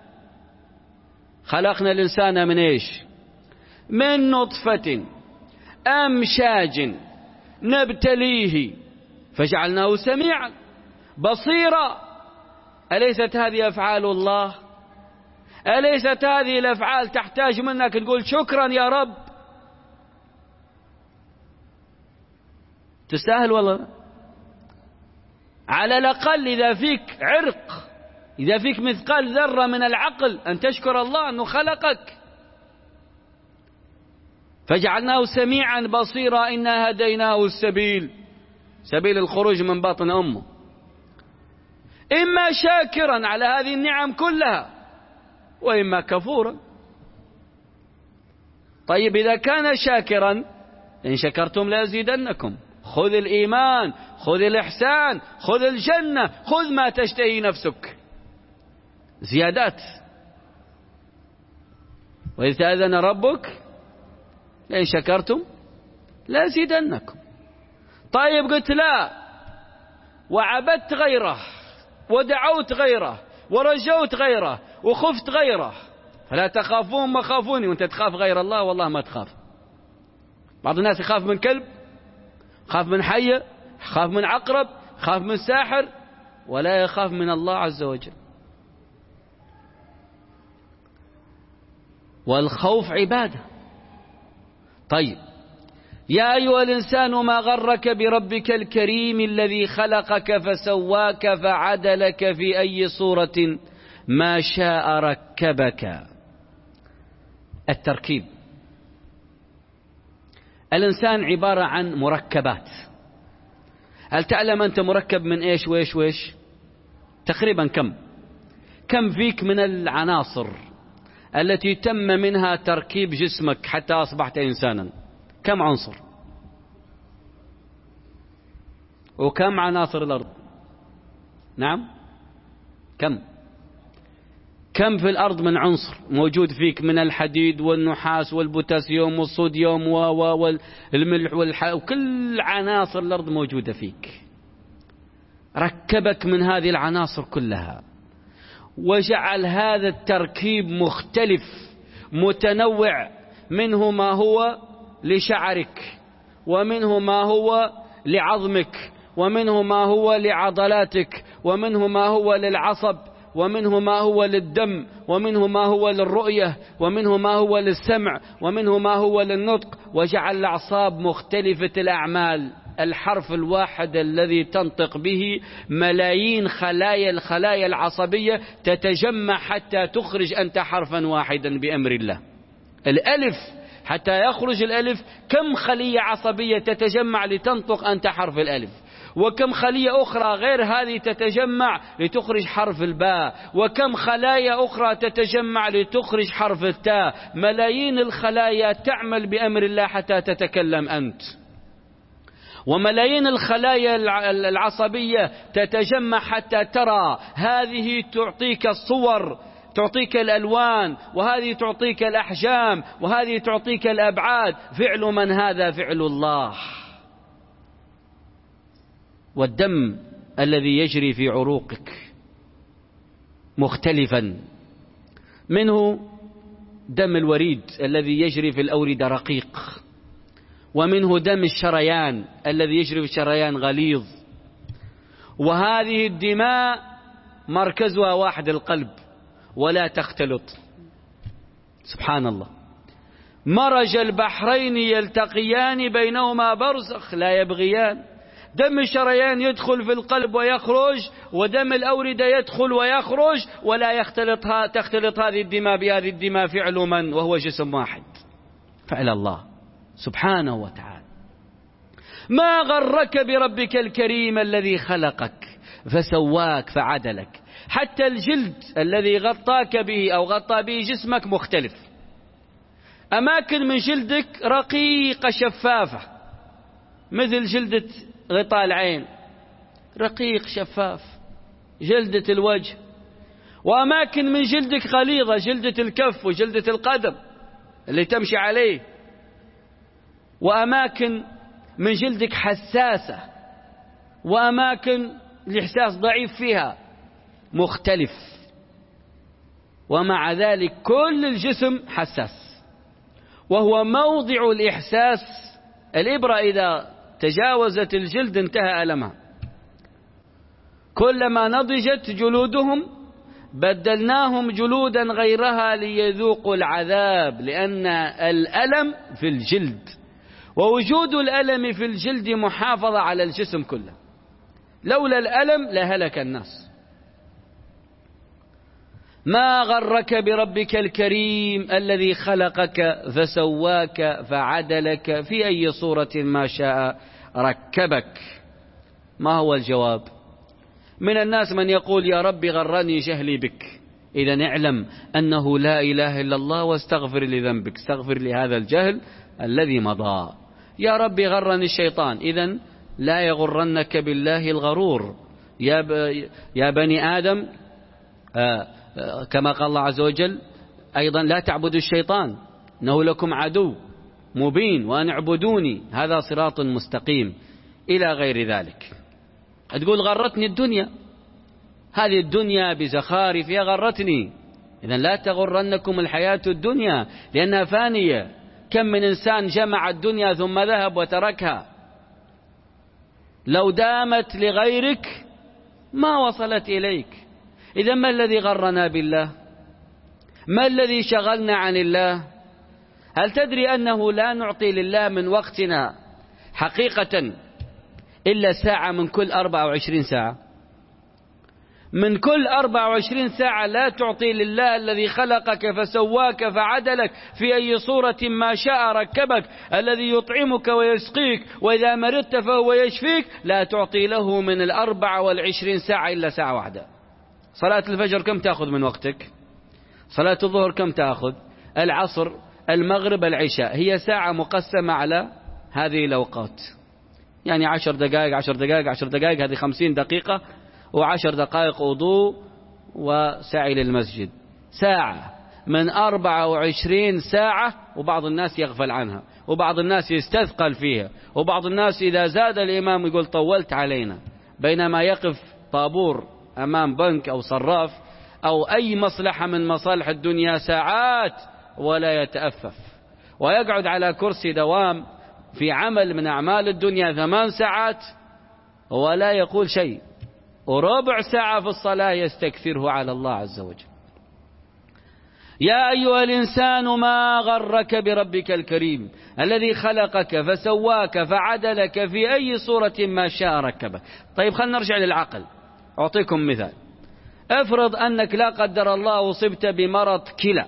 خلقنا الإنسان من إيش؟ من نطفة أمشاج نبتليه فجعلناه سميعا بصيرا. أليست هذه أفعال الله؟ أليست هذه الأفعال تحتاج منك تقول شكرا يا رب؟ تستاهل والله. على الأقل إذا فيك عرق، إذا فيك مثقال ذرة من العقل، أن تشكر الله أنه خلقك. فجعلناه سميعا بصيرا إنا هديناه السبيل، سبيل الخروج من بطن أمه، إما شاكرا على هذه النعم كلها وإما كفورا. طيب إذا كان شاكرا، إن شكرتم لأزيدنكم. خذ الإيمان، خذ الإحسان، خذ الجنة، خذ ما تشتهي نفسك، زيادات. وإذ تأذن ربك لئن شكرتم لأزيدنكم. طيب قلت لا وعبدت غيره ودعوت غيره ورجوت غيره وخفت غيره، فلا تخافون ما خافوني. وانت تخاف غير الله والله ما تخاف. بعض الناس يخاف من كلب، يخاف من حية، يخاف من عقرب، يخاف من ساحر، ولا يخاف من الله عز وجل. والخوف عبادة. طيب يا أيها الإنسان ما غرك بربك الكريم الذي خلقك فسواك فعدلك في أي صورة ما شاء ركبك. التركيب. الإنسان عبارة عن مركبات. هل تعلم أنت مركب من إيش وإيش وإيش؟ تقريبا كم كم فيك من العناصر التي تم منها تركيب جسمك حتى أصبحت إنسانا؟ كم عنصر؟ وكم عناصر الأرض؟ نعم كم كم في الأرض من عنصر موجود فيك من الحديد والنحاس والبوتاسيوم والصوديوم والملح والح... وكل عناصر الأرض موجودة فيك. ركبك من هذه العناصر كلها وجعل هذا التركيب مختلف متنوع، منه ما هو لشعرك، ومنه ما هو لعظمك، ومنه ما هو لعضلاتك، ومنه ما هو للعصب، ومنه ما هو للدم، ومنه ما هو للرؤية، ومنه ما هو للسمع، ومنه ما هو للنطق. وجعل الأعصاب مختلفة الأعمال. الحرف الواحد الذي تنطق به ملايين خلايا الخلايا العصبية تتجمع حتى تخرج أنت حرفا واحدا بأمر الله. الألف حتى يخرج الألف كم خلية عصبية تتجمع لتنطق أنت حرف الألف، وكم خلية أخرى غير هذه تتجمع لتخرج حرف الباء، وكم خلايا أخرى تتجمع لتخرج حرف التاء. ملايين الخلايا تعمل بأمر الله حتى تتكلم أنت، وملايين الخلايا العصبية تتجمع حتى ترى. هذه تعطيك الصور، تعطيك الألوان، وهذه تعطيك الأحجام، وهذه تعطيك الأبعاد. فعل من هذا؟ فعل الله. والدم الذي يجري في عروقك مختلفا، منه دم الوريد الذي يجري في الأوردة رقيق، ومنه دم الشريان الذي يجري في الشريان غليظ. وهذه الدماء مركزها واحد القلب ولا تختلط. سبحان الله. مرج البحرين يلتقيان بينهما برزخ لا يبغيان. دم الشريان يدخل في القلب ويخرج، ودم الأوردة يدخل ويخرج، ولا يختلط تختلط هذه الدماء بهذه الدماء. فعل من؟ وهو جسم واحد، فعل الله سبحانه وتعالى. ما غرك بربك الكريم الذي خلقك فسواك فعدلك. حتى الجلد الذي غطاك به أو غطى به جسمك مختلف. أماكن من جلدك رقيقة شفافة مثل جلدة غطاء العين، رقيق شفاف. جلدة الوجه. وأماكن من جلدك غليظة، جلدة الكف وجلدة القدم اللي تمشي عليه. وأماكن من جلدك حساسة، وأماكن الإحساس ضعيف فيها، مختلف. ومع ذلك كل الجسم حساس، وهو موضع الإحساس. الإبرة إذا تجاوزت الجلد انتهى ألمها. كلما نضجت جلودهم بدلناهم جلودا غيرها ليذوقوا العذاب، لأن الألم في الجلد، ووجود الألم في الجلد محافظة على الجسم كله. لولا الألم لهلك الناس. ما غرك بربك الكريم الذي خلقك فسواك فعدلك في أي صورة ما شاء ركبك. ما هو الجواب؟ من الناس من يقول يا رب غرني جهلي بك. إذا اعلم أنه لا إله إلا الله واستغفر لذنبك، استغفر لهذا الجهل الذي مضى. يا رب غرني الشيطان. إذا لا يغرنك بالله الغرور. يا, ب... يا بني آدم، آه كما قال الله عز وجل أيضا لا تعبدوا الشيطان إنه لكم عدو مبين وأن اعبدوني هذا صراط مستقيم إلى غير ذلك. تقول غرتني الدنيا، هذه الدنيا بزخارفها غرتني، إذن لا تغرنكم الحياة الدنيا لأنها فانية. كم من إنسان جمع الدنيا ثم ذهب وتركها، لو دامت لغيرك ما وصلت إليك. إذن ما الذي غرنا بالله؟ ما الذي شغلنا عن الله؟ هل تدري أنه لا نعطي لله من وقتنا حقيقة إلا ساعة من كل أربعة وعشرين ساعة؟ من كل أربعة وعشرين ساعة لا تعطي لله الذي خلقك فسواك فعدلك في أي صورة ما شاء ركبك، الذي يطعمك ويسقيك وإذا مرضت فهو يشفيك، لا تعطي له من الأربعة والعشرين ساعة إلا ساعة واحدة. صلاة الفجر كم تأخذ من وقتك؟ صلاة الظهر كم تأخذ؟ العصر، المغرب، العشاء، هي ساعة مقسمة على هذه الأوقات، يعني عشر دقائق عشر دقائق عشر دقائق، هذه خمسين دقيقة، وعشر دقائق وضوء وسعي للمسجد. ساعة من أربعة وعشرين ساعة، وبعض الناس يغفل عنها، وبعض الناس يستثقل فيها، وبعض الناس إذا زاد الإمام يقول طولت علينا، بينما يقف طابور أمام بنك أو صراف أو أي مصلحة من مصالح الدنيا ساعات ولا يتأفف، ويقعد على كرسي دوام في عمل من أعمال الدنيا ثمان ساعات ولا يقول شيء، وربع ساعة في الصلاة يستكثره على الله عز وجل. يا أيها الإنسان ما غرك بربك الكريم الذي خلقك فسواك فعدلك في أي صورة ما شاء ركبك. طيب خلينا نرجع للعقل. أعطيكم مثال. افرض أنك لا قدر الله أصبت بمرض كلى،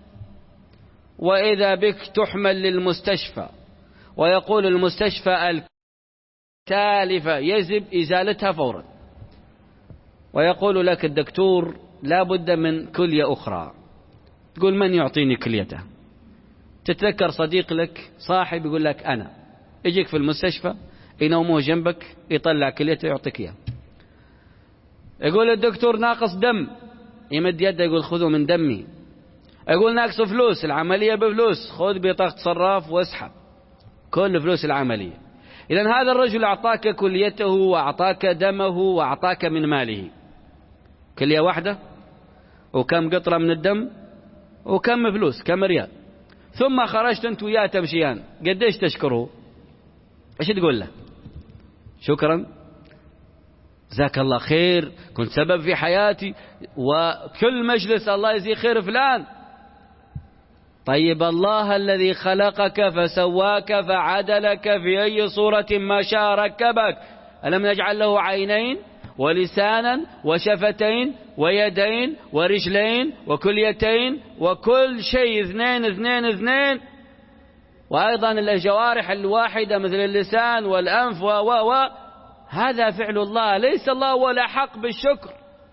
وإذا بك تحمل للمستشفى، ويقول المستشفى التالفة يجب إزالتها فورا، ويقول لك الدكتور لا بد من كلية أخرى. تقول من يعطيني كليته؟ تتذكر صديق لك صاحب يقول لك أنا، يجيك في المستشفى ينوموه جنبك يطلع كليته يعطيك إياه. يقول الدكتور ناقص دم، يمد يده يقول خذوا من دمي. يقول ناقص فلوس، العملية بفلوس، خذ بطاقة صراف واسحب كل فلوس العملية. إذن هذا الرجل أعطاك كليته وأعطاك دمه وأعطاك من ماله، كلية واحدة وكم قطرة من الدم وكم فلوس، كم ريال، ثم خرجت أنت وياه تمشيان، قديش تشكره؟ إيش تقول له؟ شكرا، جزاك الله خير، كنت سبب في حياتي، وكل مجلس الله يجزي خير فلان. طيب الله الذي خلقك فسواك فعدلك في أي صورة ما شاء ركبك، ألم نجعل له عينين ولسانا وشفتين ويدين ورجلين وكليتين وكل شيء اثنين اثنين اثنين، وأيضا الجوارح الواحدة مثل اللسان والأنف و و و هذا فعل الله، ليس الله ولا حق بالشكر.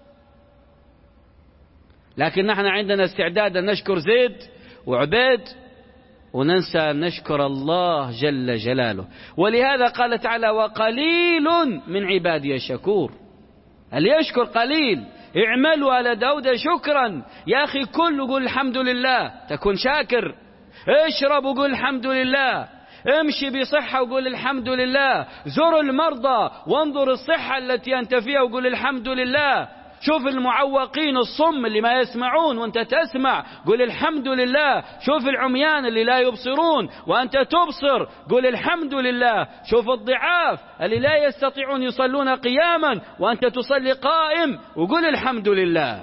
لكن نحن عندنا استعداد أن نشكر زيد وعبيد وننسى أن نشكر الله جل جلاله. ولهذا قال تعالى وقليل من عبادي الشكور. اللي يشكر قليل. اعملوا على داود شكرا. يا أخي كل قول الحمد لله تكون شاكر. اشرب وقول الحمد لله، امشي بصحة وقول الحمد لله، زر المرضى وانظر الصحة التي أنت فيها وقول الحمد لله، شوف المعوقين الصم اللي ما يسمعون وانت تسمع قول الحمد لله، شوف العميان اللي لا يبصرون وانت تبصر قول الحمد لله، شوف الضعاف اللي لا يستطيعون يصلون قياما وانت تصلي قائم وقول الحمد لله.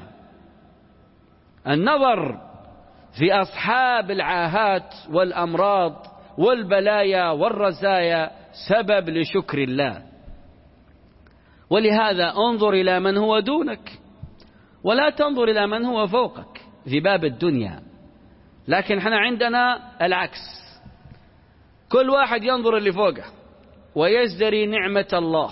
النظر في أصحاب العاهات والأمراض والبلايا والرزايا سبب لشكر الله. ولهذا انظر إلى من هو دونك ولا تنظر إلى من هو فوقك في باب الدنيا. لكن احنا عندنا العكس، كل واحد ينظر اللي فوقه ويزدري نعمة الله.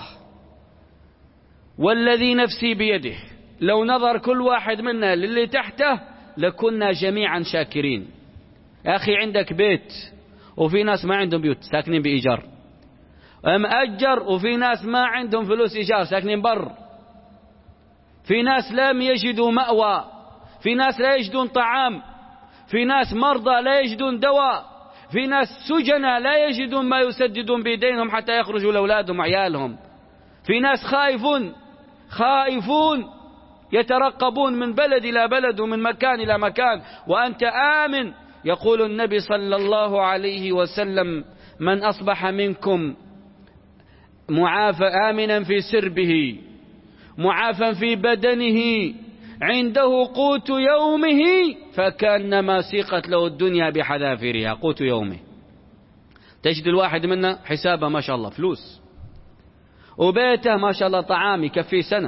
والذي نفسي بيده لو نظر كل واحد منا للي تحته لكنا جميعا شاكرين. يا أخي عندك بيت وفي ناس ما عندهم بيوت ساكنين بإيجار، مأجر وفي ناس ما عندهم فلوس إيجار ساكنين بر، في ناس لم يجدوا مأوى، في ناس لا يجدون طعام، في ناس مرضى لا يجدون دواء، في ناس سجناء لا يجدون ما يسددون بيدينهم حتى يخرجوا لأولادهم وعيالهم، في ناس خائفون خائفون يترقبون من بلد إلى بلد ومن مكان إلى مكان وأنت آمن. يقول النبي صلى الله عليه وسلم: من أصبح منكم معافى آمنا في سربه معافى في بدنه عنده قوت يومه فكأنما سيقت له الدنيا بحذافيرها. قوت يومه، تجد الواحد منا حسابه ما شاء الله فلوس، وبيته ما شاء الله طعام يكفي سنة،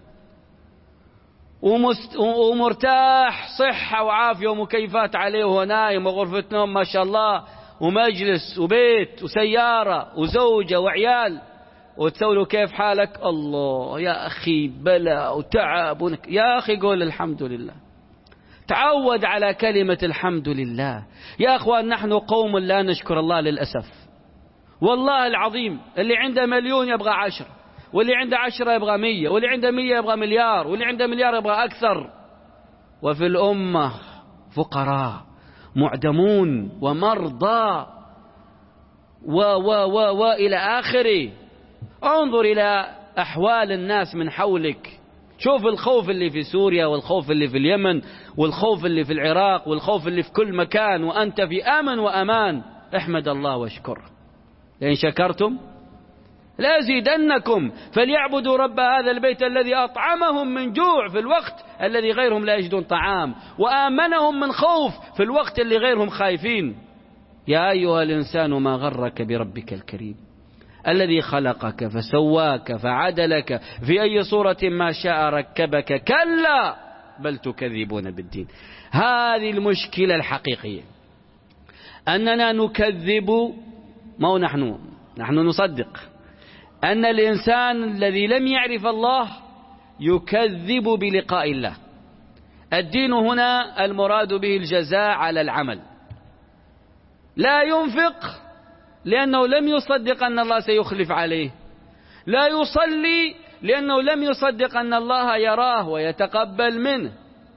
ومرتاح صحة وعافية ومكيفات عليه وهو نايم، وغرفة نوم ما شاء الله، ومجلس وبيت وسيارة وزوجة وعيال، وتسأله كيف حالك؟ الله يا أخي بلا وتعب ونك... يا أخي قول الحمد لله، تعود على كلمة الحمد لله. يا أخوان نحن قوم لا نشكر الله للأسف، والله العظيم. اللي عنده مليون يبغى عشر، واللي عنده عشرة يبغى مية، واللي عنده مية يبغى مليار، واللي عنده مليار يبغى أكثر. وفي الأمة فقراء معدمون ومرضى و و و و إلى آخره. انظر إلى أحوال الناس من حولك، شوف الخوف اللي في سوريا، والخوف اللي في اليمن، والخوف اللي في العراق، والخوف اللي في كل مكان، وأنت في أمن وأمان. احمد الله واشكره، لئن شكرتم لأزيدنكم. فليعبدوا رب هذا البيت الذي أطعمهم من جوع في الوقت الذي غيرهم لا يجدون طعام، وآمنهم من خوف في الوقت اللي غيرهم خايفين. يا أيها الإنسان ما غرك بربك الكريم الذي خلقك فسواك فعدلك في أي صورة ما شاء ركبك. كلا بل تكذبون بالدين. هذه المشكلة الحقيقية، أننا نكذب، ما هو نحن نحن نصدق أن الإنسان الذي لم يعرف الله يكذب بلقاء الله. الدين هنا المراد به الجزاء على العمل. لا ينفق لأنه لم يصدق أن الله سيخلف عليه، لا يصلي لأنه لم يصدق أن الله يراه ويتقبل منه.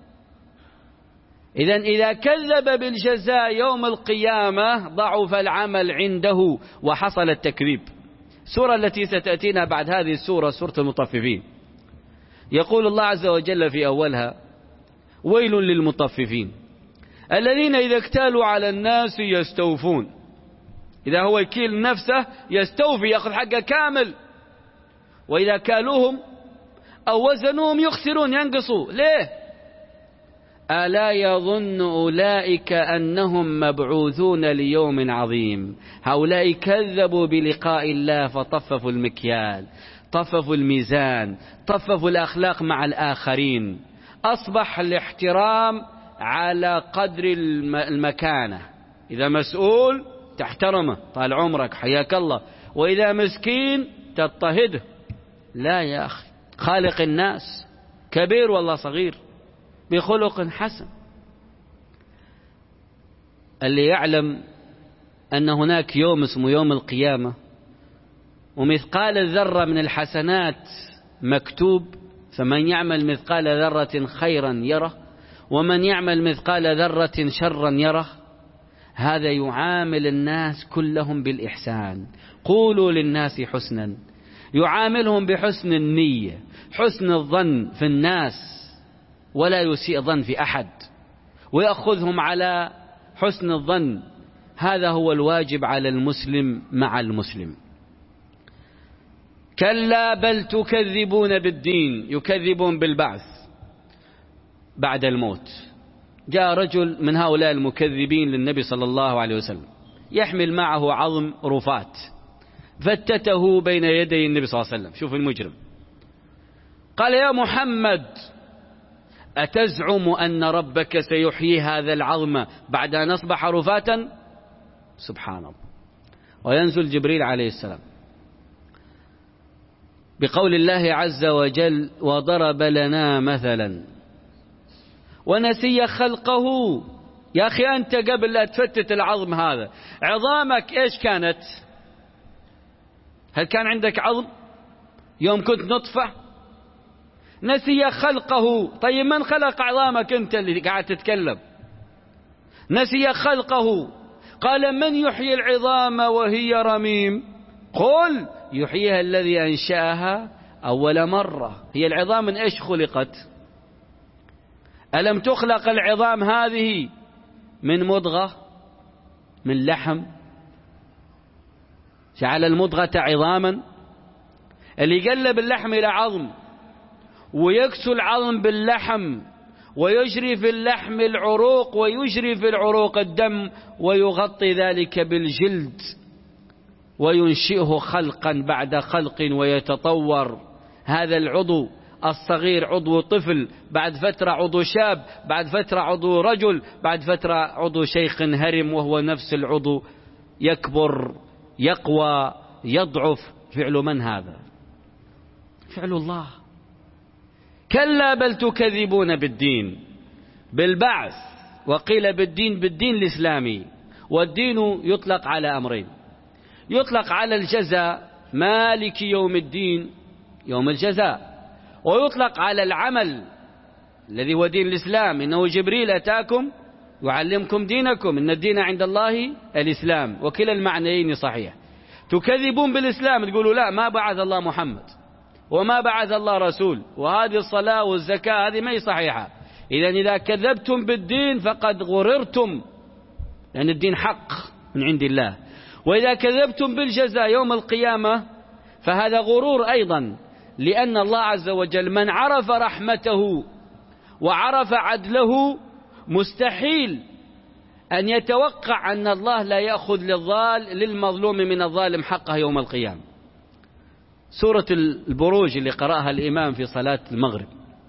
إذن إذا كذب بالجزاء يوم القيامة ضعف العمل عنده وحصل التكذيب. السورة التي ستأتينا بعد هذه السورة سورة المطففين، يقول الله عز وجل في أولها: ويل للمطففين الذين إذا اكتالوا على الناس يستوفون. إذا هو يكيل نفسه يستوفي، يأخذ حقه كامل، وإذا كالوهم أو وزنوهم يخسرون، ينقصوا. ليه؟ ألا يظن أولئك أنهم مبعوثون ليوم عظيم. هؤلاء كذبوا بلقاء الله فطففوا المكيال، طففوا الميزان، طففوا الأخلاق مع الآخرين. أصبح الاحترام على قدر المكانة. إذا مسؤول تحترمه، طال عمرك حياك الله، وإذا مسكين تضطهده. لا يا أخي، خالق الناس كبير والله صغير بخلق حسن. اللي يعلم أن هناك يوم اسمه يوم القيامة، ومثقال الذرة من الحسنات مكتوب، فمن يعمل مثقال ذرة خيرا يره، ومن يعمل مثقال ذرة شرا يره، هذا يعامل الناس كلهم بالإحسان. قولوا للناس حسنا، يعاملهم بحسن النية، حسن الظن في الناس، ولا يسيء ظن في أحد، ويأخذهم على حسن الظن. هذا هو الواجب على المسلم مع المسلم. كلا بل تكذبون بالدين، يكذبون بالبعث بعد الموت. جاء رجل من هؤلاء المكذبين للنبي صلى الله عليه وسلم يحمل معه عظم رفات، فتته بين يدي النبي صلى الله عليه وسلم. شوف المجرم، قال: يا محمد أتزعم أن ربك سيحيي هذا العظم بعد أن أصبح رفاتا؟ سبحان الله. وينزل جبريل عليه السلام بقول الله عز وجل: وضرب لنا مثلا ونسي خلقه. يا أخي أنت قبل لا تفتت العظم هذا، عظامك إيش كانت؟ هل كان عندك عظم يوم كنت نطفة؟ نسي خلقه. طيب من خلق عظامك أنت اللي قاعد تتكلم؟ نسي خلقه. قال من يحيي العظام وهي رميم؟ قل يحييها الذي أنشأها أول مرة. هي العظام من إيش خلقت؟ ألم تخلق العظام هذه من مضغة، من لحم؟ جعل المضغة عظاما. اللي يقلب اللحم إلى عظم ويكسو العظم باللحم ويجري في اللحم العروق ويجري في العروق الدم ويغطي ذلك بالجلد وينشئه خلقا بعد خلق ويتطور. هذا العضو الصغير عضو طفل، بعد فترة عضو شاب، بعد فترة عضو رجل، بعد فترة عضو شيخ هرم، وهو نفس العضو يكبر يقوى يضعف. فعل من هذا؟ فعل الله. كلا بل تكذبون بالدين، بالبعث، وقيل بالدين بالدين الإسلامي. والدين يطلق على أمرين: يطلق على الجزاء، مالك يوم الدين، يوم الجزاء، ويطلق على العمل الذي هو دين الإسلام. إنه جبريل أتاكم يعلمكم دينكم، إن الدين عند الله الإسلام. وكلا المعنيين صحيح. تكذبون بالإسلام، تقولوا لا، ما بعث الله محمد وما بعث الله رسول، وهذه الصلاة والزكاة هذه ما هي صحيحة. إذا إذا كذبتم بالدين فقد غررتم، لأن الدين حق من عند الله. وإذا كذبتم بالجزاء يوم القيامة فهذا غرور أيضا، لأن الله عز وجل من عرف رحمته وعرف عدله مستحيل أن يتوقع أن الله لا يأخذ للظال للمظلوم من الظالم حقه يوم القيامة. سورة البروج اللي قرأها الإمام في صلاة المغرب،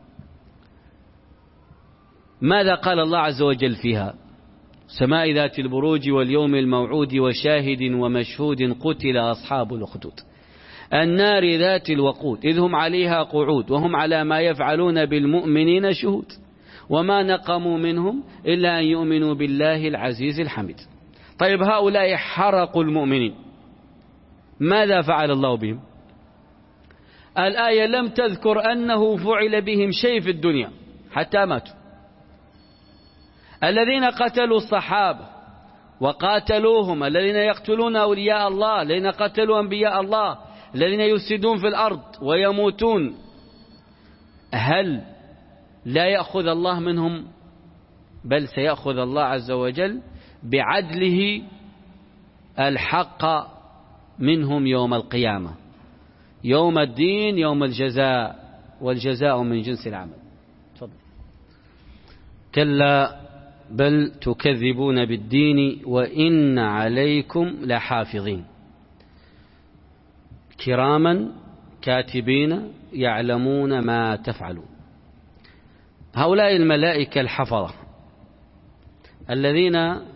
ماذا قال الله عز وجل فيها؟ سماء ذات البروج واليوم الموعود وشاهد ومشهود قتل أصحاب الأخدود النار ذات الوقود إذ هم عليها قعود وهم على ما يفعلون بالمؤمنين شهود وما نقموا منهم إلا أن يؤمنوا بالله العزيز الحميد. طيب هؤلاء حرقوا المؤمنين، ماذا فعل الله بهم؟ الآية لم تذكر أنه فعل بهم شيء في الدنيا حتى ماتوا. الذين قتلوا الصحابة وقاتلوهم، الذين يقتلون أولياء الله، الذين قتلوا أنبياء الله، الذين يفسدون في الأرض ويموتون، هل لا يأخذ الله منهم؟ بل سيأخذ الله عز وجل بعدله الحق منهم يوم القيامة، يوم الدين، يوم الجزاء، والجزاء من جنس العمل. تفضل. كلا بل تكذبون بالدين وإن عليكم لحافظين كراما كاتبين يعلمون ما تفعلون. هؤلاء الملائكة الحفظة الذين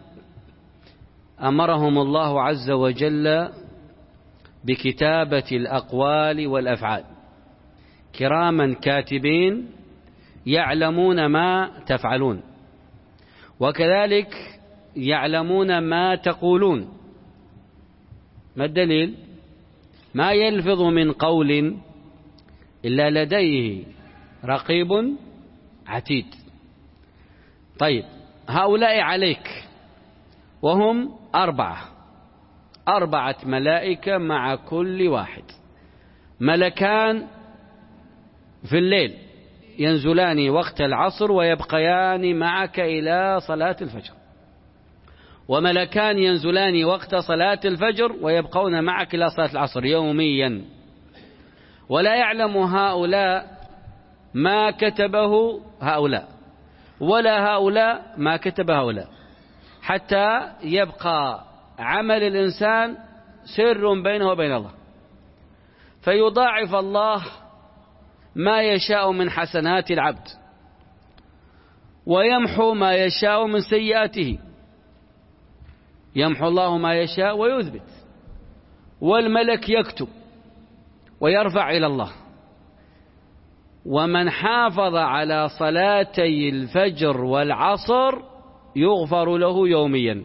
أمرهم الله عز وجل بكتابة الأقوال والأفعال، كراما كاتبين يعلمون ما تفعلون، وكذلك يعلمون ما تقولون. ما الدليل؟ ما يلفظ من قول إلا لديه رقيب عتيد. طيب هؤلاء عليك، وهم أربعة أربعة ملائكة مع كل واحد. ملكان في الليل ينزلان وقت العصر ويبقيان معك إلى صلاة الفجر، وملكان ينزلان وقت صلاة الفجر ويبقون معك إلى صلاة العصر يوميا. ولا يعلم هؤلاء ما كتبه هؤلاء ولا هؤلاء ما كتب هؤلاء، حتى يبقى عمل الإنسان سر بينه وبين الله، فيضاعف الله ما يشاء من حسنات العبد ويمحو ما يشاء من سيئاته. يمحو الله ما يشاء ويثبت، والملك يكتب ويرفع إلى الله. ومن حافظ على صلاتي الفجر والعصر يغفر له يوميا،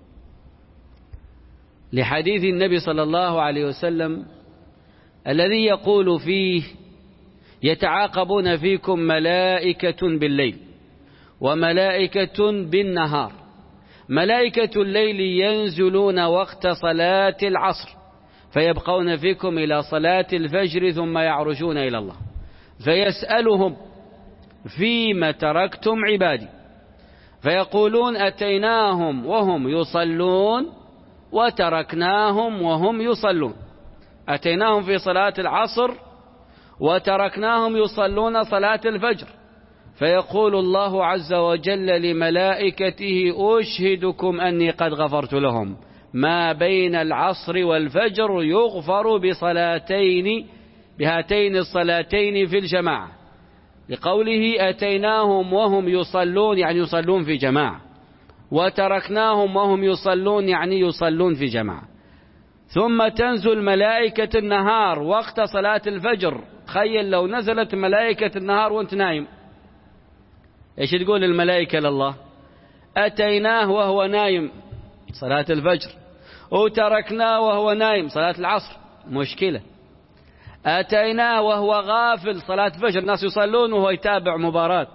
لحديث النبي صلى الله عليه وسلم الذي يقول فيه: يتعاقبون فيكم ملائكة بالليل وملائكة بالنهار ملائكة الليل ينزلون وقت صلاة العصر فيبقون فيكم إلى صلاة الفجر ثم يعرجون إلى الله فيسألهم فيما تركتم عبادي فيقولون أتيناهم وهم يصلون وتركناهم وهم يصلون. أتيناهم في صلاة العصر وتركناهم يصلون صلاة الفجر. فيقول الله عز وجل لملائكته أشهدكم أني قد غفرت لهم ما بين العصر والفجر يغفر بصلاتين بهاتين الصلاتين في الجماعة، لقوله أتيناهم وهم يصلون يعني يصلون في جماعة، وتركناهم وهم يصلون يعني يصلون في جماعة. ثم تنزل ملائكة النهار وقت صلاة الفجر. تخيل لو نزلت ملائكة النهار وانت نايم، ايش تقول الملائكة لله؟ أتيناه وهو نايم صلاة الفجر، وتركناه وهو نايم صلاة العصر، مشكلة. أتيناه وهو غافل صلاة فجر، الناس يصلون وهو يتابع مباراة،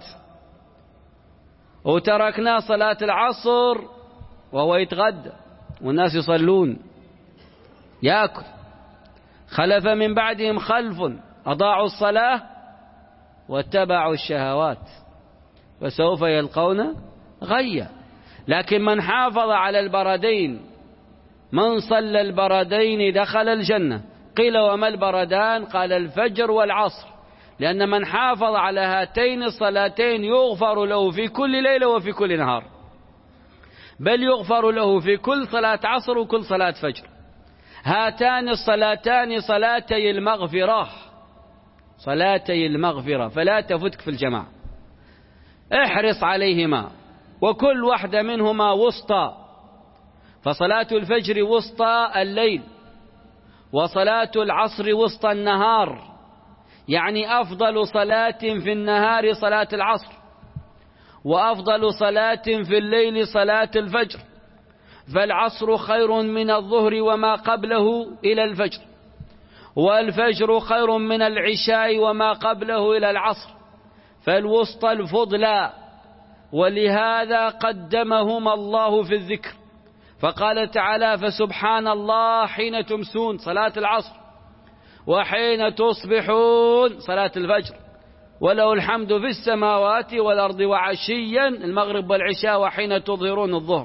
وتركناه صلاة العصر وهو يتغدى والناس يصلون يأكل. خلف من بعدهم خلف أضاعوا الصلاة واتبعوا الشهوات فسوف يلقون غيا. لكن من حافظ على البردين، من صلى البردين دخل الجنة. قيل وما البردان؟ قال الفجر والعصر، لأن من حافظ على هاتين الصلاتين يغفر له في كل ليلة وفي كل نهار، بل يغفر له في كل صلاة عصر وكل صلاة فجر. هاتان الصلاتان صلاتي المغفرة، صلاتي المغفرة، فلا تفتك في الجماعة، احرص عليهما، وكل واحدة منهما وسطى. فصلاة الفجر وسطى الليل، وصلاة العصر وسطى النهار، يعني أفضل صلاة في النهار صلاة العصر، وأفضل صلاة في الليل صلاة الفجر. فالعصر خير من الظهر وما قبله إلى الفجر، والفجر خير من العشاء وما قبله إلى العصر، فالوسطى الفضلى. ولهذا قدمهما الله في الذكر، فقال تعالى فسبحان الله حين تمسون صلاة العصر، وحين تصبحون صلاة الفجر، وله الحمد في السماوات والأرض وعشيا المغرب والعشاء وحين تظهرون الظهر.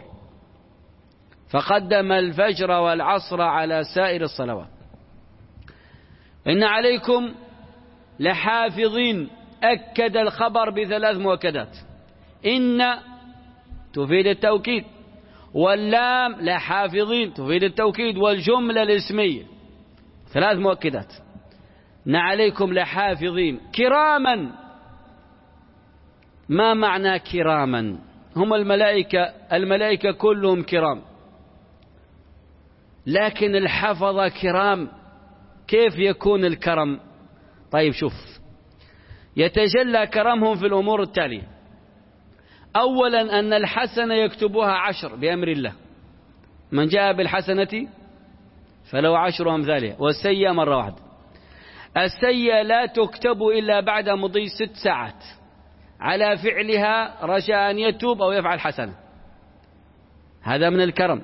فقدم الفجر والعصر على سائر الصلوات. إن عليكم لحافظين، أكد الخبر بثلاث مؤكدات. إن تفيد التوكيد، واللام لحافظين تفيد التوكيد، والجملة الاسمية، ثلاث مؤكدات. إن عليكم لحافظين كراما. ما معنى كراما؟ هم الملائكة، الملائكة كلهم كرام، لكن الحفظة كرام. كيف يكون الكرم؟ طيب شوف، يتجلى كرمهم في الأمور التالية. أولا أن الحسنة يكتبها عشر بأمر الله، من جاء بالحسنة فلو عشر أمثالها، والسيئة مرة واحدة. السيئة لا تكتب إلا بعد مضي ست ساعات على فعلها، رجاء أن يتوب أو يفعل حسنة. هذا من الكرم.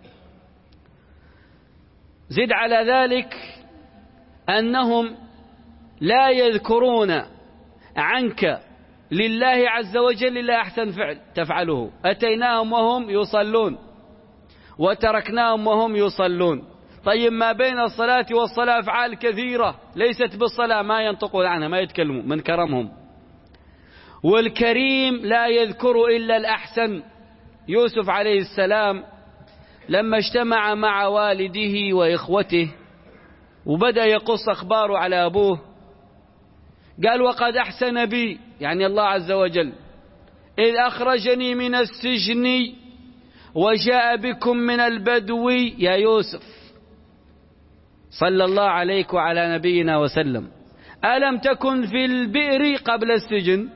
زد على ذلك أنهم لا يذكرون عنك لله عز وجل إلا أحسن فعل تفعله. أتيناهم وهم يصلون وتركناهم وهم يصلون. طيب ما بين الصلاة والصلاة أفعال كثيرة ليست بالصلاة ما ينطقون عنها، ما يتكلمون، من كرمهم. والكريم لا يذكر إلا الأحسن. يوسف عليه السلام لما اجتمع مع والده وإخوته وبدأ يقص أخباره على أبوه، قال وقد أحسن بي، يعني الله عز وجل، إذ أخرجني من السجن وجاء بكم من البدو يا يوسف صلى الله عليك وعلى نبينا وسلم، ألم تكن في البئر قبل السجن؟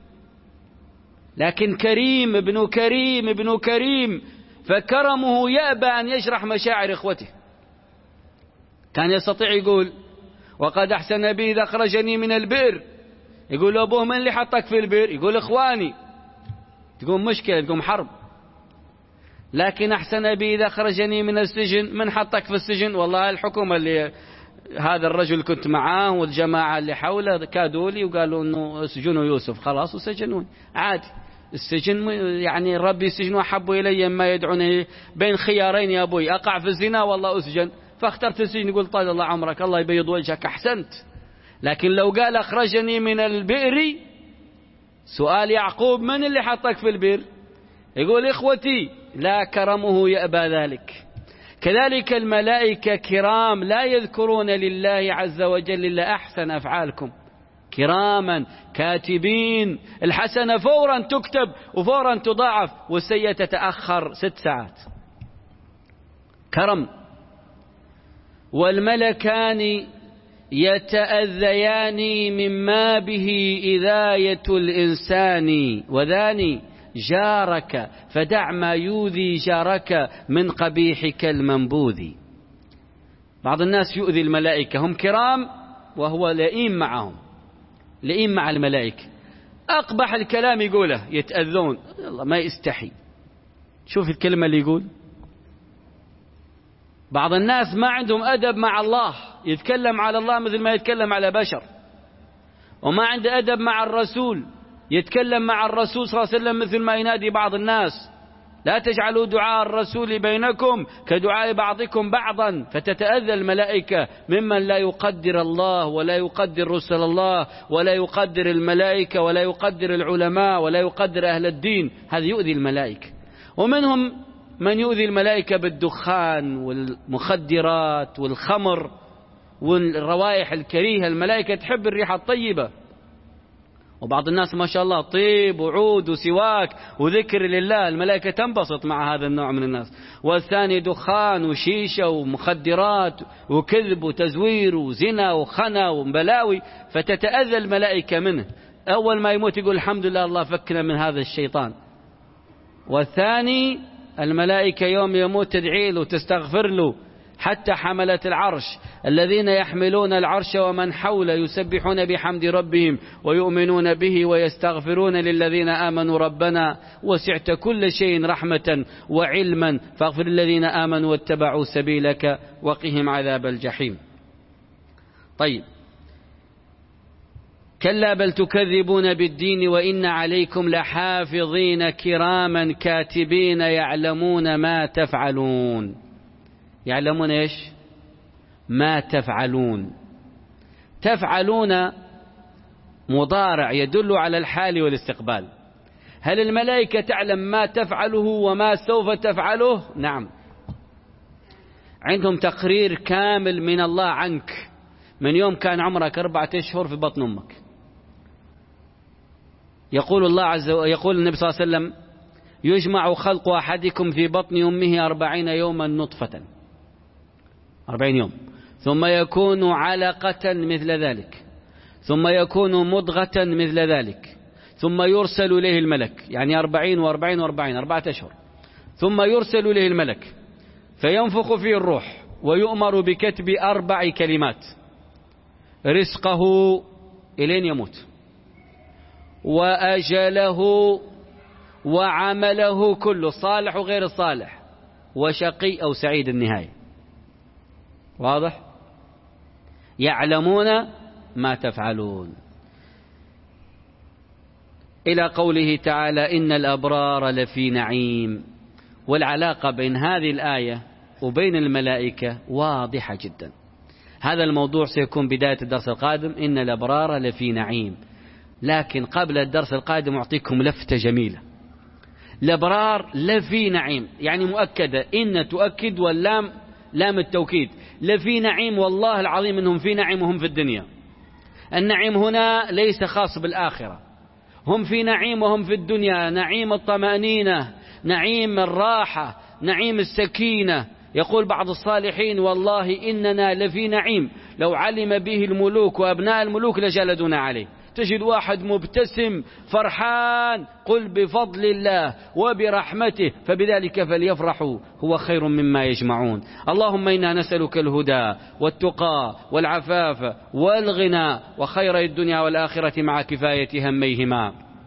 لكن كريم ابن كريم ابن كريم، فكرمه يأبى أن يشرح مشاعر إخوته. كان يستطيع يقول وقد أحسن بي إذا أخرجني من البئر، يقول أبوه من اللي حطك في البئر؟ يقول إخواني. تقوم مشكلة، تقوم حرب. لكن أحسن بي إذا خرجني من السجن. من حطك في السجن؟ والله الحكومة اللي هذا الرجل كنت معاه والجماعة اللي حوله كادوا لي وقالوا إنه سجنوا يوسف، خلاص وسجنوني عادي. السجن يعني ربي سجن أحب إلي ما يدعوني بين خيارين يا أبوي، أقع في الزنا والله أسجن، فاخترت السجن. يقول طال الله عمرك الله يبيض وجهك أحسنت. لكن لو قال أخرجني من البئر، سؤال يعقوب من اللي حطك في البئر؟ يقول إخوتي لا كرمه يأبى ذلك. كذلك الملائكة كرام لا يذكرون لله عز وجل إلا أحسن أفعالكم، كراما كاتبين. الحسنة فورا تكتب وفورا تضاعف، والسيئة تتأخر ست ساعات. كرم. والملكان يتأذيان مما به إذاية الإنسان، وذاني جارك فدع ما يؤذي جارك من قبيحك المنبوذ. بعض الناس يؤذي الملائكة، هم كرام وهو لئيم معهم، لئيم مع الملائكة، أقبح الكلام يقوله يتأذون، الله ما يستحي. شوف الكلمة اللي يقول. بعض الناس ما عندهم أدب مع الله، يتكلم على الله مثل ما يتكلم على بشر، وما عنده أدب مع الرسول، يتكلم مع الرسول صلى الله عليه وسلم مثل ما ينادي بعض الناس: لا تجعلوا دعاء الرسول بينكم كدعاء بعضكم بعضا فتتأذى الملائكة ممن لا يقدر الله ولا يقدر رسل الله ولا يقدر الملائكة ولا يقدر العلماء ولا يقدر أهل الدين. هذا يؤذي الملائكة. ومنهم من يؤذي الملائكة بالدخان والمخدرات والخمر والروائح الكريهة. الملائكة تحب الريحة الطيبة، وبعض الناس ما شاء الله طيب وعود وسواك وذكر لله، الملائكة تنبسط مع هذا النوع من الناس. والثاني دخان وشيشة ومخدرات وكذب وتزوير وزنا وخنا وبلاوي، فتتأذى الملائكة منه. أول ما يموت يقول الحمد لله الله فكنا من هذا الشيطان. والثاني الملائكة يوم يموت تدعي له وتستغفر له، حتى حملة العرش الذين يحملون العرش ومن حوله يسبحون بحمد ربهم ويؤمنون به ويستغفرون للذين آمنوا ربنا وسعت كل شيء رحمة وعلما فاغفر الذين آمنوا واتبعوا سبيلك وقهم عذاب الجحيم. طيب، كلا بل تكذبون بالدين وإن عليكم لحافظين كراما كاتبين يعلمون ما تفعلون. يعلمون إيش؟ ما تفعلون. تفعلون مضارع يدل على الحال والاستقبال. هل الملائكة تعلم ما تفعله وما سوف تفعله؟ نعم، عندهم تقرير كامل من الله عنك من يوم كان عمرك أربعة أشهر في بطن أمك. يقول الله عز وجل، يقول النبي صلى الله عليه وسلم: يجمع خلق أحدكم في بطن أمه أربعين يوما نطفة، أربعين يوم، ثم يكون علقة مثل ذلك، ثم يكون مضغة مثل ذلك، ثم يرسل إليه الملك، يعني أربعين وأربعين وأربعين أربعة أشهر، ثم يرسل إليه الملك فينفخ فيه الروح ويؤمر بكتب أربع كلمات: رزقه إلين يموت، وأجله، وعمله كله صالح وغير الصالح، وشقي أو سعيد النهاية. واضح؟ يعلمون ما تفعلون. إلى قوله تعالى: إن الأبرار لفي نعيم. والعلاقة بين هذه الآية وبين الملائكة واضحة جدا. هذا الموضوع سيكون بداية الدرس القادم، إن الأبرار لفي نعيم. لكن قبل الدرس القادم أعطيكم لفتة جميلة. الأبرار لفي نعيم يعني مؤكدة، إن تؤكد واللام لام التوكيد. لفي نعيم، والله العظيم إنهم في نعيم وهم في الدنيا. النعيم هنا ليس خاص بالآخرة، هم في نعيم وهم في الدنيا، نعيم الطمأنينة، نعيم الراحة، نعيم السكينة. يقول بعض الصالحين: والله إننا لفي نعيم لو علم به الملوك وأبناء الملوك لجلدونا عليه. تجد واحد مبتسم فرحان، قل بفضل الله وبرحمته فبذلك فليفرحوا هو خير مما يجمعون. اللهم إنا نسألك الهدى والتقى والعفاف والغنى وخير الدنيا والآخرة مع كفاية هميهما.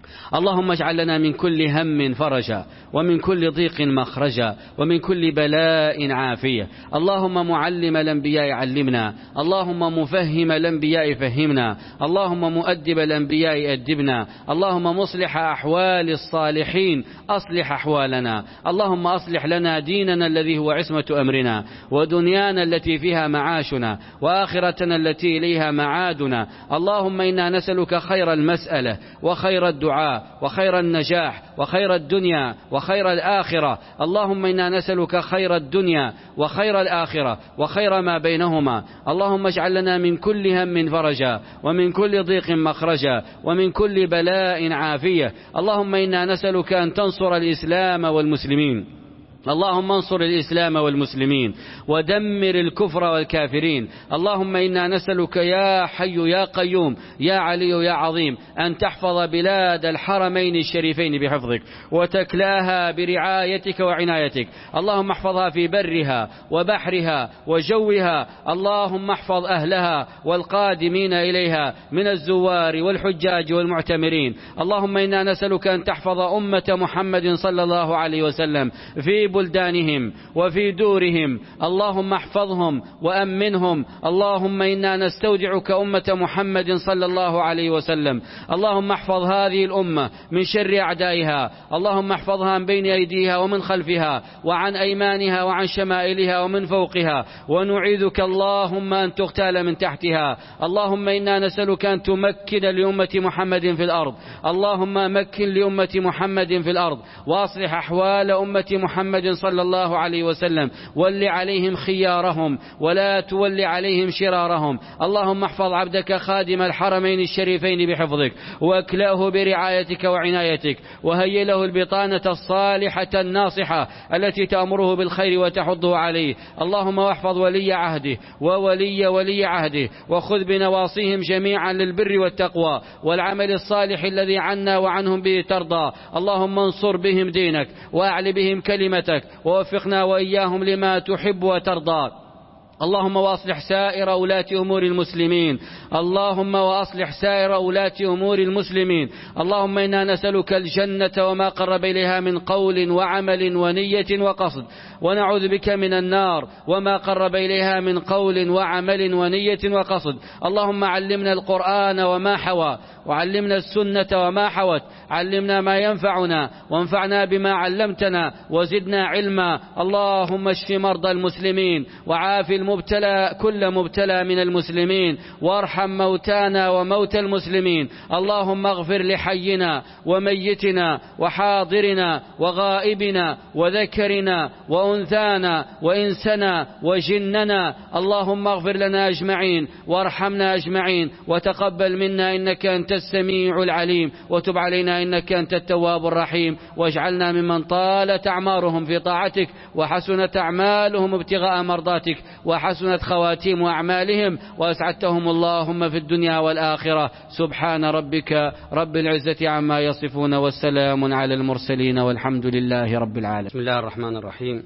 اللهم اجعل لنا من كل هم فرجا، ومن كل ضيق مخرجا، ومن كل بلاء عافية. اللهم معلم الأنبياء علمنا، اللهم مفهم الأنبياء فهمنا، اللهم مؤدب الأنبياء أدبنا، اللهم مصلح أحوال الصالحين أصلح أحوالنا، اللهم أصلح لنا ديننا الذي هو عصمة أمرنا، ودنيانا التي فيها معاشنا، وآخرتنا التي إليها معادنا. اللهم إنا نسألك خير المسألة وخير الدعاء وخير النجاح وخير الدنيا وخير الآخرة. اللهم إنا نسألك خير الدنيا وخير الآخرة وخير ما بينهما. اللهم اجعل لنا من كل هم فرجا، ومن كل ضيق مخرجا، ومن كل بلاء عافية. اللهم إنا نسألك أن تنصر الإسلام والمسلمين، اللهم انصر الإسلام والمسلمين ودمر الكفر والكافرين. اللهم إنا نسألك يا حي يا قيوم يا علي يا عظيم أن تحفظ بلاد الحرمين الشريفين بحفظك، وتكلاها برعايتك وعنايتك. اللهم احفظها في برها وبحرها وجوها. اللهم احفظ أهلها والقادمين إليها من الزوار والحجاج والمعتمرين. اللهم إنا نسألك أن تحفظ أمة محمد صلى الله عليه وسلم في بلدانهم وفي دورهم. اللهم احفظهم وأمنهم. اللهم إنا نستودعك أمة محمد صلى الله عليه وسلم. اللهم احفظ هذه الأمة من شر أعدائها. اللهم احفظها من بين أيديها ومن خلفها وعن أيمانها وعن شمائلها ومن فوقها، ونعيذك اللهم أن تغتال من تحتها. اللهم إنا نسألك أن تمكن لأمة محمد في الأرض. اللهم مكن لأمة محمد في الأرض، وأصلح أحوال أمة محمد صلى الله عليه وسلم. ول عليهم خيارهم ولا تول عليهم شرارهم. اللهم احفظ عبدك خادم الحرمين الشريفين بحفظك، واكلأه برعايتك وعنايتك، وهيئ له البطانة الصالحة الناصحة التي تأمره بالخير وتحضه عليه. اللهم واحفظ ولي عهده وولي ولي عهده، وخذ بنواصيهم جميعا للبر والتقوى والعمل الصالح الذي عنا وعنهم به ترضى. اللهم انصر بهم دينك وأعل بهم كلمتك، ووفقنا وإياهم لما تحب وترضى. اللهم وأصلح سائر ولاة أمور المسلمين. اللهم وأصلح سائر ولاة أمور المسلمين. اللهم إنا نسألك الجنة وما قرب إليها من قول وعمل ونية وقصد، ونعوذ بك من النار وما قرب إليها من قول وعمل ونية وقصد. اللهم علمنا القرآن وما حوى، وعلمنا السنة وما حوت. علمنا ما ينفعنا وانفعنا بما علمتنا وزدنا علما. اللهم اشف مرضى المسلمين، وعاف المبتلى كل مبتلى من المسلمين، وارحم موتانا وموتى المسلمين. اللهم اغفر لحينا وميتنا وحاضرنا وغائبنا وذكرنا وأنثانا وإنسنا وجننا. اللهم اغفر لنا أجمعين وارحمنا أجمعين، وتقبل منا إنك أنت السميع العليم، وتب علينا إنك أنت التواب الرحيم. واجعلنا ممن طالت أعمارهم في طاعتك، وحسنت أعمالهم ابتغاء مرضاتك، وحسنت خواتيم أعمالهم، وأسعدتهم اللهم في الدنيا والآخرة. سبحان ربك رب العزة عما يصفون، والسلام على المرسلين، والحمد لله رب العالمين. بسم الله الرحمن الرحيم.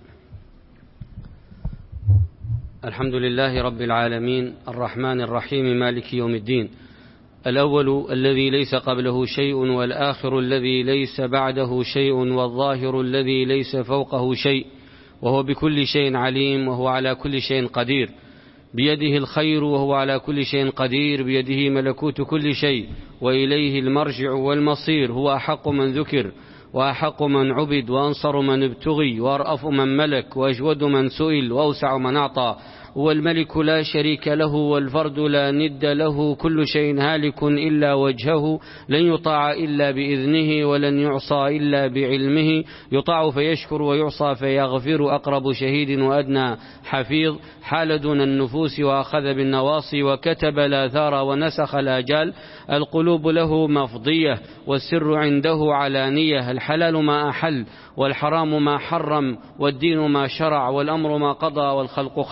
الحمد لله رب العالمين، الرحمن الرحيم، مالك يوم الدين. الأول الذي ليس قبله شيء، والآخر الذي ليس بعده شيء، والظاهر الذي ليس فوقه شيء، وهو بكل شيء عليم، وهو على كل شيء قدير. بيده الخير وهو على كل شيء قدير، بيده ملكوت كل شيء، وإليه المرجع والمصير. هو أحق من ذكر، وأحق من عبد، وأنصر من ابتغي، وأرأف من ملك، وأجود من سئل، وأوسع من أعطى. هو الملك لا شريك له، والفرد لا ند له. كل شيء هالك إلا وجهه، لن يطاع إلا بإذنه، ولن يعصى إلا بعلمه. يطاع فيشكر، ويعصى فيغفر. أقرب شهيد وأدنى حفيظ، حال دون النفوس وأخذ بالنواصي، وكتب الآثار ونسخ الآجال. القلوب له مفضية، والسر عنده علانية. الحلال ما أحل، والحرام ما حرم، والدين ما شرع، والأمر ما قضى، والخلق خلقه،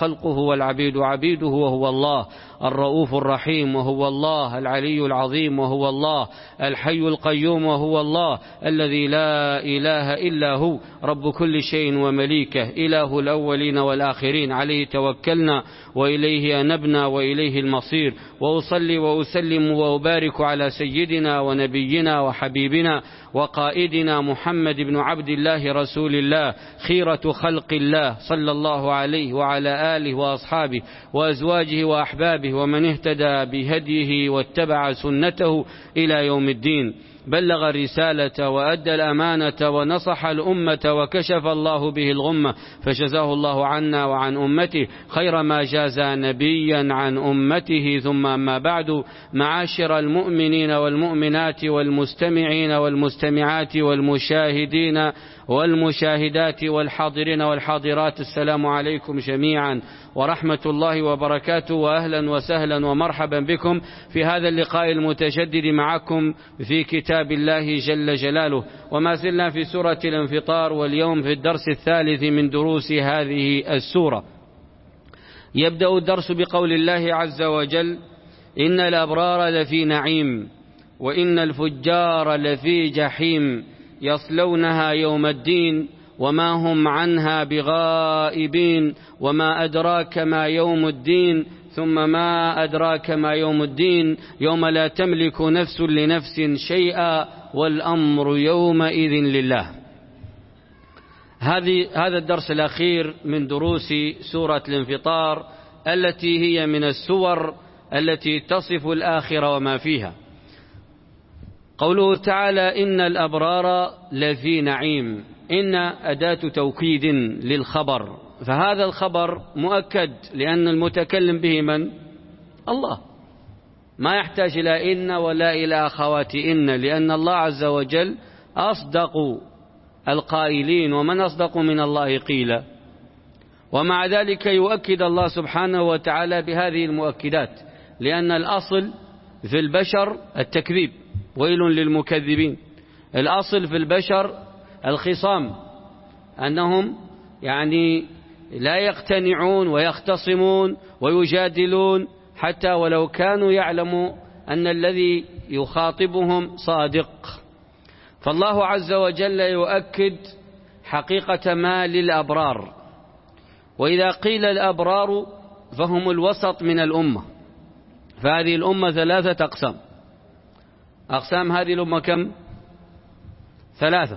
والعبيد عبيده وهو الله، الرؤوف الرحيم وهو الله، العلي العظيم وهو الله، الحي القيوم وهو الله، الذي لا إله إلا هو، رب كل شيء ومليكه، إله الأولين والآخرين، عليه توكلنا وإليه أنبنا وإليه المصير. وأصلي وأسلم وأبارك على سيدنا ونبينا وحبيبنا وقائدنا محمد بن عبد الله رسول الله، خيرة خلق الله، صلى الله عليه وعلى آله وأصحابه وأزواجه وأحبابه ومن اهتدى بهديه واتبع سنته إلى يوم الدين. بلغ الرسالة وأدى الأمانة ونصح الأمة وكشف الله به الغمة، فجزاه الله عنا وعن أمته خير ما جازى نبيا عن أمته. ثم ما بعد، معاشر المؤمنين والمؤمنات والمستمعين والمستمعات والمشاهدين والمشاهدات والحاضرين والحاضرات، السلام عليكم جميعا ورحمة الله وبركاته، وأهلا وسهلا ومرحبا بكم في هذا اللقاء المتجدد معكم في كتاب الله جل جلاله. وما زلنا في سورة الانفطار، واليوم في الدرس الثالث من دروس هذه السورة. يبدأ الدرس بقول الله عز وجل: إن الأبرار لفي نعيم وإن الفجار لفي جحيم يصلونها يوم الدين وما هم عنها بغائبين وما أدراك ما يوم الدين ثم ما أدراك ما يوم الدين يوم لا تملك نفس لنفس شيئا والأمر يومئذ لله. هذه هذا الدرس الأخير من دروس سورة الانفطار، التي هي من السور التي تصف الآخرة وما فيها. قوله تعالى: إن الأبرار لفي نعيم، إن أداة توكيد للخبر، فهذا الخبر مؤكد لأن المتكلم به من؟ الله، ما يحتاج إلى إن ولا إلى أخوات إن، لأن الله عز وجل أصدق القائلين، ومن أصدق من الله قيلا. ومع ذلك يؤكد الله سبحانه وتعالى بهذه المؤكدات، لأن الأصل في البشر التكذيب، ويل للمكذبين. الأصل في البشر الخصام، أنهم يعني لا يقتنعون ويختصمون ويجادلون حتى ولو كانوا يعلموا أن الذي يخاطبهم صادق. فالله عز وجل يؤكد حقيقة ما للأبرار. وإذا قيل الأبرار فهم الوسط من الأمة، فهذه الأمة ثلاثة أقسام. أقسام هذه الأمة كم؟ ثلاثة.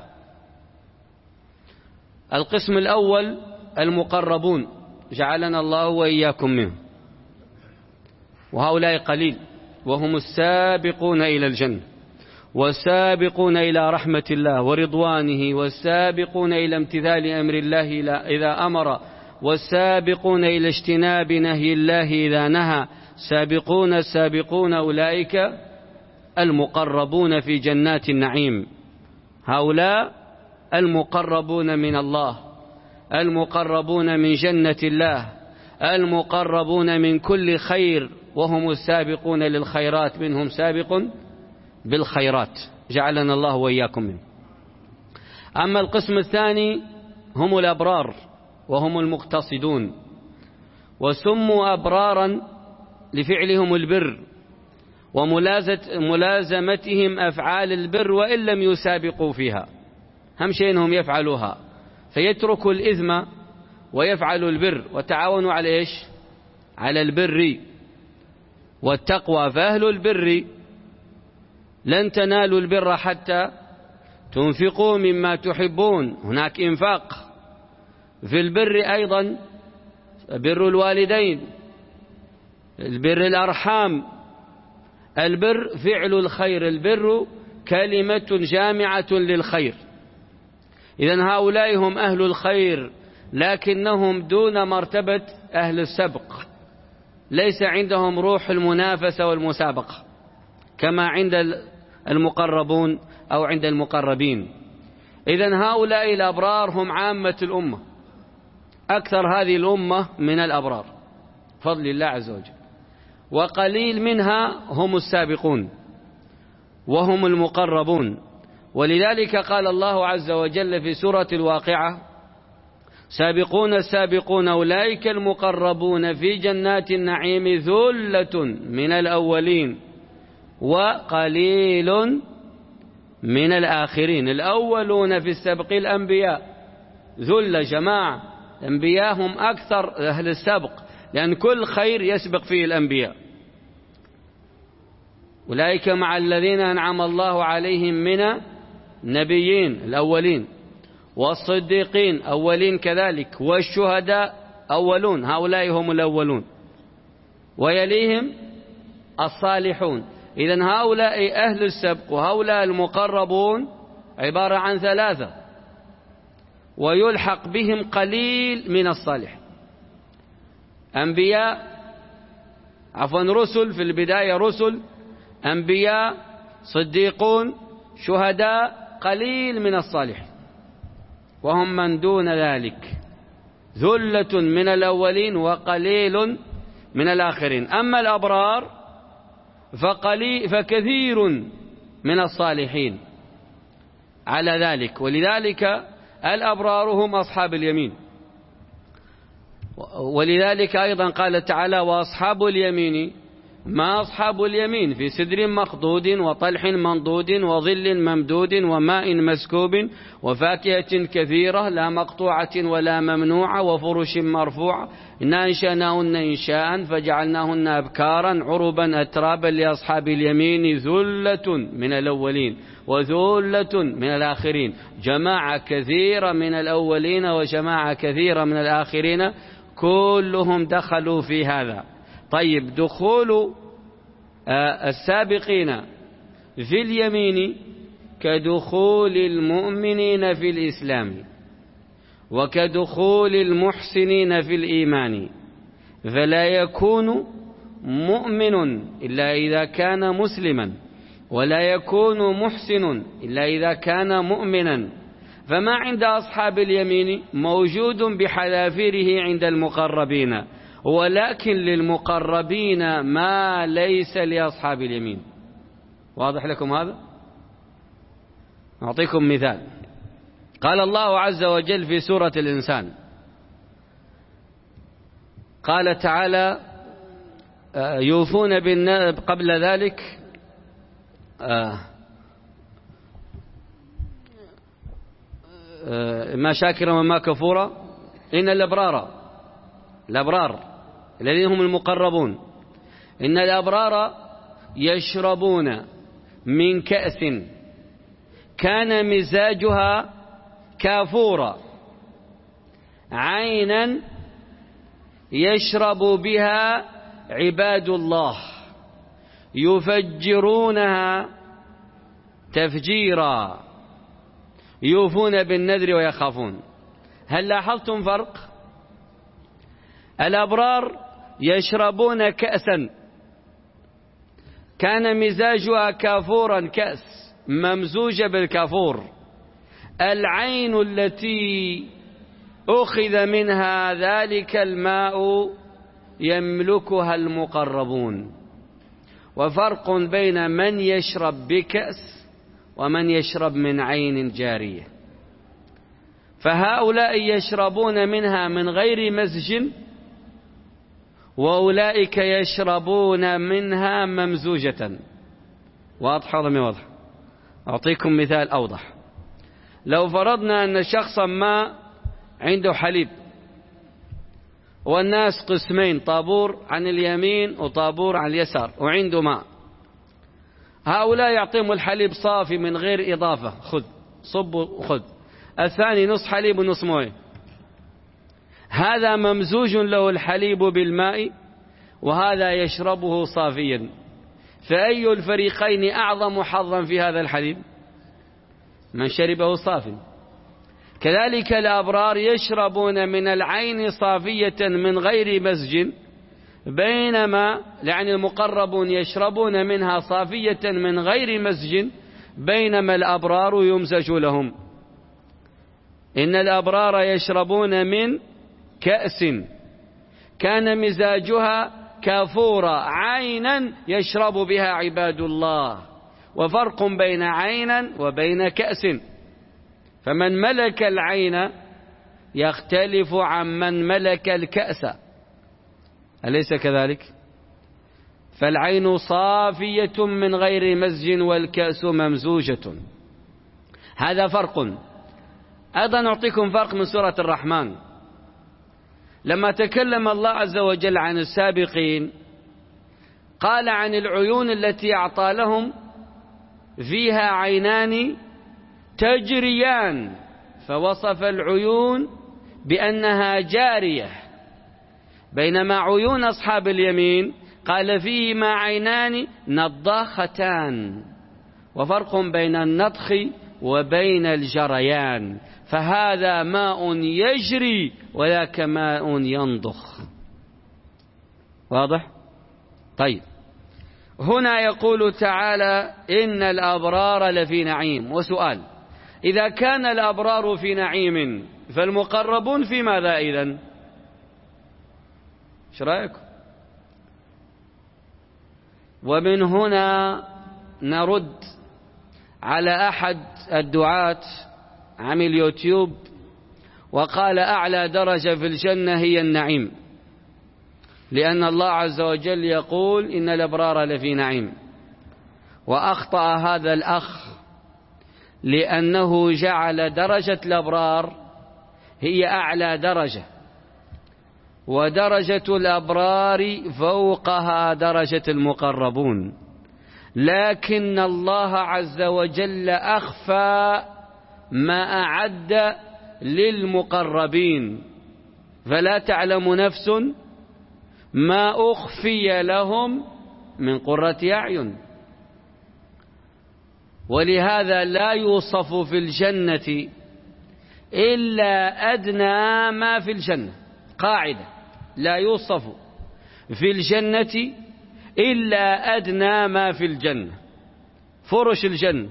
القسم الأول المقربون، جعلنا الله وإياكم منهم، وهؤلاء قليل، وهم السابقون إلى الجنة والسابقون إلى رحمة الله ورضوانه والسابقون إلى امتثال أمر الله إذا أمر والسابقون إلى اجتناب نهي الله إذا نهى. سابقون السابقون أولئك المقربون في جنات النعيم، هؤلاء المقربون من الله، المقربون من جنة الله، المقربون من كل خير، وهم السابقون للخيرات، منهم سابق بالخيرات، جعلنا الله وإياكم منه. أما القسم الثاني هم الأبرار، وهم المقتصدون، وسموا أبرارا لفعلهم البر وملازمتهم أفعال البر وإن لم يسابقوا فيها، هم شيء أنهم يفعلوها، فيتركوا الإثم ويفعلوا البر، وتعاونوا على إيش؟ على البر والتقوى. فأهل البر لن تنالوا البر حتى تنفقوا مما تحبون، هناك إنفاق في البر. أيضا بر الوالدين، البر الأرحام، البر فعل الخير، البر كلمة جامعة للخير. إذن هؤلاء هم أهل الخير، لكنهم دون مرتبة أهل السبق، ليس عندهم روح المنافسة والمسابقة كما عند المقربون أو عند المقربين. إذن هؤلاء الأبرار هم عامة الأمة، أكثر هذه الأمة من الأبرار فضل الله عز وجل، وقليل منها هم السابقون وهم المقربون. ولذلك قال الله عز وجل في سورة الواقعة: سابقون السابقون أولئك المقربون في جنات النعيم ثلة من الأولين وقليل من الآخرين. الأولون في السبق الأنبياء، ذل جماعة، الأنبياء هم أكثر أهل السبق، لأن كل خير يسبق فيه الأنبياء. أولئك مع الذين أنعم الله عليهم من النبيين الأولين، والصديقين أولين كذلك، والشهداء أولون، هؤلاء هم الأولون، ويليهم الصالحون. إذن هؤلاء أهل السبق وهؤلاء المقربون عبارة عن ثلاثة، ويلحق بهم قليل من الصالح. أنبياء عفوا رسل، في البداية رسل، أنبياء، صديقون، شهداء، قليل من الصالح، وهم من دون ذلك، ذلة من الأولين وقليل من الآخرين. أما الأبرار فقليل فكثير من الصالحين على ذلك، ولذلك الأبرار هم أصحاب اليمين. ولذلك أيضا قال تعالى: وأصحاب اليمين ما أصحاب اليمين في سدر مخضود وطلح منضود وظل ممدود وماء مسكوب وفاكهة كثيرة لا مقطوعة ولا ممنوعة وفرش مرفوعة إنا أنشأناهن إنشاء فجعلناهن أبكارا عربا أترابا لأصحاب اليمين ذلة من الأولين وذلة من الآخرين. جماعة كثيرة من الأولين وجماعة كثيرة من الآخرين، كلهم دخلوا في هذا. طيب، دخول السابقين في اليمين كدخول المؤمنين في الإسلام، وكدخول المحسنين في الإيمان، فلا يكون مؤمن إلا إذا كان مسلما، ولا يكون محسن إلا إذا كان مؤمنا. فما عند أصحاب اليمين موجود بحذافيره عند المقربين، ولكن للمقربين ما ليس لأصحاب اليمين. واضح لكم هذا؟ أعطيكم مثال. قال الله عز وجل في سورة الإنسان، قال تعالى: يوفون بالنذر. قبل ذلك ما شاكرا وما كفورا إن الأبرار الأبرار الذين هم المقربون إن الأبرار يشربون من كأس كان مزاجها كافورا عينا يشرب بها عباد الله يفجرونها تفجيرا يوفون بالنذر ويخافون. هل لاحظتم فرق؟ الأبرار يشربون كأسا كان مزاجها كافورا، كأس ممزوجة بالكافور، العين التي أخذ منها ذلك الماء يملكها المقربون. وفرق بين من يشرب بكأس ومن يشرب من عين جارية. فهؤلاء يشربون منها من غير مزج، وأولئك يشربون منها ممزوجة. واضح ولا ما واضح؟ أعطيكم مثال أوضح. لو فرضنا أن شخصا ما عنده حليب، والناس قسمين، طابور عن اليمين وطابور عن اليسار، وعنده ماء، هؤلاء يعطيهم الحليب صافي من غير إضافة، خذ صب وخذ. الثاني نص حليب ونص مويه. هذا ممزوج له الحليب بالماء، وهذا يشربه صافيا، فأي الفريقين أعظم حظا في هذا الحليب؟ من شربه صافي. كذلك الأبرار يشربون من العين صافية من غير مزج، بينما يعني المقربون يشربون منها صافية من غير مزج، بينما الأبرار يمزج لهم. إن الأبرار يشربون من كأس كان مزاجها كافورا عينا يشرب بها عباد الله. وفرق بين عينا وبين كأس. فمن ملك العين يختلف عمن ملك الكأس، أليس كذلك؟ فالعين صافية من غير مزج والكأس ممزوجة. هذا فرق. أيضا نعطيكم فرق من سورة الرحمن. لما تكلم الله عز وجل عن السابقين قال عن العيون التي أعطى لهم فيها عينان تجريان، فوصف العيون بأنها جارية، بينما عيون أصحاب اليمين قال فيهما عينان نضاختان، وفرق بين النضخ وبين الجريان، فهذا ماء يجري وذاك ماء ينضخ. واضح؟ طيب، هنا يقول تعالى إن الأبرار لفي نعيم. وسؤال: إذا كان الأبرار في نعيم فالمقربون في ماذا إذن؟ ايش رأيكم؟ ومن هنا نرد على أحد الدعاة عمل يوتيوب وقال أعلى درجة في الجنة هي النعيم، لأن الله عز وجل يقول إن الأبرار لفي نعيم. وأخطأ هذا الأخ لأنه جعل درجة الأبرار هي أعلى درجة، ودرجة الأبرار فوقها درجة المقربون، لكن الله عز وجل أخفى ما أعد للمقربين، فلا تعلم نفس ما أخفي لهم من قرة أعين. ولهذا لا يوصف في الجنة إلا أدنى ما في الجنة. قاعدة: لا يوصف في الجنة إلا أدنى ما في الجنة. فرش الجنة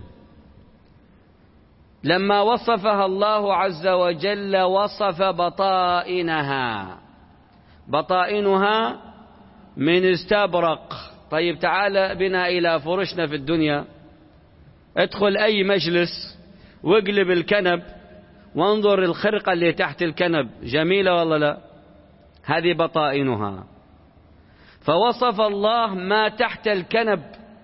لما وصفها الله عز وجل وصف بطائنها، بطائنها من استبرق. طيب، تعال بنا إلى فرشنا في الدنيا. ادخل أي مجلس واقلب الكنب وانظر الخرقة اللي تحت الكنب، جميلة والله لا؟ هذه بطائنها. فوصف الله ما تحت الكنب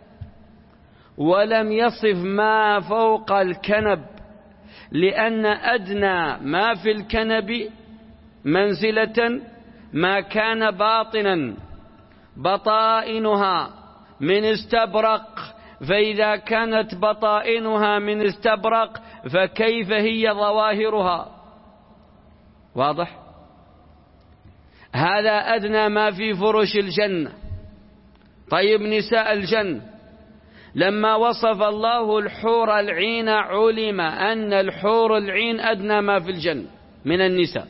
ولم يصف ما فوق الكنب، لأن أدنى ما في الكنب منزلة ما كان باطنا، بطائنها من استبرق، فإذا كانت بطائنها من استبرق فكيف هي ظواهرها؟ واضح؟ هذا أدنى ما في فرش الجنة. طيب، نساء الجنة لما وصف الله الحور العين علم أن الحور العين أدنى ما في الجنة من النساء،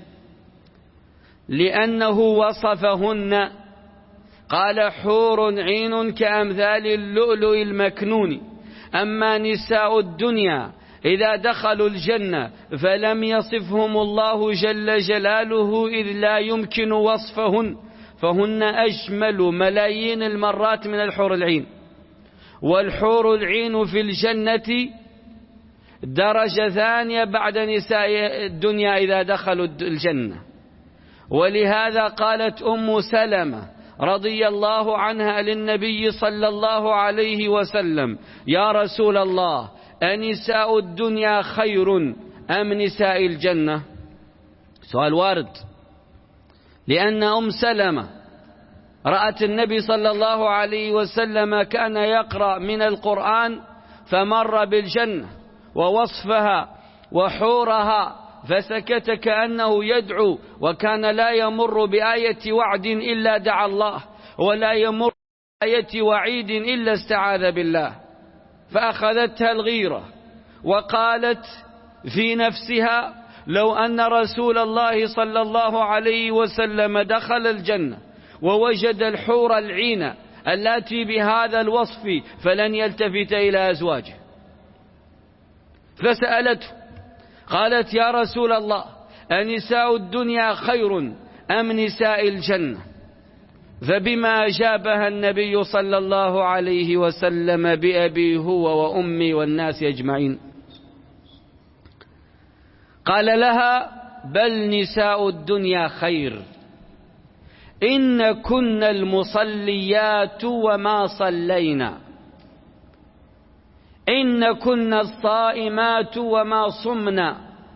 لأنه وصفهن قال حور عين كأمثال اللؤلؤ المكنون. أما نساء الدنيا إذا دخلوا الجنة فلم يصفهم الله جل جلاله إذ لا يمكن وصفهن، فهن أجمل ملايين المرات من الحور العين. والحور العين في الجنة درجة ثانية بعد نساء الدنيا إذا دخلوا الجنة. ولهذا قالت أم سلمة رضي الله عنها للنبي صلى الله عليه وسلم: يا رسول الله، أنساء الدنيا خير أم نساء الجنة؟ سؤال وارد، لأن أم سلمة رأت النبي صلى الله عليه وسلم كان يقرأ من القرآن فمر بالجنة ووصفها وحورها فسكت كأنه يدعو، وكان لا يمر بآية وعد إلا دعا الله، ولا يمر بآية وعيد إلا استعاذ بالله. فأخذتها الغيرة وقالت في نفسها: لو أن رسول الله صلى الله عليه وسلم دخل الجنة ووجد الحور العين التي بهذا الوصف فلن يلتفت إلى أزواجه. فسألته قالت: يا رسول الله، أنساء الدنيا خير أم نساء الجنة؟ فبما أجابها النبي صلى الله عليه وسلم: بأبي هو وأمي والناس أجمعين. قال لها: بل نساء الدنيا خير، إن كن المصليات وما صلينا، إن كن الصائمات وما صمنا،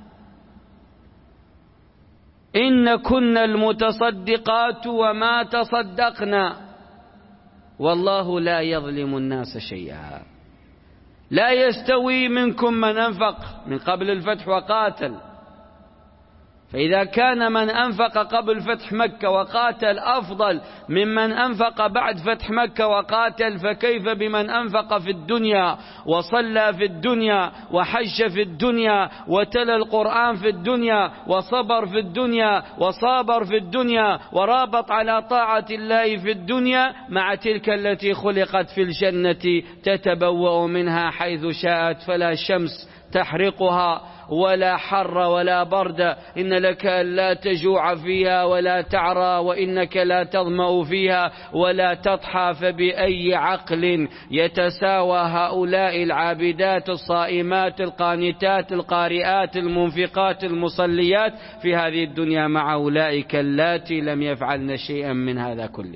إن كن المتصدقات وما تصدقنا، والله لا يظلم الناس شيئا. لا يستوي منكم من أنفق من قبل الفتح وقاتل، فإذا كان من أنفق قبل فتح مكة وقاتل أفضل ممن أنفق بعد فتح مكة وقاتل، فكيف بمن أنفق في الدنيا وصلى في الدنيا وحج في الدنيا وتلا القرآن في الدنيا وصبر في الدنيا وصابر في الدنيا ورابط على طاعة الله في الدنيا، مع تلك التي خلقت في الجنة تتبوأ منها حيث شاءت، فلا شمس تحرقها ولا حر ولا برد، إن لك لا تجوع فيها ولا تعرى، وإنك لا تظمأ فيها ولا تضحى. فبأي عقل يتساوى هؤلاء العابدات الصائمات القانتات القارئات المنفقات المصليات في هذه الدنيا مع أولئك اللاتي لم يفعلن شيئا من هذا كله؟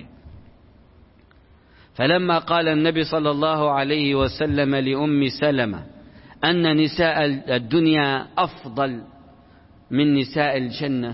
فلما قال النبي صلى الله عليه وسلم لأم سلمة أن نساء الدنيا أفضل من نساء الجنة،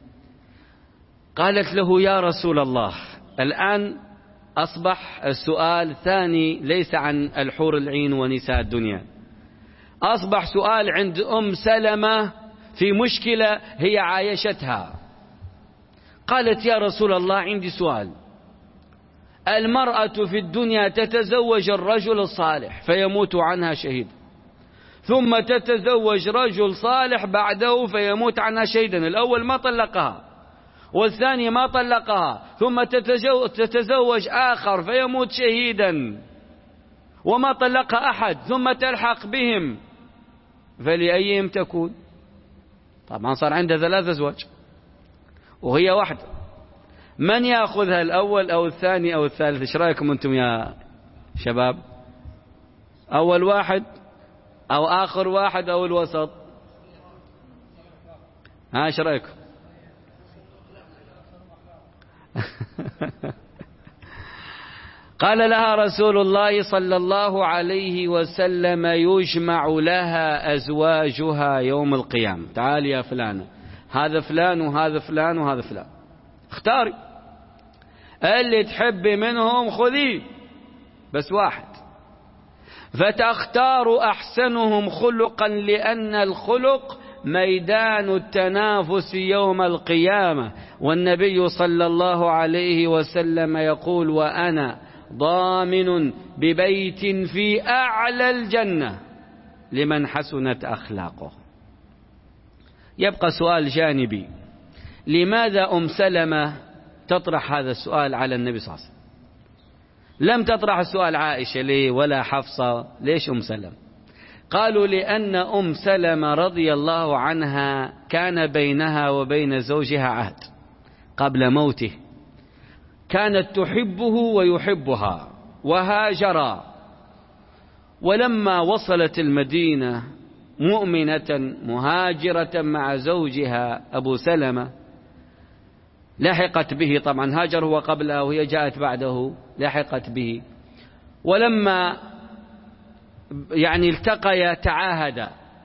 قالت له: يا رسول الله، الآن أصبح السؤال ثاني ليس عن الحور العين ونساء الدنيا، أصبح سؤال عند أم سلمة في مشكلة هي عايشتها. قالت: يا رسول الله، عندي سؤال. المرأة في الدنيا تتزوج الرجل الصالح فيموت عنها شهيد، ثم تتزوج رجل صالح بعده فيموت عنها شهيدا. الأول ما طلقها والثاني ما طلقها، ثم تتزوج آخر فيموت شهيدا وما طلقها أحد، ثم تلحق بهم، فلأيهم تكون؟ طبعا صار عندها ثلاث أزواج وهي واحدة، من يأخذها، الأول أو الثاني أو الثالث؟ ايش رأيكم أنتم يا شباب؟ أول واحد أو آخر واحد أو الوسط؟ ها ايش رأيكم؟ قال لها رسول الله صلى الله عليه وسلم: يجمع لها أزواجها يوم القيامة. تعالي يا فلانة، هذا فلان وهذا فلان وهذا فلان، اختاري اللي تحبي منهم خذيه، بس واحد. فتختار أحسنهم خلقا، لأن الخلق ميدان التنافس يوم القيامة. والنبي صلى الله عليه وسلم يقول: وأنا ضامن ببيت في أعلى الجنة لمن حسنت أخلاقه. يبقى سؤال جانبي: لماذا أم سلمة تطرح هذا السؤال على النبي صلى الله عليه وسلم؟ لم تطرح السؤال عائشة ليه ولا حفصة؟ ليش أم سلمة؟ قالوا: لأن أم سلمة رضي الله عنها كان بينها وبين زوجها عهد قبل موته، كانت تحبه ويحبها وهاجرا، ولما وصلت المدينة مؤمنة مهاجرة مع زوجها أبو سلمة لحقت به، طبعا هاجر هو قبلها وهي جاءت بعده، لحقت به، ولما يعني التقيا تعاهدا.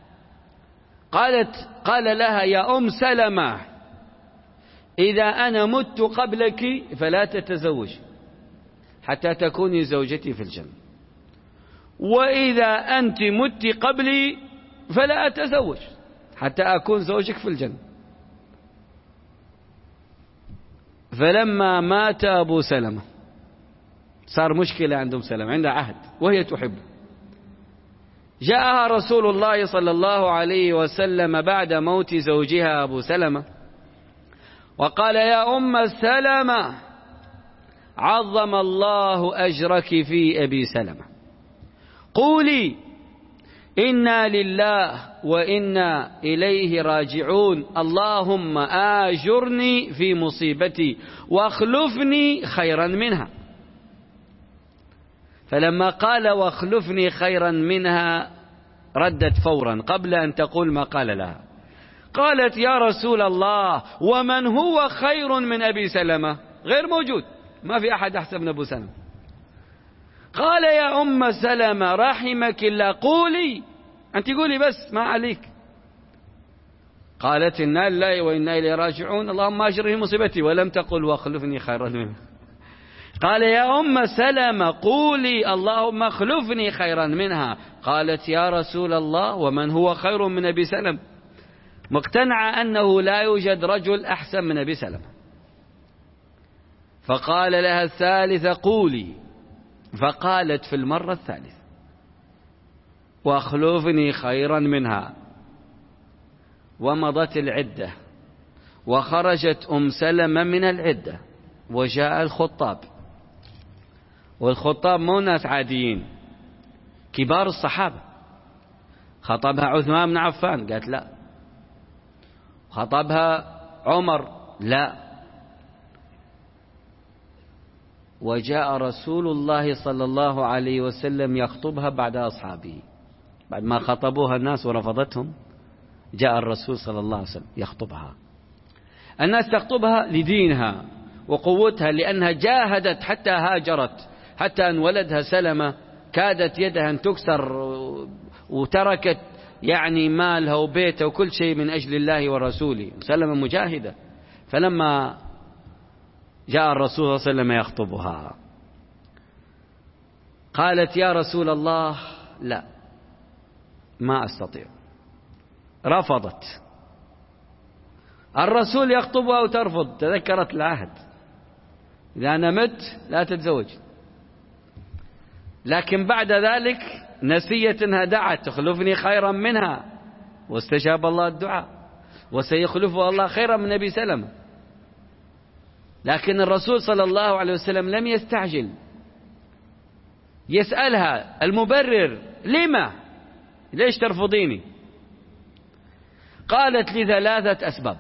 قالت قال لها: يا أم سلمة، إذا أنا مت قبلك فلا تتزوج حتى تكوني زوجتي في الجنة، وإذا أنت مت قبلي فلا أتزوج حتى أكون زوجك في الجنة. فلما مات أبو سلمة صار مشكلة عند أم سلمة، عندها عهد وهي تحبه. جاءها رسول الله صلى الله عليه وسلم بعد موت زوجها أبو سلمة وقال: يا أم سلمة، عظم الله أجرك في أبي سلمة، قولي إنا لله وإنا إليه راجعون، اللهم آجرني في مصيبتي واخلفني خيرا منها. فلما قال واخلفني خيرا منها ردت فورا قبل أن تقول ما قال لها، قالت يا رسول الله ومن هو خير من أبي سلمة؟ غير موجود، ما في أحد أحسن من أبو سلمة. قال يا أم سلمة رحمك الله قولي، أنت قولي بس ما عليك. قالت إنا لله وإنا إليه راجعون، اللهم أجره مصيبتي، ولم تقل واخلفني خيرا منه. قال يا أم سلمة قولي اللهم اخلفني خيرا منها. قالت يا رسول الله ومن هو خير من أبي سلمة؟ مقتنعة أنه لا يوجد رجل أحسن من أبي سلمة. فقال لها الثالثة قولي، فقالت في المرة الثالثة واخلفني خيرا منها. ومضت العدة وخرجت أم سلمة من العدة وجاء الخطاب، والخطاب مو ناس عاديين، كبار الصحابة. خطبها عثمان بن عفان، قالت لا. خطبها عمر، لا. وجاء رسول الله صلى الله عليه وسلم يخطبها بعد أصحابه، بعد ما خطبوها الناس ورفضتهم، جاء الرسول صلى الله عليه وسلم يخطبها. الناس تخطبها لدينها وقوتها، لأنها جاهدت حتى هاجرت، حتى أن ولدها سلمة كادت يدها أن تكسر، وتركت يعني مالها وبيتها وكل شيء من أجل الله ورسوله. سلمة مجاهدة. فلما جاء الرسول صلى الله عليه وسلم يخطبها قالت يا رسول الله لا، ما أستطيع. رفضت. الرسول يخطبها وترفض، تذكرت العهد، إذا أنا مت لا تتزوج. لكن بعد ذلك نسيت أنها دعت تخلفني خيرا منها، واستجاب الله الدعاء، وسيخلفها الله خيرا من أبي سلمة. لكن الرسول صلى الله عليه وسلم لم يستعجل، يسألها المبرر، لما؟ ليش ترفضيني؟ قالت لي ثلاثة أسباب.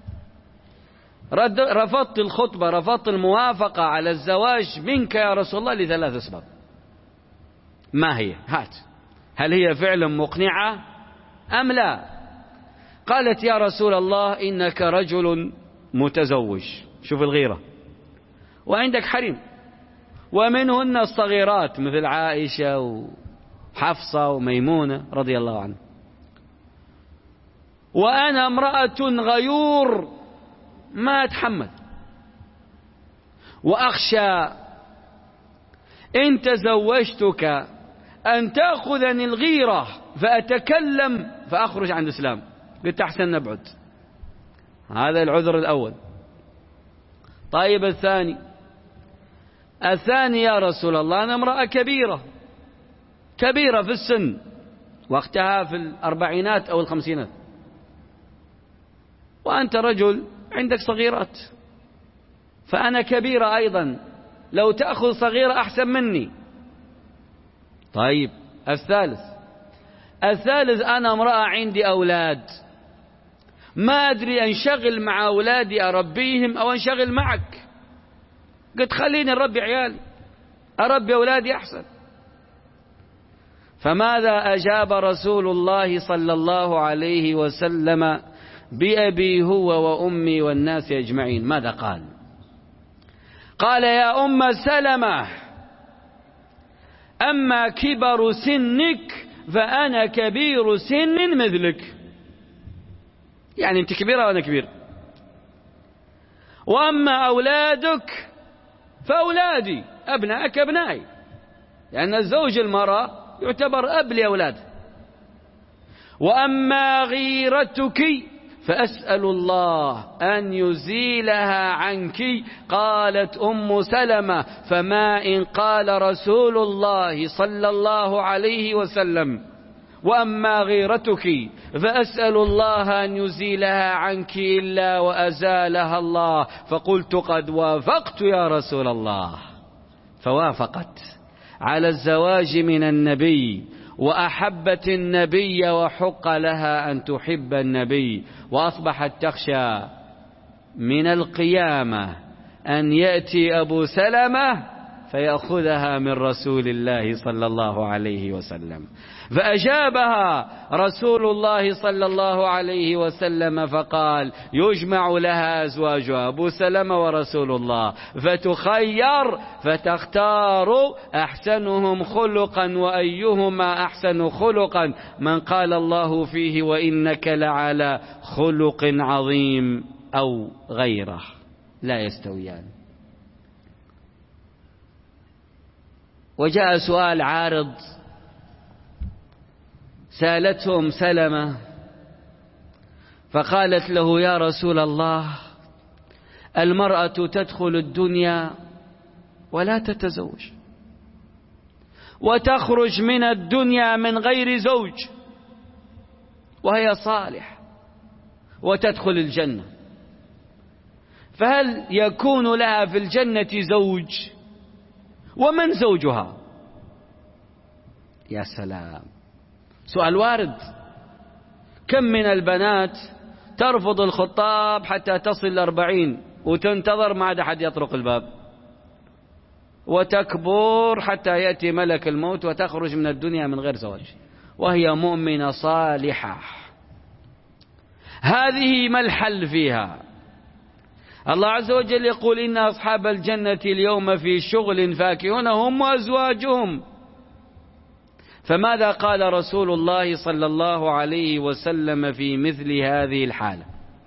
رفضت الخطبة، رفضت الموافقة على الزواج منك يا رسول الله لثلاث أسباب. ما هي؟ هات. هل هي فعلا مقنعة أم لا؟ قالت يا رسول الله إنك رجل متزوج، شوف الغيرة، وعندك حريم، ومنهن الصغيرات مثل عائشة وحفصة وميمونة رضي الله عنها، وأنا امرأة غيور ما أتحمل، وأخشى إن تزوجتك أن تأخذني الغيرة فأتكلم فأخرج عن الإسلام. قلت أحسن نبعد. هذا العذر الأول. طيب الثاني، الثاني يا رسول الله أنا امرأة كبيرة كبيرة في السن، وقتها في الأربعينات أو الخمسينات، وأنت رجل عندك صغيرات، فأنا كبيرة أيضا، لو تأخذ صغيرة أحسن مني. طيب الثالث، الثالث أنا امرأة عندي أولاد، ما أدري أنشغل مع أولادي أربيهم أو أنشغل معك. قلت خليني أربي عيالي، أربي أولادي أحسن. فماذا أجاب رسول الله صلى الله عليه وسلم بأبي هو وأمي والناس أجمعين؟ ماذا قال؟ قال يا أم سلمة أما كبر سنك فأنا كبير سن مثلك، يعني أنت كبيرة وأنا كبير. وأما أولادك فأولادي أبنائك أبنائي، لأن الزوج المرأة يعتبر أب لأولاده. وأما غيرتك فأسأل الله أن يزيلها عنك. قالت أم سلمة فما إن قال رسول الله صلى الله عليه وسلم وأما غيرتك فأسأل الله أن يزيلها عنك إلا وأزالها الله. فقلت قد وافقت يا رسول الله. فوافقت على الزواج من النبي، وأحبت النبي، وحق لها أن تحب النبي، وأصبحت تخشى من القيامة أن يأتي أبو سلمة فيأخذها من رسول الله صلى الله عليه وسلم. فأجابها رسول الله صلى الله عليه وسلم فقال: يجمع لها أزواجها أبو سلمة ورسول الله، فتخير فتختار أحسنهم خلقا وأيهما أحسن خلقا، من قال الله فيه: وإنك لعلى خلق عظيم، أو غيره، لا يستويان. وجاء سؤال عارض، سالتهم سلمة فقالت له: يا رسول الله، المرأة تدخل الدنيا ولا تتزوج، وتخرج من الدنيا من غير زوج، وهي صالح وتدخل الجنة، فهل يكون لها في الجنة زوج؟ ومن زوجها؟ يا سلام، سؤال وارد. كم من البنات ترفض الخطاب حتى تصل الأربعين وتنتظر ما عاد أحد يطرق الباب، وتكبر حتى يأتي ملك الموت وتخرج من الدنيا من غير زواج، وهي مؤمنة صالحة. هذه ما الحل فيها؟ الله عز وجل يقول: إن أصحاب الجنة اليوم في شغل فاكهون هم وأزواجهم. فماذا قال رسول الله صلى الله عليه وسلم في مثل هذه الحالة؟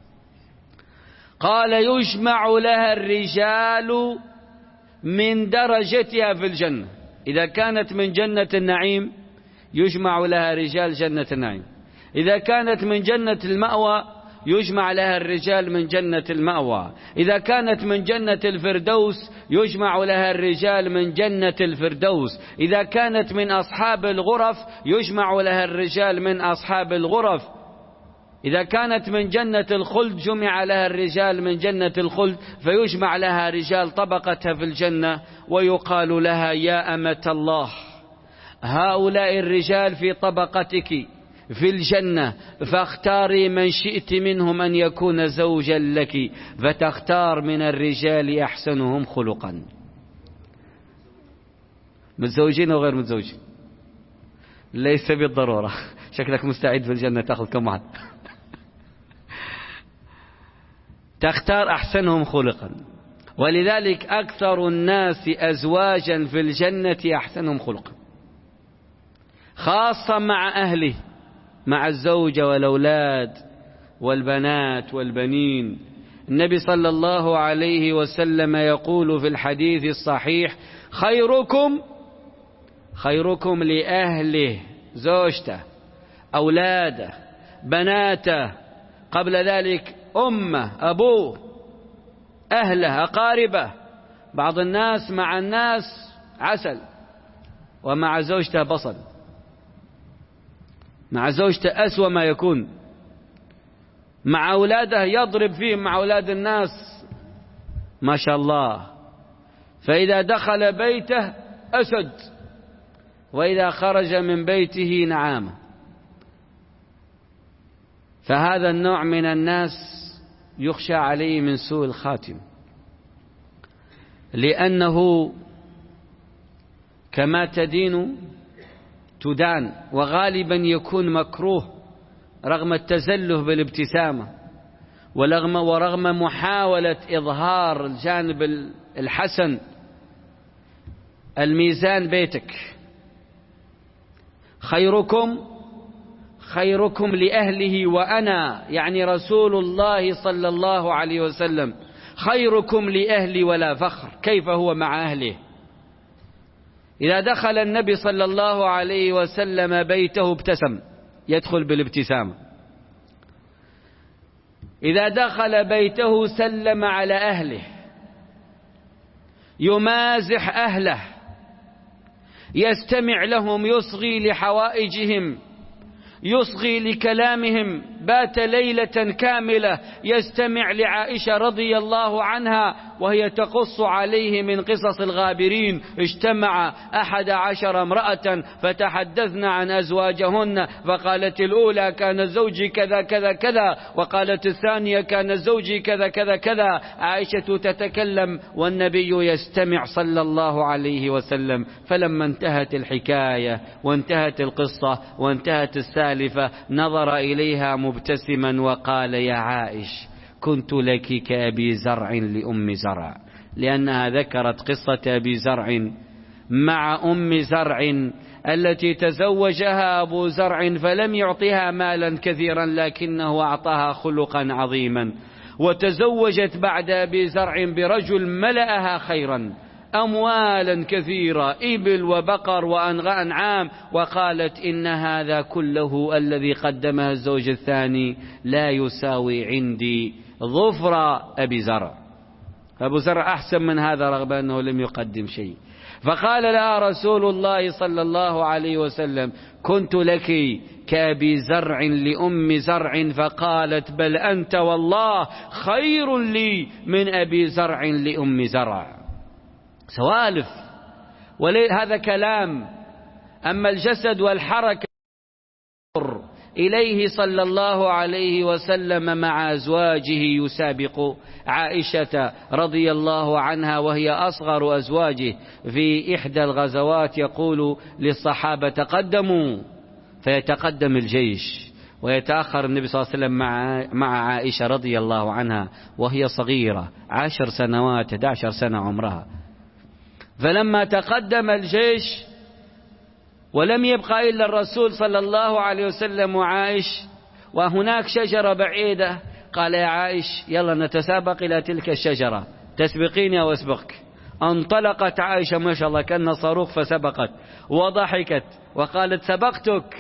قال: يجمع لها الرجال من درجتها في الجنة. إذا كانت من جنة النعيم يجمع لها رجال جنة النعيم، إذا كانت من جنة المأوى يجمع لها الرجال من جنة المأوى، إذا كانت من جنة الفردوس يجمع لها الرجال من جنة الفردوس، إذا كانت من أصحاب الغرف يجمع لها الرجال من أصحاب الغرف، إذا كانت من جنة الخلد جمع لها الرجال من جنة الخلد، فيجمع لها رجال طبقتها في الجنة، ويقال لها: يا أمة الله، هؤلاء الرجال في طبقتك في الجنة، فاختاري من شئت منهم أن يكون زوجا لك، فتختار من الرجال أحسنهم خلقا. متزوجين أو غير متزوجين؟ ليس بالضرورة. شكلك مستعد في الجنة تأخذ كم واحد. تختار أحسنهم خلقا، ولذلك أكثر الناس أزواجا في الجنة أحسنهم خلقا، خاصة مع أهله، مع الزوجة والأولاد والبنات والبنين. النبي صلى الله عليه وسلم يقول في الحديث الصحيح: خيركم خيركم لأهله، زوجته، أولاده، بناته، قبل ذلك أمه، أبوه، أهله، أقاربه. بعض الناس مع الناس عسل، ومع زوجته بصل، مع زوجته أسوأ ما يكون، مع أولاده يضرب فيهم، مع أولاد الناس ما شاء الله. فإذا دخل بيته أسد، وإذا خرج من بيته نعامة. فهذا النوع من الناس يخشى عليه من سوء الخاتم، لأنه كما تدين تدان، وغالبا يكون مكروه رغم التزله بالابتسامة، ورغم, ورغم محاولة إظهار الجانب الحسن. الميزان بيتك. خيركم خيركم لأهله، وأنا يعني رسول الله صلى الله عليه وسلم خيركم لأهلي ولا فخر. كيف هو مع أهله؟ إذا دخل النبي صلى الله عليه وسلم بيته ابتسم، يدخل بالابتسامة. إذا دخل بيته سلم على أهله، يمازح أهله، يستمع لهم، يصغي لحوائجهم، يصغي لكلامهم بات ليلة كاملة يستمع لعائشة رضي الله عنها وهي تقص عليه من قصص الغابرين. اجتمع أحد عشر امرأة فتحدثن عن أزواجهن، فقالت الأولى كان زوجي كذا كذا كذا، وقالت الثانية كان زوجي كذا كذا كذا. عائشة تتكلم والنبي يستمع صلى الله عليه وسلم. فلما انتهت الحكاية وانتهت القصة وانتهت السالفة نظر إليها مبتسما وقال: يا عائش، كنت لك كأبي زرع لأم زرع، لأنها ذكرت قصة أبي زرع مع أم زرع التي تزوجها أبو زرع فلم يعطها مالا كثيرا لكنه أعطاها خلقا عظيما، وتزوجت بعد أبي زرع برجل ملأها خيرا، أموالا كثيرة، إبل وبقر وأنعام، وقالت إن هذا كله الذي قدمه الزوج الثاني لا يساوي عندي ظفر أبي زرع. أبو زرع أحسن من هذا رغم أنه لم يقدم شيء. فقال لها رسول الله صلى الله عليه وسلم: كنت لك كأبي زرع لأم زرع. فقالت: بل أنت والله خير لي من أبي زرع لأم زرع. سوالف، وهذا كلام. أما الجسد والحركة إليه صلى الله عليه وسلم مع أزواجه يسابق عائشة رضي الله عنها وهي أصغر أزواجه. في إحدى الغزوات يقول للصحابة: تقدموا، فيتقدم الجيش ويتأخر النبي صلى الله عليه وسلم مع مع عائشة رضي الله عنها وهي صغيرة عشر سنوات إحدى عشرة سنة عمرها. فلما تقدم الجيش ولم يبقى إلا الرسول صلى الله عليه وسلم وعائش، وهناك شجرة بعيدة، قال: يا عائش يلا نتسابق إلى تلك الشجرة، تسبقيني أو أسبقك. انطلقت عائشة ما شاء الله كأن صاروخ فسبقت وضحكت وقالت: سبقتك.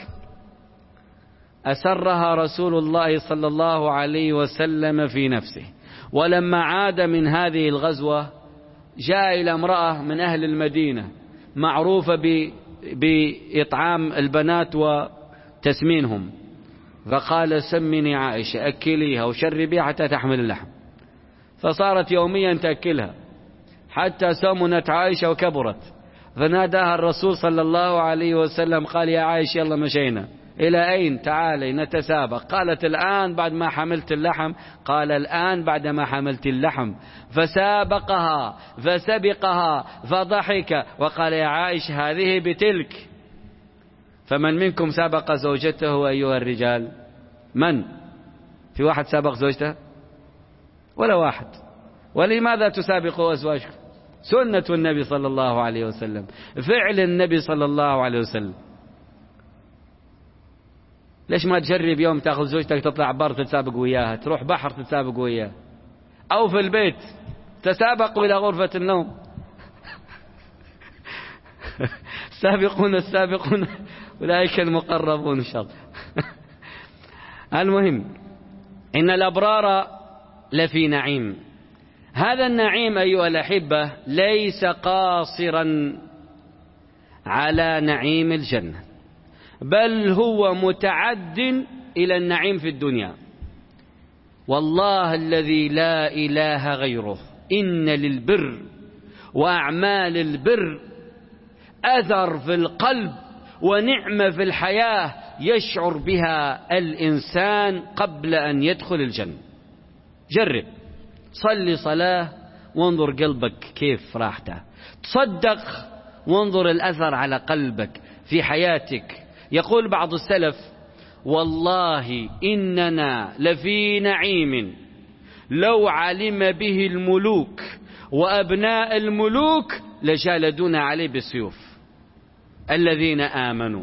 أسرها رسول الله صلى الله عليه وسلم في نفسه. ولما عاد من هذه الغزوة جاء إلى امرأة من أهل المدينة معروفة بإطعام البنات وتسمينهم، فقال: سمني عائشة، أكليها وشربيها حتى تحمل اللحم. فصارت يوميا تأكلها حتى سمنت عائشة وكبرت. فناداها الرسول صلى الله عليه وسلم قال: يا عائشة يلا مشينا. إلى أين؟ تعالي نتسابق. قالت: الآن بعد ما حملت اللحم. قال: الآن بعد ما حملت اللحم. فسابقها فسبقها فضحك وقال: يا عائش هذه بتلك. فمن منكم سابق زوجته أيها الرجال؟ من؟ في واحد سابق زوجته؟ ولا واحد. ولماذا تسابقوا أزواجكم؟ سنة النبي صلى الله عليه وسلم، فعل النبي صلى الله عليه وسلم. ليش ما تجرب يوم تأخذ زوجتك تطلع بر تتسابق وياها، تروح بحر تتسابق وياها، أو في البيت تسابقوا إلى غرفة النوم. السابقون السابقون أولئك المقربون إن شاء الله. المهم إن الأبرار لفي نعيم. هذا النعيم أيها الأحبة ليس قاصرا على نعيم الجنة، بل هو متعد إلى النعيم في الدنيا. والله الذي لا إله غيره إن للبر وأعمال البر أثر في القلب ونعمة في الحياة يشعر بها الإنسان قبل أن يدخل الجنة. جرب، صلي صلاة وانظر قلبك كيف راحته، تصدق وانظر الأثر على قلبك في حياتك. يقول بعض السلف: والله إننا لفي نعيم لو علم به الملوك وأبناء الملوك لجالدونا عليه بالسيوف. الذين آمنوا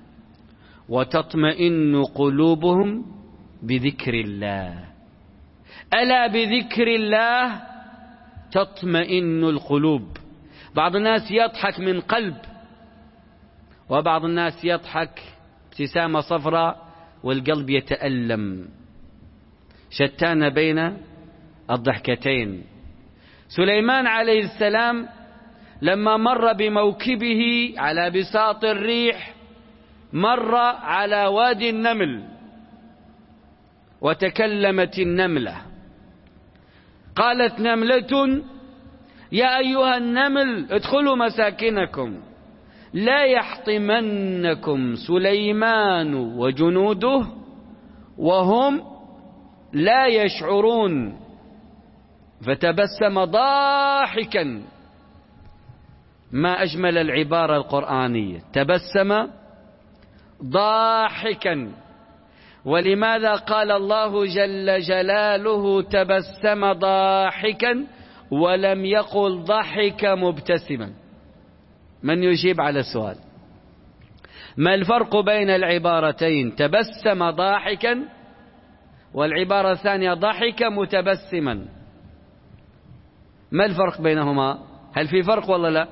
وتطمئن قلوبهم بذكر الله، ألا بذكر الله تطمئن القلوب. بعض الناس يضحك من قلب، وبعض الناس يضحك ابتسامة صفراء والقلب يتألم. شتان بين الضحكتين. سليمان عليه السلام لما مر بموكبه على بساط الريح مر على وادي النمل، وتكلمت النملة، قالت نملة يا أيها النمل ادخلوا مساكنكم لا يحطمنكم سليمان وجنوده وهم لا يشعرون. فتبسم ضاحكا. ما أجمل العبارة القرآنية، تبسم ضاحكا. ولماذا قال الله جل جلاله تبسم ضاحكا ولم يقل ضحك مبتسما؟ من يجيب على السؤال؟ ما الفرق بين العبارتين تبسم ضاحكا والعبارة الثانية ضحك متبسما؟ ما الفرق بينهما؟ هل في فرق ولا لا؟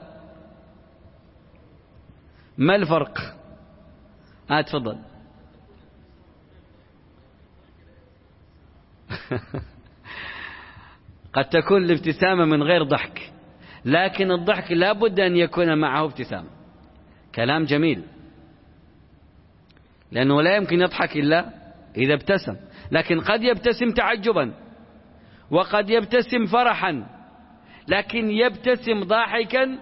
ما الفرق؟ ها تفضل. قد تكون الابتسامة من غير ضحك، لكن الضحك لا بد أن يكون معه ابتسامة. كلام جميل، لأنه لا يمكن يضحك إلا إذا ابتسم، لكن قد يبتسم تعجبا وقد يبتسم فرحا، لكن يبتسم ضاحكا.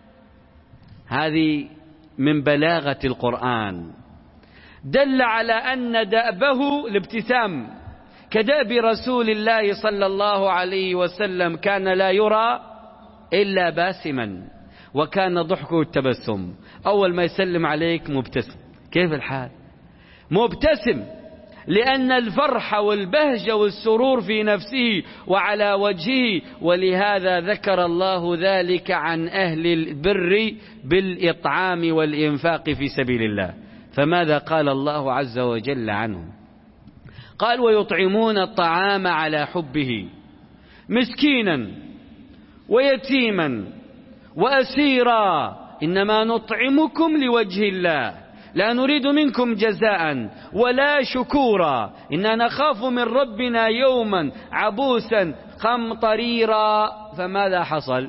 هذه من بلاغة القرآن، دل على أن دأبه الابتسام كدأب رسول الله صلى الله عليه وسلم، كان لا يرى إلا باسما، وكان ضحكه التبسم. أول ما يسلم عليك مبتسم، كيف الحال؟ مبتسم، لأن الفرح والبهجة والسرور في نفسه وعلى وجهه. ولهذا ذكر الله ذلك عن أهل البر بالإطعام والإنفاق في سبيل الله. فماذا قال الله عز وجل عنهم؟ قال ويطعمون الطعام على حبه مسكينا ويتيما وأسيرا إنما نطعمكم لوجه الله لا نريد منكم جزاء ولا شكورا إنا نخاف من ربنا يوما عبوسا قمطريرا. فماذا حصل؟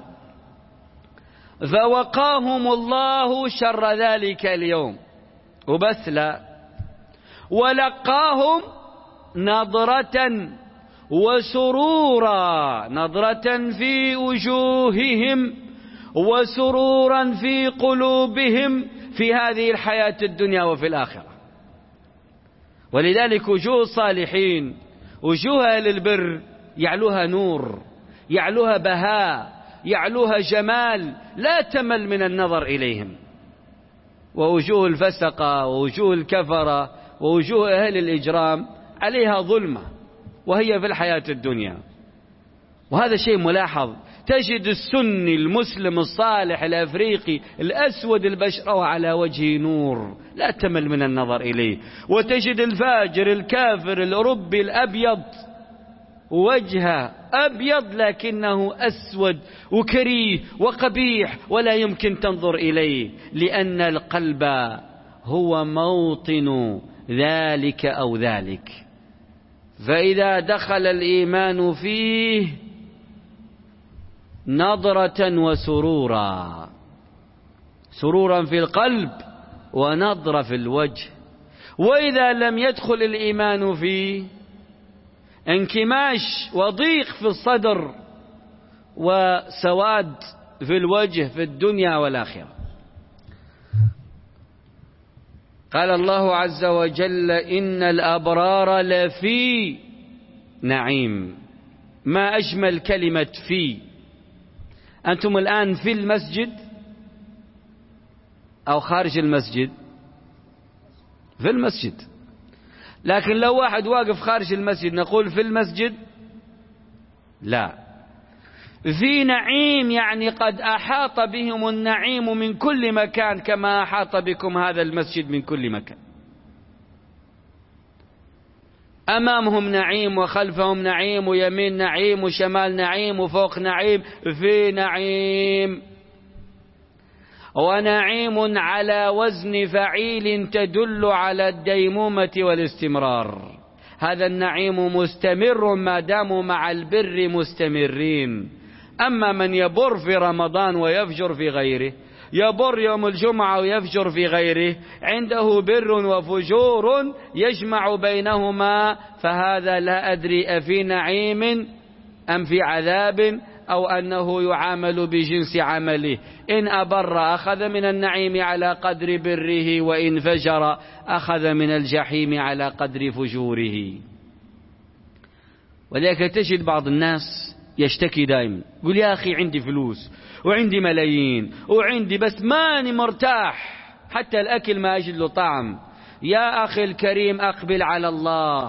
فوقاهم الله شر ذلك اليوم، وبس لا، ولقاهم نظرة وسرورا، نظرة في وجوههم وسرورا في قلوبهم في هذه الحياة الدنيا وفي الآخرة. ولذلك وجوه الصالحين، وجوه أهل البر يعلوها نور، يعلوها بهاء، يعلوها جمال، لا تمل من النظر إليهم. ووجوه الفسقة ووجوه الكفرة ووجوه أهل الإجرام عليها ظلمة وهي في الحياة الدنيا. وهذا شيء ملاحظ، تجد السني المسلم الصالح الأفريقي الأسود البشرة وعلى وجهه نور لا تمل من النظر إليه، وتجد الفاجر الكافر الأوروبي الأبيض وجهه أبيض لكنه أسود وكريه وقبيح ولا يمكن تنظر إليه، لأن القلب هو موطن ذلك أو ذلك. فإذا دخل الإيمان فيه نظرة وسرورا، سرورا في القلب ونظرة في الوجه. وإذا لم يدخل الإيمان فيه انكماش وضيق في الصدر وسواد في الوجه في الدنيا والآخرة. قال الله عز وجل إن الأبرار لفي نعيم. ما أجمل كلمة في. أنتم الآن في المسجد أو خارج المسجد؟ في المسجد. لكن لو واحد واقف خارج المسجد نقول في المسجد؟ لا. في نعيم يعني قد أحاط بهم النعيم من كل مكان كما أحاط بكم هذا المسجد من كل مكان. أمامهم نعيم وخلفهم نعيم ويمين نعيم وشمال نعيم وفوق نعيم، في نعيم. ونعيم على وزن فعيل تدل على الديمومة والاستمرار. هذا النعيم مستمر ما داموا مع البر مستمرين. أما من يبر في رمضان ويفجر في غيره يبر يوم الجمعة ويفجر في غيره، عنده بر وفجور يجمع بينهما، فهذا لا أدري أفي نعيم أم في عذاب، أو أنه يعامل بجنس عمله. إن أبر أخذ من النعيم على قدر بره، وإن فجر أخذ من الجحيم على قدر فجوره. ولذلك تجد بعض الناس يشتكي دائما، يقول يا أخي عندي فلوس وعندي ملايين وعندي، بس ماني مرتاح، حتى الأكل ما أجد له طعم. يا أخي الكريم أقبل على الله،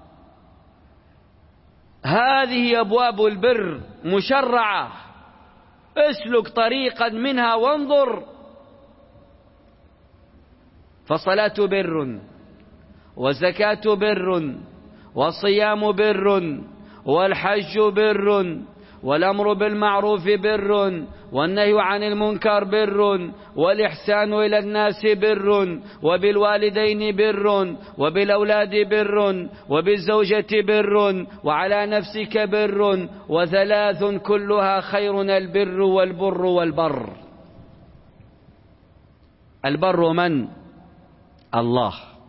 هذه أبواب البر مشرعة، اسلك طريقا منها وانظر. فالصلاة بر، والزكاة بر، والصيام بر، والحج بر، والأمر بالمعروف بر، والنهي عن المنكر بر، والإحسان إلى الناس بر، وبالوالدين بر، وبالأولاد بر، وبالزوجة بر، وعلى نفسك بر، وثلاث كلها خير: البر والبر والبر. البر من؟ الله.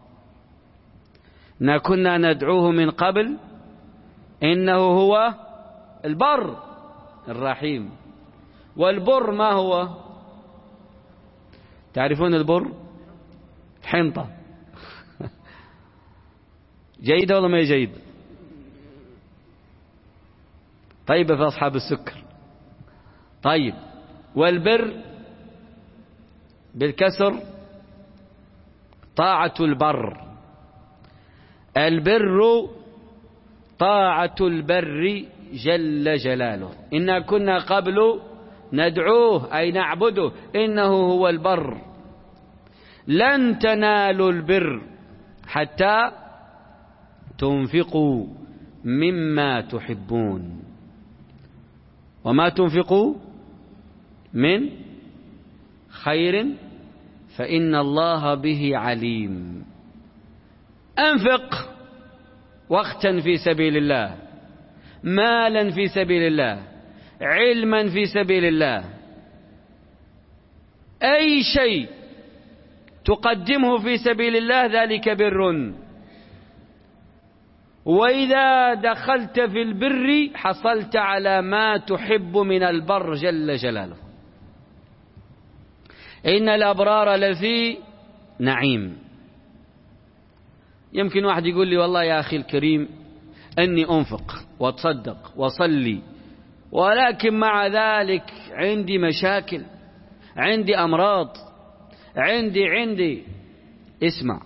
ما كنا ندعوه من قبل إنه هو البر الرحيم. والبر ما هو؟ تعرفون البر؟ حنطة. جيدة ولا ما جيد؟ طيب في أصحاب السكر. طيب، والبر بالكسر طاعة البر. البر طاعة البر جل جلاله. إنا كنا قبل ندعوه أي نعبده إنه هو البر. لن تنالوا البر حتى تنفقوا مما تحبون، وما تنفقوا من خير فإن الله به عليم. أنفق وقتا في سبيل الله، مالا في سبيل الله، علما في سبيل الله، أي شيء تقدمه في سبيل الله ذلك بر. وإذا دخلت في البر حصلت على ما تحب من البر جل جلاله. إن الأبرار لفي نعيم. يمكن واحد يقول لي والله يا أخي الكريم أني أنفق وأتصدق وأصلي، ولكن مع ذلك عندي مشاكل، عندي أمراض، عندي عندي اسمع،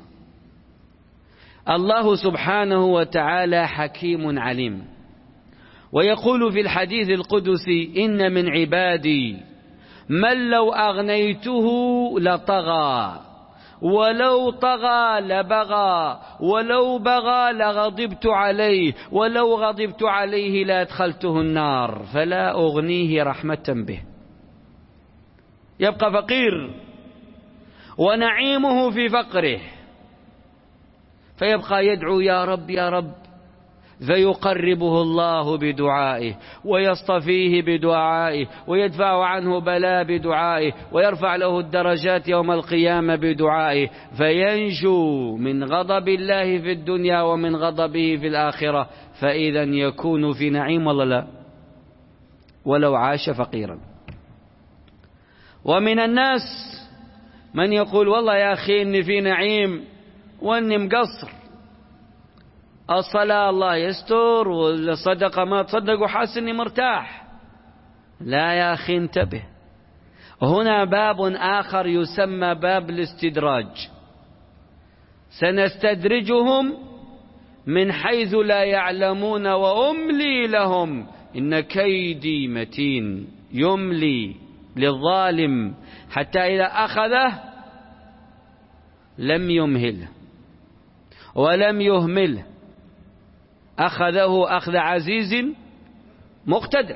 الله سبحانه وتعالى حكيم عليم، ويقول في الحديث القدسي: إن من عبادي من لو أغنيته لطغى، ولو طغى لبغى، ولو بغى لغضبت عليه، ولو غضبت عليه لأدخلته النار، فلا أغنيه رحمة به. يبقى فقير ونعيمه في فقره، فيبقى يدعو يا رب يا رب، فيقربه الله بدعائه، ويصطفيه بدعائه، ويدفع عنه بلاء بدعائه، ويرفع له الدرجات يوم القيامة بدعائه، فينجو من غضب الله في الدنيا ومن غضبه في الآخرة، فإذا يكون في نعيم ولا لا، ولو عاش فقيرا. ومن الناس من يقول والله يا أخي إني في نعيم وإني مقصر، الصلاة الله يستر، والصدقة ما تصدق، وحاسس إني مرتاح. لا يا أخي انتبه، هنا باب آخر يسمى باب الاستدراج. سنستدرجهم من حيث لا يعلمون وأملي لهم إن كيدي متين. يملي للظالم حتى إذا أخذه لم يمهله ولم يهمله، أخذه أخذ عزيز مقتدر.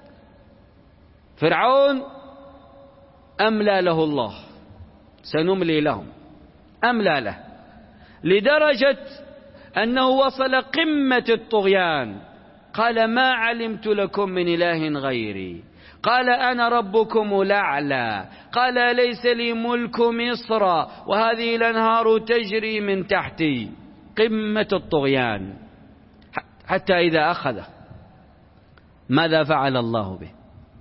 فرعون أملى له الله، سنملي لهم، أملى له لدرجة أنه وصل قمة الطغيان. قال ما علمت لكم من إله غيري، قال أنا ربكم الأعلى، قال ليس لي ملك مصر وهذه الأنهار تجري من تحتي. قمة الطغيان. حتى إذا أخذه ماذا فعل الله به؟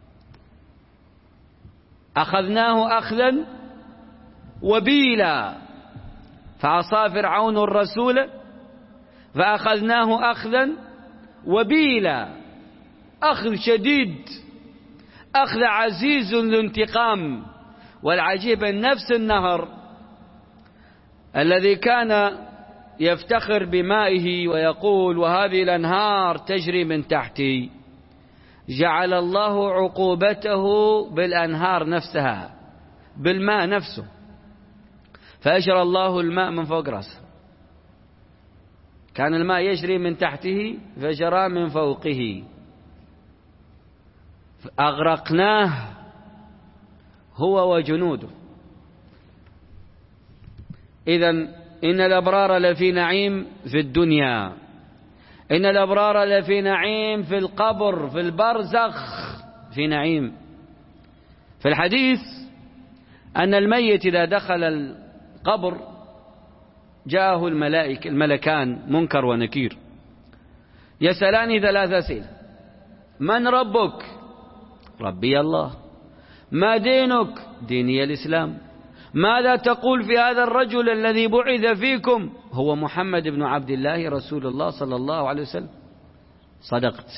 أخذناه أخذا وبيلا، فعصى فرعون الرسول فأخذناه أخذا وبيلا، أخذ شديد، أخذ عزيز ذو انتقام. والعجيب أن نفس النهر الذي كان يفتخر بمائه ويقول وهذه الأنهار تجري من تحتي، جعل الله عقوبته بالأنهار نفسها، بالماء نفسه، فأجرى الله الماء من فوق رأسه. كان الماء يجري من تحته فجرى من فوقه، أغرقناه هو وجنوده. إذن إن الأبرار لفي نعيم في الدنيا، إن الأبرار لفي نعيم في القبر، في البرزخ في نعيم. في الحديث أن الميت إذا دخل القبر جاءه الملائكة الملكان منكر ونكير يسألان ثلاث أسئلة: من ربك؟ ربي الله. ما دينك؟ ديني الإسلام. ماذا تقول في هذا الرجل الذي بعث فيكم؟ هو محمد بن عبد الله رسول الله صلى الله عليه وسلم. صدقت.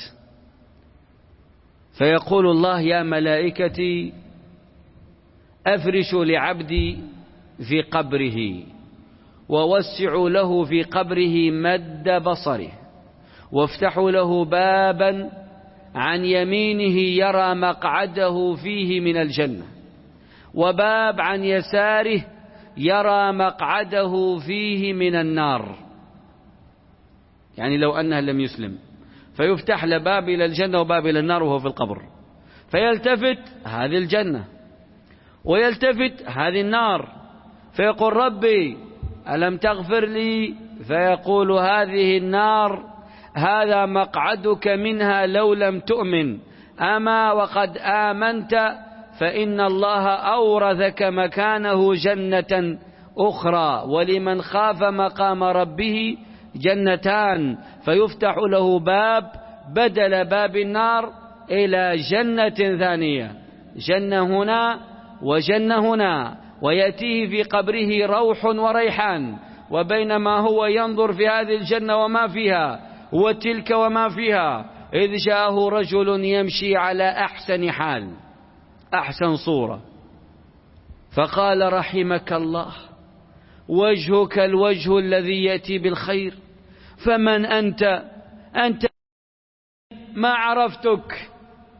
فيقول الله: يا ملائكتي أفرشوا لعبدي في قبره ووسعوا له في قبره مد بصره، وافتحوا له بابا عن يمينه يرى مقعده فيه من الجنة، وباب عن يساره يرى مقعده فيه من النار. يعني لو أنه لم يسلم فيفتح له باب إلى الجنة وباب إلى النار وهو في القبر، فيلتفت هذه الجنة ويلتفت هذه النار، فيقول: ربي ألم تغفر لي؟ فيقول: هذه النار هذا مقعدك منها لو لم تؤمن، أما وقد آمنت فإن الله أورثك مكانه جنة أخرى، ولمن خاف مقام ربه جنتان. فيفتح له باب بدل باب النار إلى جنة ثانية، جنة هنا وجنة هنا، ويأتيه في قبره روح وريحان، وبينما هو ينظر في هذه الجنة وما فيها وتلك وما فيها، إذ جاءه رجل يمشي على أحسن حال، أحسن صورة، فقال: رحمك الله، وجهك الوجه الذي يأتي بالخير، فمن أنت؟ أنت ما عرفتك.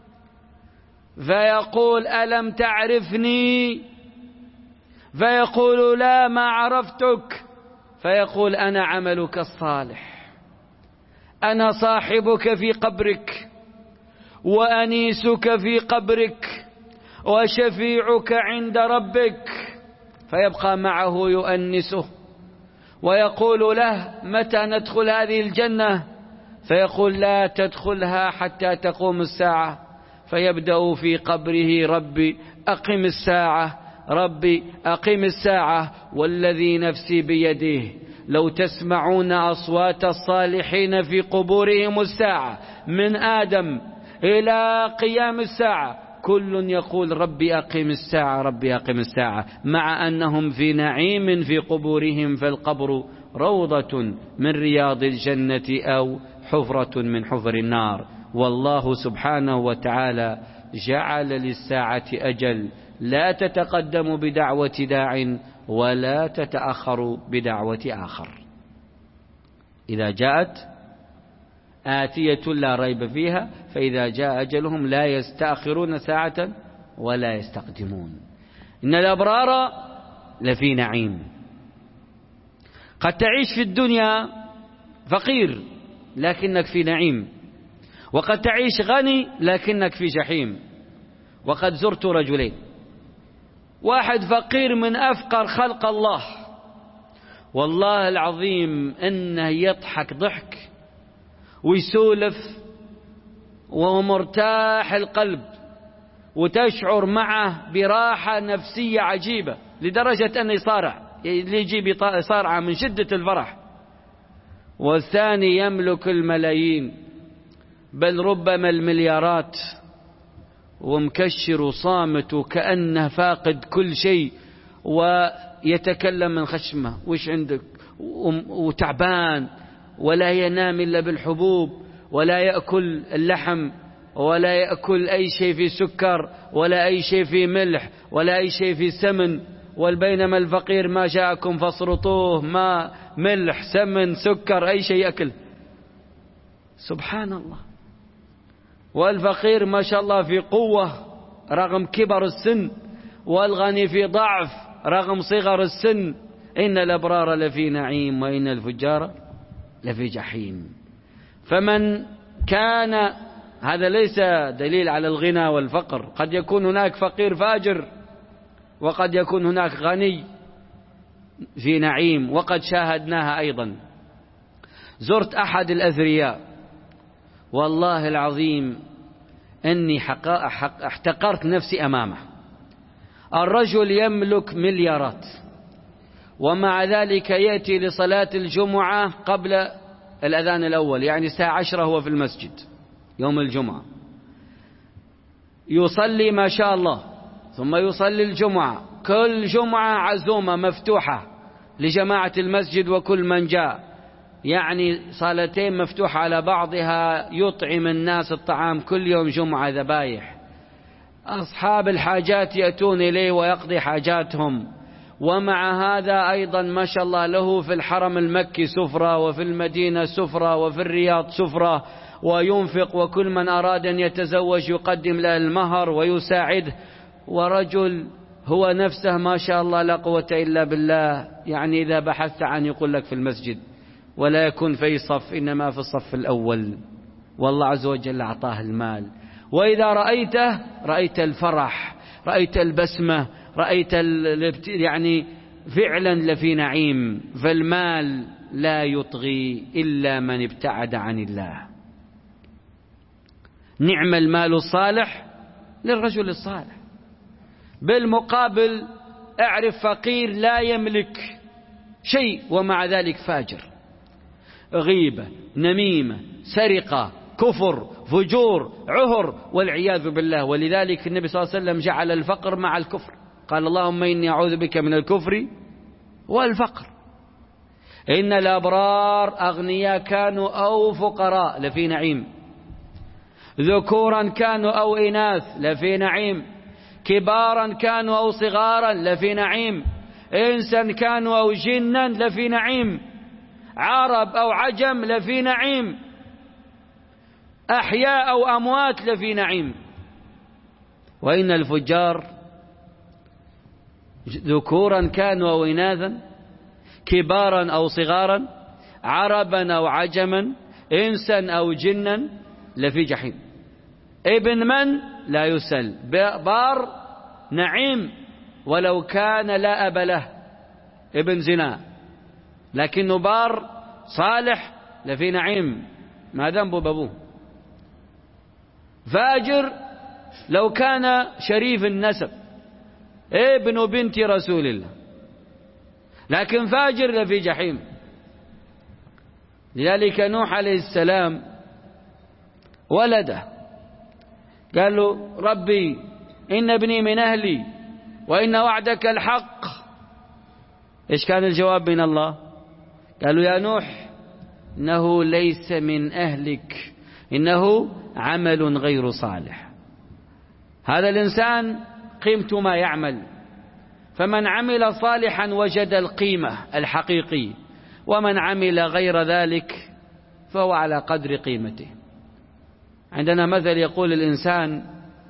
فيقول: ألم تعرفني؟ فيقول: لا ما عرفتك. فيقول: أنا عملك الصالح، أنا صاحبك في قبرك، وأنيسك في قبرك، وشفيعك عند ربك. فيبقى معه يؤنسه ويقول له: متى ندخل هذه الجنة؟ فيقول: لا تدخلها حتى تقوم الساعة. فيبدأ في قبره: ربي أقم الساعة، ربي أقم الساعة، والذي نفسي بيده لو تسمعون أصوات الصالحين في قبورهم الساعة من آدم إلى قيام الساعة كل يقول: ربي أقم الساعة، ربي أقم الساعة، مع أنهم في نعيم في قبورهم، فالقبر روضة من رياض الجنة أو حفرة من حفر النار. والله سبحانه وتعالى جعل للساعة أجل لا تتقدم بدعوة داع ولا تتأخر بدعوة آخر. إذا جاءت آتية لا ريب فيها، فإذا جاء أجلهم لا يستأخرون ساعة ولا يستقدمون. إن الأبرار لفي نعيم. قد تعيش في الدنيا فقير لكنك في نعيم، وقد تعيش غني لكنك في جحيم. وقد زرت رجلين، واحد فقير من أفقر خلق الله، والله العظيم إنه يضحك ضحك ويسولف وهو مرتاح القلب وتشعر معه براحة نفسية عجيبة لدرجة أن يصارع يجيب يصارع من شدة الفرح. والثاني يملك الملايين بل ربما المليارات ومكشر وصامت وكأنه فاقد كل شيء، ويتكلم من خشمه وش عندك، وتعبان ولا ينام إلا بالحبوب ولا يأكل اللحم ولا يأكل أي شيء في سكر ولا أي شيء في ملح ولا أي شيء في سمن. والبينما الفقير ما جاءكم فاسرطوه، ما ملح سمن سكر أي شيء أكل. سبحان الله. والفقير ما شاء الله في قوة رغم كبر السن، والغني في ضعف رغم صغر السن. إن الأبرار لفي نعيم وإن الفجار لفي جحيم. فمن كان، هذا ليس دليل على الغنى والفقر، قد يكون هناك فقير فاجر وقد يكون هناك غني في نعيم، وقد شاهدناها أيضا. زرت أحد الأثرياء والله العظيم أني احتقرت نفسي أمامه. الرجل يملك مليارات ومع ذلك يأتي لصلاة الجمعة قبل الأذان الأول، يعني الساعة عشرة هو في المسجد يوم الجمعة، يصلي ما شاء الله، ثم يصلي الجمعة. كل جمعة عزومة مفتوحة لجماعة المسجد وكل من جاء، يعني صالتين مفتوحة على بعضها، يطعم الناس الطعام كل يوم جمعة ذبايح. أصحاب الحاجات يأتون إليه ويقضي حاجاتهم. ومع هذا أيضا ما شاء الله له في الحرم المكي سفرة، وفي المدينة سفرة، وفي الرياض سفرة، وينفق، وكل من أراد أن يتزوج يقدم له المهر ويساعده. ورجل هو نفسه ما شاء الله لا قوة إلا بالله، يعني إذا بحثت عن يقول لك في المسجد ولا يكون في صف، إنما في الصف الأول، والله عز وجل أعطاه المال. وإذا رأيته رأيت الفرح، رأيت البسمة، رأيت يعني فعلا لفي نعيم. فالمال لا يطغي إلا من ابتعد عن الله. نعم المال الصالح للرجل الصالح. بالمقابل اعرف فقير لا يملك شيء ومع ذلك فاجر، غيبة، نميمة، سرقة، كفر، فجور، عهر، والعياذ بالله. ولذلك النبي صلى الله عليه وسلم جعل الفقر مع الكفر، قال اللهم إني أعوذ بك من الكفر والفقر. إن الأبرار أغنياء كانوا أو فقراء لفي نعيم، ذكورا كانوا أو إناث لفي نعيم، كبارا كانوا أو صغارا لفي نعيم، إنسا كانوا أو جنا لفي نعيم، عرب أو عجم لفي نعيم، أحياء أو أموات لفي نعيم. وإن الفجار ذكورا كانوا أو إناثا، كبارا أو صغارا، عربا أو عجما، إنسا أو جنا لفي جحيم. ابن من لا يسل، بار نعيم ولو كان لا أب له، ابن زنا لكنه بار صالح لفي نعيم، ما ذنبه بابوه. فاجر لو كان شريف النسب، ابن بنت رسول الله، لكن فاجر لفي جحيم. لذلك نوح عليه السلام ولده قال له ربي إن ابني من أهلي وإن وعدك الحق. إيش كان الجواب من الله؟ قالوا يا نوح إنه ليس من أهلك، إنه عمل غير صالح. هذا الإنسان قيمته ما يعمل، فمن عمل صالحا وجد القيمة الحقيقية، ومن عمل غير ذلك فهو على قدر قيمته. عندنا مثل يقول الإنسان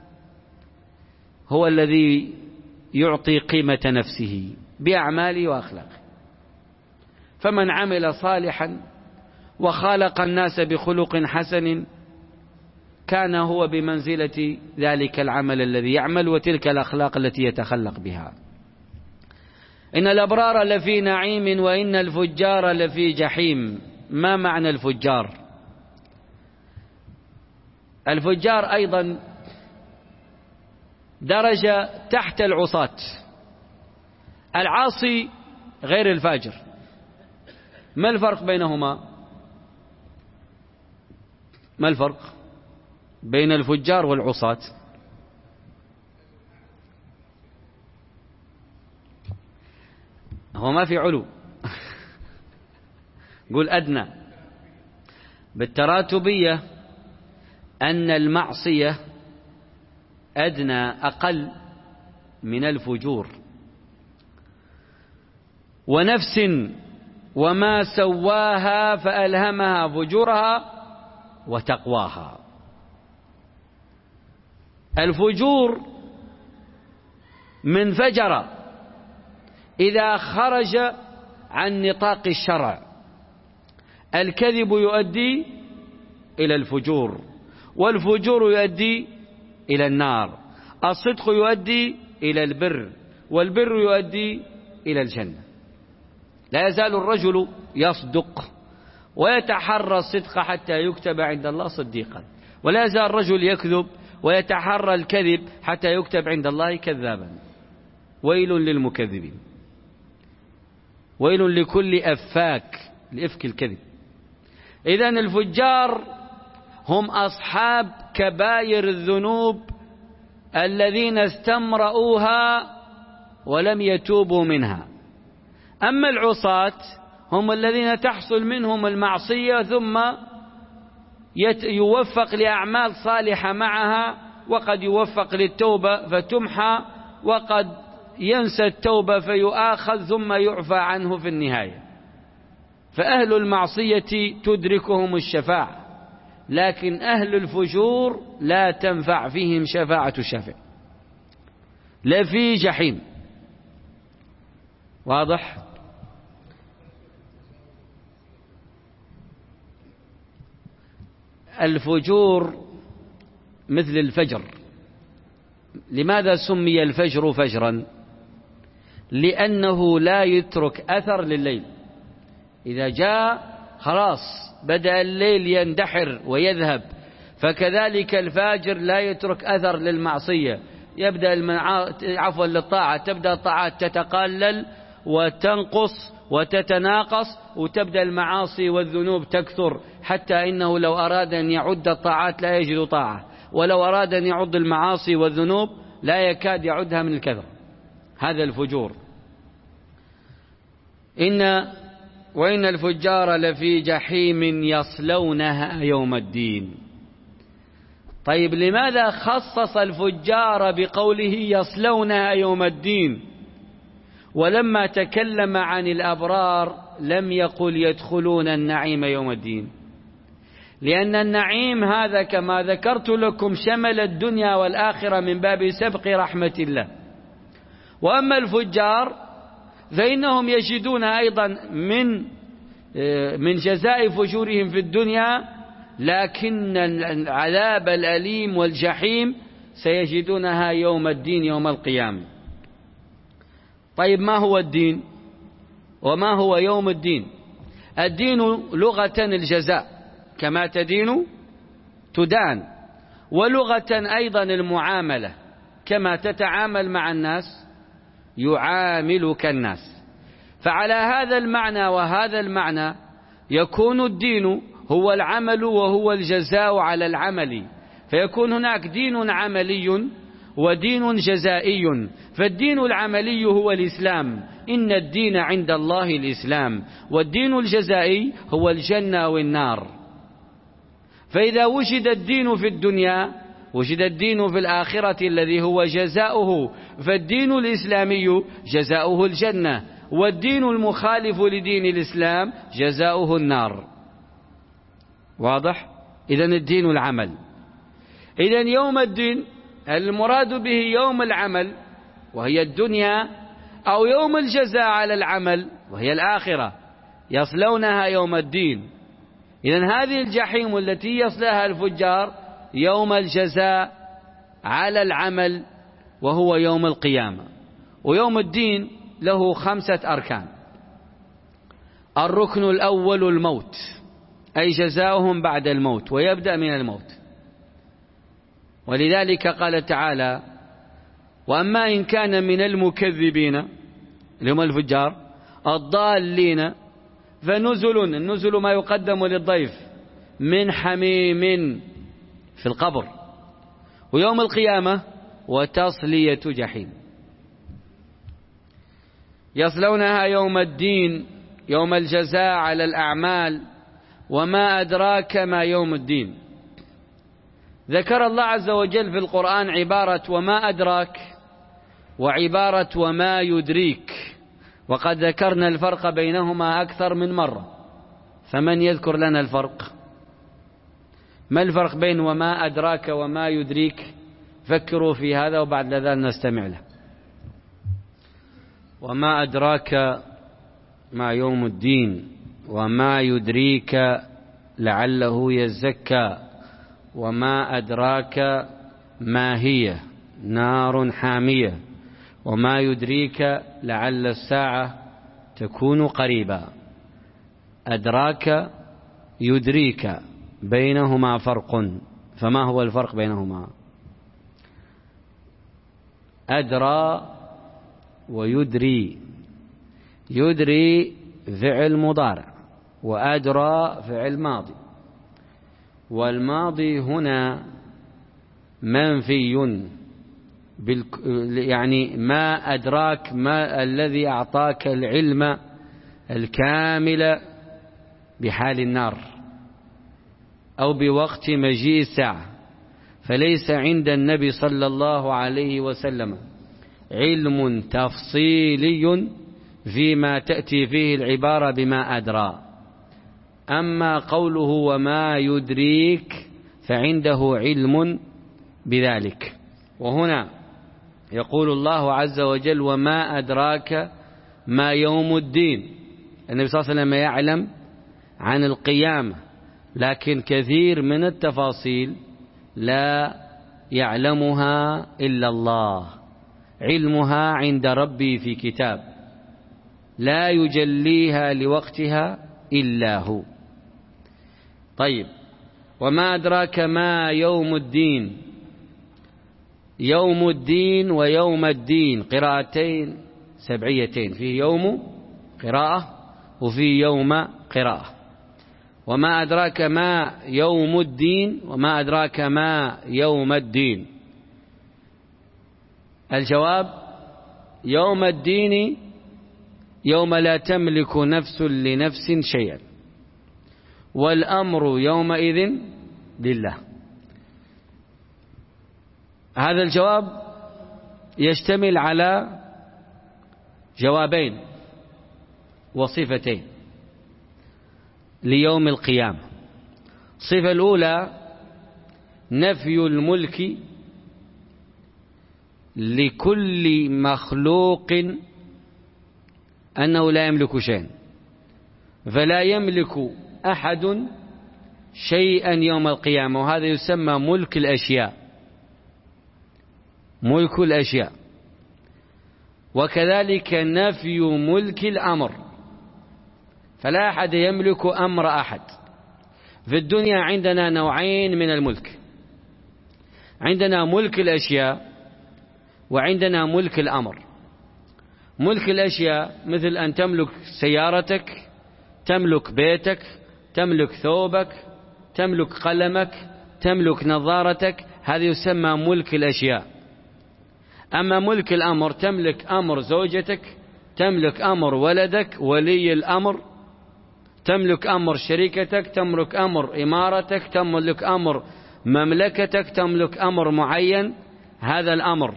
هو الذي يعطي قيمة نفسه بأعماله وأخلاقه. فمن عمل صالحا وخالق الناس بخلق حسن كان هو بمنزلة ذلك العمل الذي يعمل وتلك الأخلاق التي يتخلق بها. إن الأبرار لفي نعيم وإن الفجار لفي جحيم. ما معنى الفجار؟ الفجار أيضا درجة تحت العصاة. العاصي غير الفاجر، ما الفرق بينهما؟ ما الفرق بين الفجار والعصاة؟ هو ما في علو قول أدنى. بالتراتبية أن المعصية أدنى أقل من الفجور. ونفس وما سواها فألهمها فجورها وتقواها. الفجور من فجر إذا خرج عن نطاق الشرع. الكذب يؤدي إلى الفجور، والفجور يؤدي إلى النار. الصدق يؤدي إلى البر، والبر يؤدي إلى الجنة. لا يزال الرجل يصدق ويتحرى الصدق حتى يكتب عند الله صديقا، ولا يزال الرجل يكذب ويتحرى الكذب حتى يكتب عند الله كذابا. ويل للمكذبين، ويل لكل أفاك لإفك الكذب. إذن الفجار هم أصحاب كبائر الذنوب الذين استمرؤوها ولم يتوبوا منها. أما العصاة هم الذين تحصل منهم المعصية ثم يوفق لأعمال صالحة معها، وقد يوفق للتوبة فتمحى، وقد ينسى التوبة فيؤاخذ ثم يعفى عنه في النهاية. فأهل المعصية تدركهم الشفاعة، لكن أهل الفجور لا تنفع فيهم شفاعة الشافع، لفي جحيم. واضح؟ الفجور مثل الفجر. لماذا سمي الفجر فجرا؟ لأنه لا يترك أثر لليل. إذا جاء خلاص بدأ الليل يندحر ويذهب، فكذلك الفاجر لا يترك أثر للمعصية. يبدأ المنع... عفوا للطاعة، تبدأ الطاعات تتقلل وتنقص وتتناقص، وتبدأ المعاصي والذنوب تكثر، حتى إنه لو أراد أن يعد الطاعات لا يجد طاعة، ولو أراد أن يعد المعاصي والذنوب لا يكاد يعدها من الكثرة. هذا الفجور. إن وإن الفجار لفي جحيم يصلونها يوم الدين. طيب لماذا خصص الفجار بقوله يصلونها يوم الدين، ولما تكلم عن الأبرار لم يقل يدخلون النعيم يوم الدين؟ لأن النعيم هذا كما ذكرت لكم شمل الدنيا والآخرة من باب سبق رحمة الله. وأما الفجار فإنهم يجدون أيضا من من جزاء فجورهم في الدنيا، لكن العذاب الأليم والجحيم سيجدونها يوم الدين يوم القيامة. طيب ما هو الدين وما هو يوم الدين؟ الدين لغة الجزاء، كما تدين تدان، ولغة أيضا المعاملة، كما تتعامل مع الناس يعاملك الناس. فعلى هذا المعنى وهذا المعنى يكون الدين هو العمل وهو الجزاء على العمل، فيكون هناك دين عملي ودين جزائي. فالدين العملي هو الإسلام، إن الدين عند الله الإسلام، والدين الجزائي هو الجنة والنار. فإذا وجد الدين في الدنيا وجد الدين في الآخرة الذي هو جزاؤه، فالدين الإسلامي جزاؤه الجنة، والدين المخالف لدين الإسلام جزاؤه النار. واضح؟ إذن الدين العمل. إذن يوم الدين المراد به يوم العمل وهي الدنيا، أو يوم الجزاء على العمل وهي الآخرة، يصلونها يوم الدين. إذن هذه الجحيم التي يصلها الفجار يوم الجزاء على العمل وهو يوم القيامة. ويوم الدين له خمسة أركان. الركن الأول الموت، أي جزاؤهم بعد الموت، ويبدأ من الموت. ولذلك قال تعالى: وأما إن كان من المكذبين اللي هم الفجار الضالين فنزل، النزل ما يقدم للضيف من حميم في القبر، ويوم القيامة وتصلية جحيم. يصلونها يوم الدين، يوم الجزاء على الأعمال. وما أدراك ما يوم الدين. ذكر الله عز وجل في القرآن عبارة وما أدراك وعبارة وما يدريك، وقد ذكرنا الفرق بينهما أكثر من مرة، فمن يذكر لنا الفرق؟ ما الفرق بين وما أدراك وما يدريك؟ فكروا في هذا وبعد ذلك نستمع له. وما أدراك ما يوم الدين وما يدريك لعله يزكى وما أدراك ما هي نار حامية وما يدريك لعل الساعة تكون قريبا. أدراك يدريك بينهما فرق، فما هو الفرق بينهما؟ أدرى ويدري، يدري فعل مضارع وأدرى فعل ماضي، والماضي هنا منفي، يعني ما أدراك ما الذي أعطاك العلم الكامل بحال النار أو بوقت مجيء الساعة. فليس عند النبي صلى الله عليه وسلم علم تفصيلي فيما تأتي فيه العبارة بما أدرى. أما قوله وما يدريك فعنده علم بذلك. وهنا يقول الله عز وجل وما أدراك ما يوم الدين. النبي صلى الله عليه وسلم يعلم عن القيامة، لكن كثير من التفاصيل لا يعلمها إلا الله، علمها عند ربي في كتاب لا يجليها لوقتها إلا هو. طيب، وما أدراك ما يوم الدين. يوم الدين ويوم الدين قراءتين سبعيتين، في يوم قراءة وفي يوم قراءة. وما أدراك ما يوم الدين وما أدراك ما يوم الدين. الجواب يوم الدين يوم لا تملك نفس لنفس شيئا، والأمر يومئذ لله. هذا الجواب يشتمل على جوابين وصفتين ليوم القيامة. الصفة الأولى نفي الملك لكل مخلوق أنه لا يملك شيئا، فلا يملك أحد شيئا يوم القيامة، وهذا يسمى ملك الأشياء، ملك الأشياء. وكذلك نفي ملك الأمر، فلا أحد يملك أمر أحد. في الدنيا عندنا نوعين من الملك، عندنا ملك الأشياء وعندنا ملك الأمر. ملك الأشياء مثل أن تملك سيارتك، تملك بيتك، تملك ثوبك، تملك قلمك، تملك نظارتك، هذا يسمى ملك الأشياء. أما ملك الأمر تملك أمر زوجتك، تملك أمر ولدك ولي الأمر، تملك أمر شركتك، تملك أمر إمارتك، تملك أمر مملكتك، تملك أمر معين، هذا الأمر.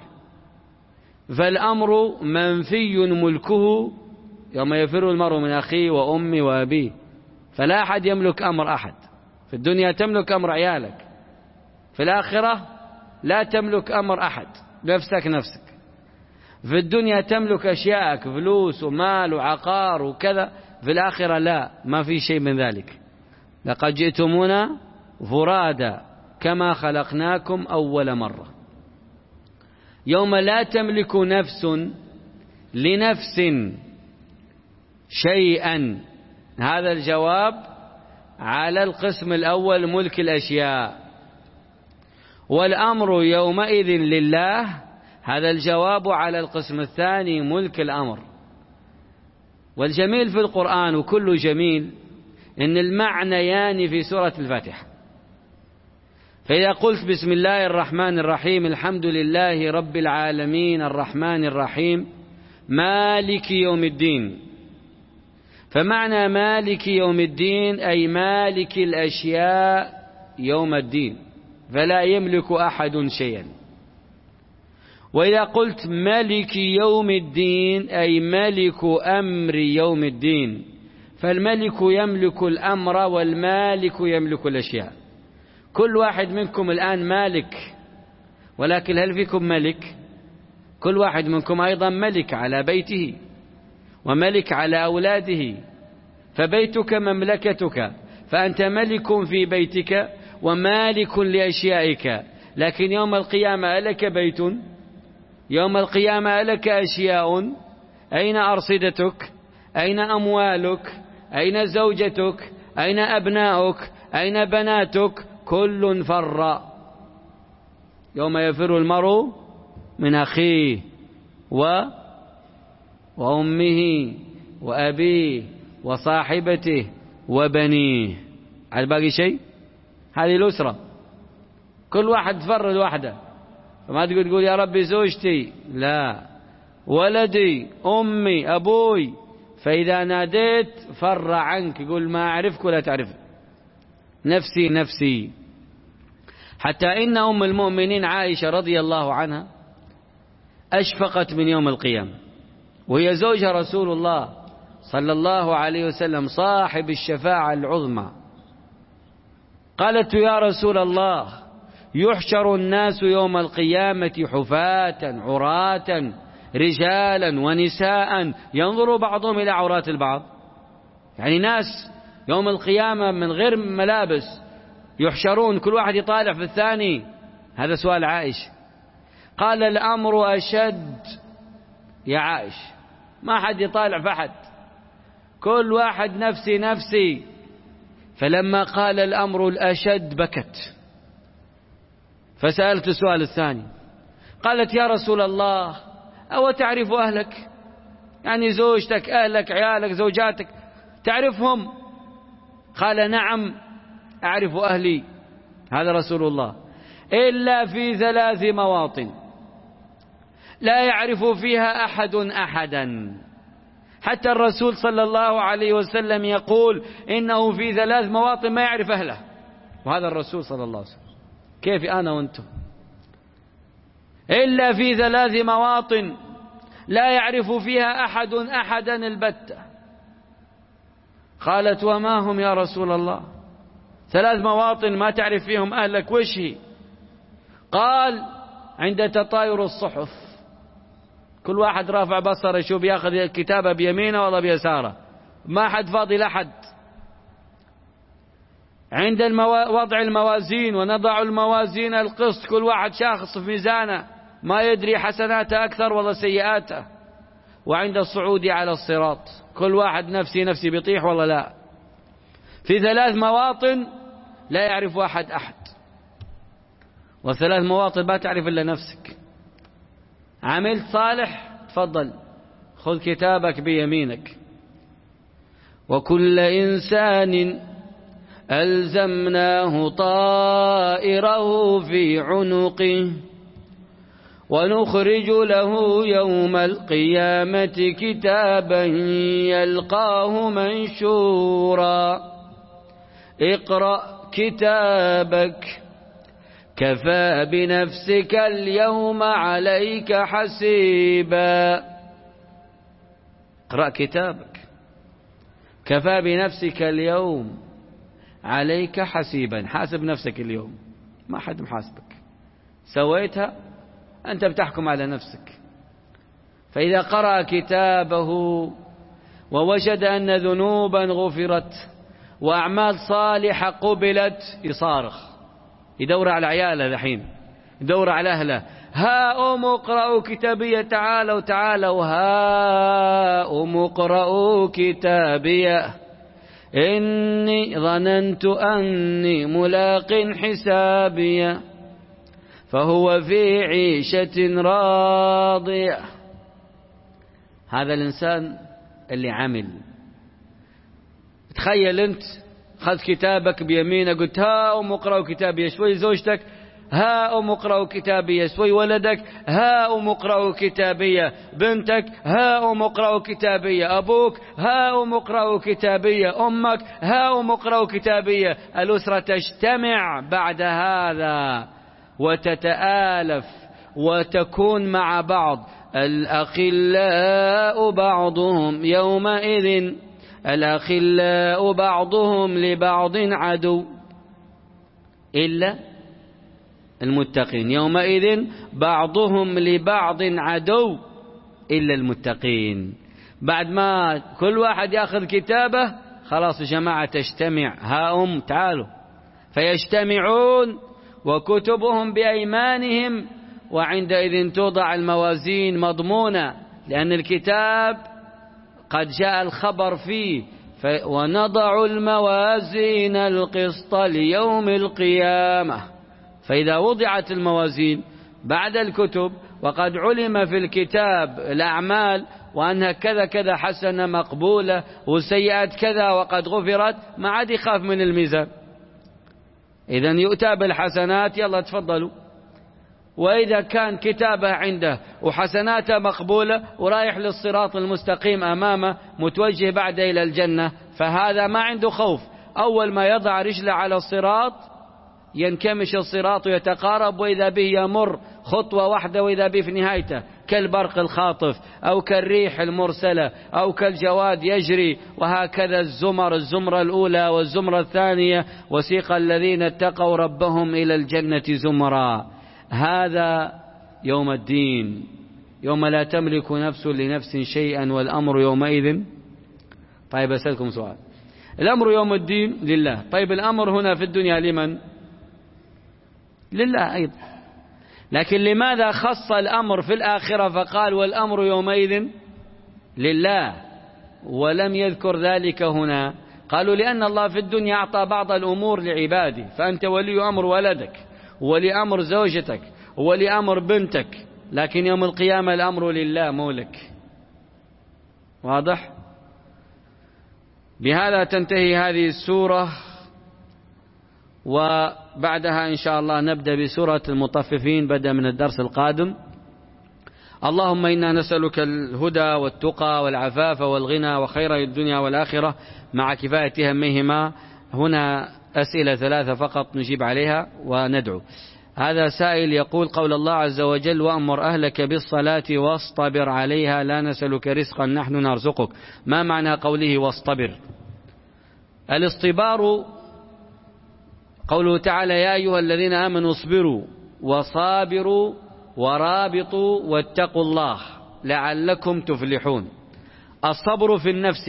فالأمر منفي ملكه يوم يفر المرء من أخيه وأمه وأبيه، فلا أحد يملك أمر أحد. في الدنيا تملك أمر عيالك، في الآخرة لا تملك أمر أحد، نفسك نفسك. في الدنيا تملك أشياءك، فلوس ومال وعقار وكذا، في الآخرة لا، ما في شيء من ذلك. لقد جئتمونا فرادا كما خلقناكم أول مرة. يوم لا تملك نفس لنفس شيئا. هذا الجواب على القسم الأول ملك الأشياء. والأمر يومئذ لله، هذا الجواب على القسم الثاني ملك الأمر. والجميل في القرآن وكل جميل إن المعنيان في سورة الفاتحة. فإذا قلت بسم الله الرحمن الرحيم الحمد لله رب العالمين الرحمن الرحيم مالك يوم الدين، فمعنى مالك يوم الدين أي مالك الأشياء يوم الدين، فلا يملك أحد شيئا. وإذا قلت ملك يوم الدين أي ملك أمر يوم الدين، فالملك يملك الأمر والمالك يملك الأشياء. كل واحد منكم الآن مالك، ولكن هل فيكم ملك؟ كل واحد منكم أيضا ملك على بيته وملك على أولاده، فبيتك مملكتك، فأنت ملك في بيتك ومالك لأشيائك. لكن يوم القيامة ألك بيت؟ يوم القيامة ألك أشياء؟ أين أرصدتك؟ أين أموالك؟ أين زوجتك؟ أين أبناؤك؟ أين بناتك؟ كل فر. يوم يفر المرء من أخيه و وأمه وأبيه وصاحبته وبنيه. على باقي شيء؟ هذه الأسرة، كل واحد فرد وحده. فما تقول تقول يا ربي زوجتي، لا، ولدي، أمي، أبوي. فإذا ناديت فر عنك، يقول ما أعرفك ولا تعرفك، نفسي نفسي. حتى إن أم المؤمنين عائشة رضي الله عنها أشفقت من يوم القيامة، وهي زوجها رسول الله صلى الله عليه وسلم صاحب الشفاعة العظمى. قالت يا رسول الله يحشر الناس يوم القيامة حفاة عراة رجالا ونساء ينظر بعضهم إلى عورات البعض، يعني ناس يوم القيامة من غير ملابس يحشرون، كل واحد يطالع في الثاني. هذا سؤال عائش. قال الأمر أشد يا عائش، ما حد يطالع في أحد، كل واحد نفسي نفسي. فلما قال الأمر الأشد بكت، فسألت السؤال الثاني، قالت يا رسول الله أو تعرف أهلك؟ يعني زوجتك، أهلك، عيالك، زوجاتك تعرفهم؟ قال نعم أعرف أهلي، هذا رسول الله، إلا في ثلاث مواطن لا يعرف فيها أحد أحدا. حتى الرسول صلى الله عليه وسلم يقول إنه في ثلاث مواطن ما يعرف أهله، وهذا الرسول صلى الله عليه وسلم. كيف أنا وأنتم؟ إلا في ثلاث مواطن لا يعرف فيها أحد أحدا البتة. قالت وما هم يا رسول الله؟ ثلاث مواطن ما تعرف فيهم أهلك، وش هي؟ قال عند تطاير الصحف، كل واحد رافع بصره يشوف ياخذ الكتابة بيمينه ولا بيساره، ما حد فاضي لحد. عند المو... وضع الموازين ونضع الموازين القسط، كل واحد شاخص في ميزانه ما يدري حسناته أكثر ولا سيئاته. وعند الصعود على الصراط كل واحد نفسي نفسي بيطيح ولا لا. في ثلاث مواطن لا يعرف أحد أحد، وثلاث مواطن ما تعرف إلا نفسك. عملت صالح تفضل خذ كتابك بيمينك. وكل إنسان ألزمناه طائره في عنقه ونخرج له يوم القيامة كتابا يلقاه منشورا اقرأ كتابك كفى بنفسك اليوم عليك حسيبا. اقرأ كتابك كفى بنفسك اليوم عليك حسيبا. حاسب نفسك اليوم، ما حد محاسبك، سويتها أنت بتحكم على نفسك. فإذا قرأ كتابه ووجد أن ذنوبا غفرت وأعمال صالحة قبلت، يصارخ، يدور على عياله الحين، يدور على أهله، ها أم اقرأوا كتابية، تعالوا تعالوا، ها أم اقرأوا كتابية إني ظننت أني ملاق حسابية فهو في عيشة راضية. هذا الإنسان اللي عمل. تخيل أنت خذ كتابك بيمينك قلت ها أم اقرأوا كتابي، شوي زوجتك ها أم اقرأوا كتابي، شوي ولدك ها أم اقرأوا كتابي، بنتك ها أم اقرأوا كتابي، أبوك ها أم اقرأوا كتابي، أمك ها أم اقرأوا كتابي. الأسرة تجتمع بعد هذا وتتآلف وتكون مع بعض. الأخلاء بعضهم يومئذ الأخلاء بعضهم لبعض عدو إلا المتقين. يومئذ بعضهم لبعض عدو إلا المتقين. بعد ما كل واحد يأخذ كتابه خلاص يا جماعة تجتمع، ها أم تعالوا، فيجتمعون وكتبهم بأيمانهم، وعندئذ توضع الموازين مضمونة، لأن الكتاب قد جاء الخبر فيه ونضع الموازين القسط ليوم القيامة. فإذا وضعت الموازين بعد الكتب وقد علم في الكتاب الأعمال وأنها كذا كذا حسنة مقبولة وسيئات كذا وقد غفرت، ما عاد يخاف من الميزان. إذن يؤتى بالحسنات يلا تفضلوا. وإذا كان كتابه عنده وحسناته مقبولة ورايح للصراط المستقيم أمامه متوجه بعد إلى الجنة، فهذا ما عنده خوف. أول ما يضع رجله على الصراط ينكمش الصراط ويتقارب، وإذا به يمر خطوة واحدة وإذا به في نهايته كالبرق الخاطف أو كالريح المرسلة أو كالجواد يجري. وهكذا الزمر، الزمرة الأولى والزمرة الثانية، وسيق الذين اتقوا ربهم إلى الجنة زمرا. هذا يوم الدين، يوم لا تملك نفس لنفس شيئا والأمر يومئذ. طيب أسألكم سؤال، الأمر يوم الدين لله، طيب الأمر هنا في الدنيا لمن؟ لله أيضا، لكن لماذا خص الأمر في الآخرة فقال والأمر يومئذ لله ولم يذكر ذلك هنا؟ قالوا لأن الله في الدنيا أعطى بعض الأمور لعباده، فأنت ولي أمر ولدك ولي أمر زوجتك ولي أمر بنتك، لكن يوم القيامة الأمر لله مولك. واضح؟ بهذا تنتهي هذه السورة، وبعدها إن شاء الله نبدأ بسورة المطففين بدءا من الدرس القادم. اللهم إنا نسألك الهدى والتقى والعفاف والغنى وخير الدنيا والآخرة مع كفاية همهما. هنا أسئلة ثلاثة فقط نجيب عليها وندعو. هذا سائل يقول قول الله عز وجل وأمر أهلك بالصلاة واصطبر عليها لا نسألك رزقا نحن نرزقك، ما معنى قوله واصطبر؟ الاصطبار قوله تعالى يا أيها الذين آمنوا اصبروا وصابروا ورابطوا واتقوا الله لعلكم تفلحون. الصبر في النفس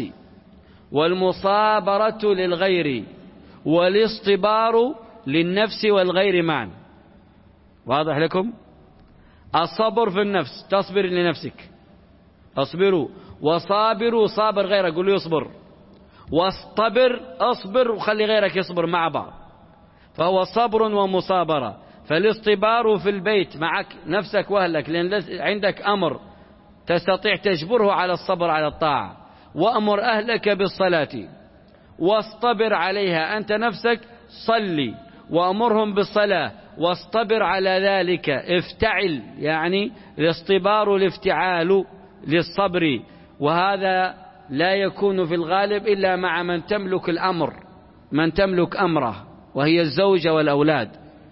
والمصابرة للغير والاصطبار للنفس والغير معا. واضح لكم؟ الصبر في النفس تصبر لنفسك اصبروا، وصابروا صابر غيرك قل له يصبر، واصطبر اصبر وخلي غيرك يصبر مع بعض، فهو صبر ومصابرة. فالاصطبار في البيت معك نفسك وأهلك لأن عندك أمر تستطيع تجبره على الصبر على الطاعة. وأمر أهلك بالصلاة واصطبر عليها، أنت نفسك صلي وأمرهم بالصلاة واصطبر على ذلك. افتعل يعني الاصطبار الافتعال للصبر، وهذا لا يكون في الغالب إلا مع من تملك الأمر، من تملك أمره وهي الزوجة والأولاد،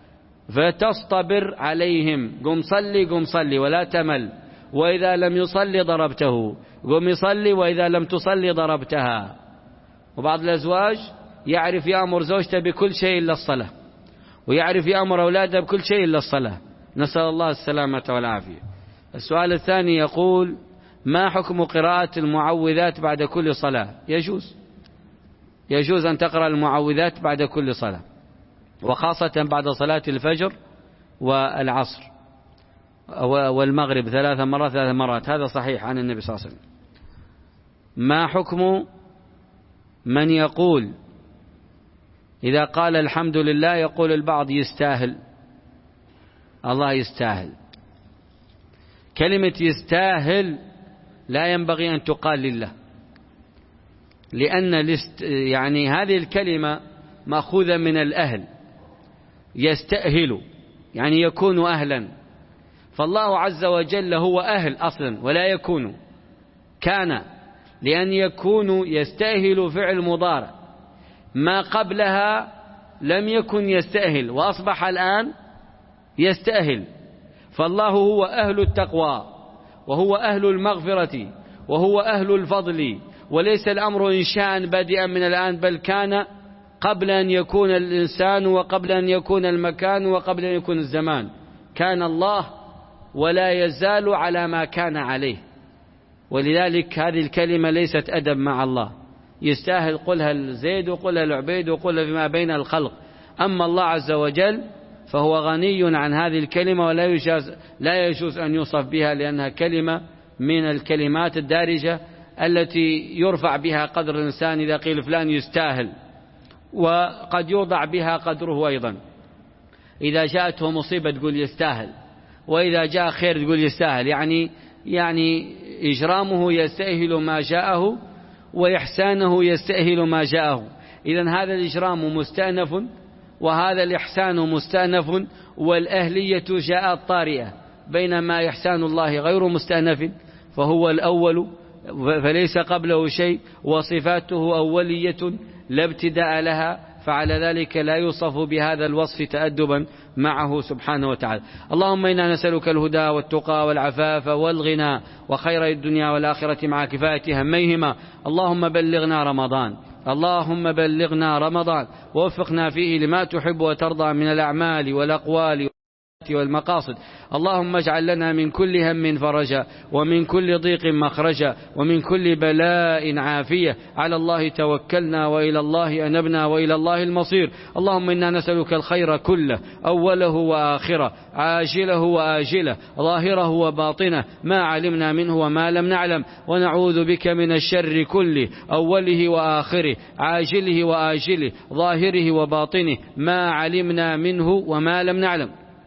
فتصطبر عليهم. قم صلي قم صلي ولا تمل، وإذا لم يصلي ضربته، قم يصلي وإذا لم تصلي ضربتها. وبعض الأزواج يعرف يأمر زوجته بكل شيء إلا الصلاة، ويعرف يأمر أولاده بكل شيء إلا الصلاة، نسأل الله السلامة والعافية. السؤال الثاني يقول ما حكم قراءة المعوذات بعد كل صلاة؟ يجوز يجوز أن تقرأ المعوذات بعد كل صلاة، وخاصة بعد صلاة الفجر والعصر والمغرب ثلاث مرات ثلاث مرات، هذا صحيح عن النبي صلى الله عليه وسلم. ما حكم من يقول إذا قال الحمد لله يقول البعض يستاهل؟ الله يستاهل. كلمة يستاهل لا ينبغي أن تقال لله، لأن يعني هذه الكلمة مأخوذة من الأهل، يستأهل يعني يكون أهلا، فالله عز وجل هو أهل أصلا ولا يكون، كان، لأن يكون يستأهل فعل مضارع، ما قبلها لم يكن يستأهل وأصبح الآن يستأهل. فالله هو أهل التقوى وهو أهل المغفرة وهو أهل الفضل، وليس الأمر إنشاء بادئا من الآن، بل كان قبل أن يكون الإنسان وقبل أن يكون المكان وقبل أن يكون الزمان. كان الله ولا يزال على ما كان عليه، ولذلك هذه الكلمة ليست أدب مع الله. يستاهل قلها الزيد وقلها العبيد وقلها فيما بين الخلق. أما الله عز وجل فهو غني عن هذه الكلمة ولا يجوز لا يجوز أن يوصف بها، لأنها كلمة من الكلمات الدارجة التي يرفع بها قدر الإنسان إذا قيل فلان يستاهل، وقد يوضع بها قدره أيضا. إذا جاءته مصيبة تقول يستاهل، وإذا جاء خير تقول يستاهل، يعني يعني إجرامه يستأهل ما جاءه وإحسانه يستأهل ما جاءه. إذن هذا الإجرام مستأنف وهذا الإحسان مستأنف، والأهلية جاءت طارئة، بينما إحسان الله غير مستأنف فهو الأول فليس قبله شيء، وصفاته أولية لا ابتداء لها، فعلى ذلك لا يوصف بهذا الوصف تأدبا معه سبحانه وتعالى. اللهم إنا نسألك الهدى والتقى والعفاف والغنى وخير الدنيا والآخرة مع كفاية هميهما. اللهم بلغنا رمضان، اللهم بلغنا رمضان ووفقنا فيه لما تحب وترضى من الأعمال والأقوال والمقاصد. اللهم اجعل لنا من كل هم فرجا ومن كل ضيق مخرجا ومن كل بلاء عافية. على الله توكلنا وإلى الله أنبنا وإلى الله المصير. اللهم إنا نسألك الخير كله أوله وآخره، عاجله وآجله، ظاهره وباطنه، ما علمنا منه وما لم نعلم، ونعوذ بك من الشر كله أوله وآخره، عاجله وآجله، ظاهره وباطنه، ما علمنا منه وما لم نعلم.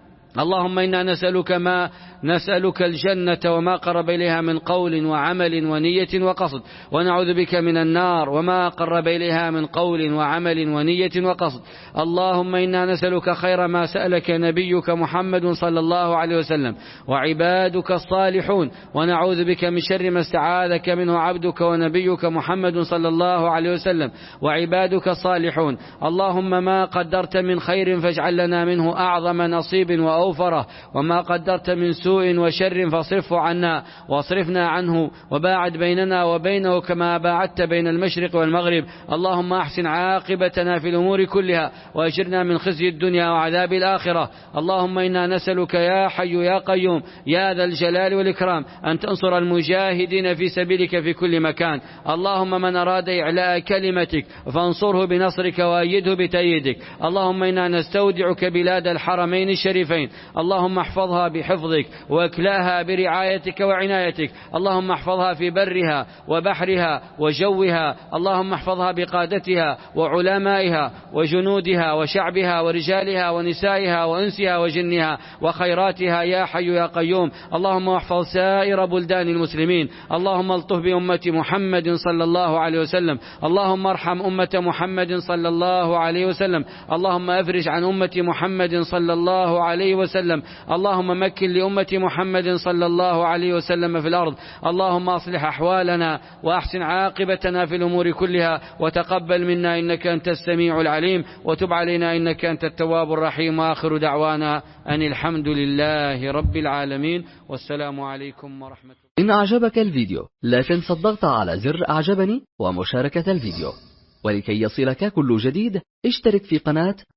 اللهم إنا نسألك ما نسألك الجنة وما قرب إليها من قول وعمل ونية وقصد، ونعوذ بك من النار وما قرب إليها من قول وعمل ونية وقصد. اللهم إنا نسألك خير ما سألك نبيك محمد صلى الله عليه وسلم وعبادك الصالحون، ونعوذ بك من شر ما استعاذك منه عبدك ونبيك محمد صلى الله عليه وسلم وعبادك الصالحون. اللهم ما قدرت من خير فاجعل لنا منه أعظم نصيب وأوفره، وما قدرت من سوء وشر فاصرفه عنا واصرفنا عنه، وباعد بيننا وبينه كما باعدت بين المشرق والمغرب. اللهم أحسن عاقبتنا في الأمور كلها وأجرنا من خزي الدنيا وعذاب الآخرة. اللهم إنا نسألك يا حي يا قيوم يا ذا الجلال والإكرام أن تنصر المجاهدين في سبيلك في كل مكان. اللهم من أراد إعلاء كلمتك فانصره بنصرك وأيده بتأييدك. اللهم إنا نستودعك بلاد الحرمين الشريفين، اللهم احفظها بحفظك واكلاها برعايتك وعنايتك. اللهم احفظها في برها وبحرها وجوها، اللهم احفظها بقادتها وعلمائها وجنودها وشعبها ورجالها ونسائها وأنسها وجنها وخيراتها يا حي يا قيوم. اللهم احفظ سائر بلدان المسلمين. اللهم الطف بأمة محمد صلى الله عليه وسلم. اللهم ارحم أمة محمد صلى الله عليه وسلم. اللهم افرج عن أمة محمد صلى الله عليه وسلم. اللهم مكن لأمة محمد صلى الله عليه وسلم في الأرض. اللهم أصلح أحوالنا وأحسن عاقبتنا في الأمور كلها، وتقبل منا إنك أنت السميع العليم، وتب علينا إنك أنت التواب الرحيم. وآخر دعوانا أن الحمد لله رب العالمين، والسلام عليكم ورحمة الله. إن أعجبك الفيديو لا تنسى الضغط على زر أعجبني ومشاركة الفيديو، ولكي يصلك كل جديد اشترك في قناة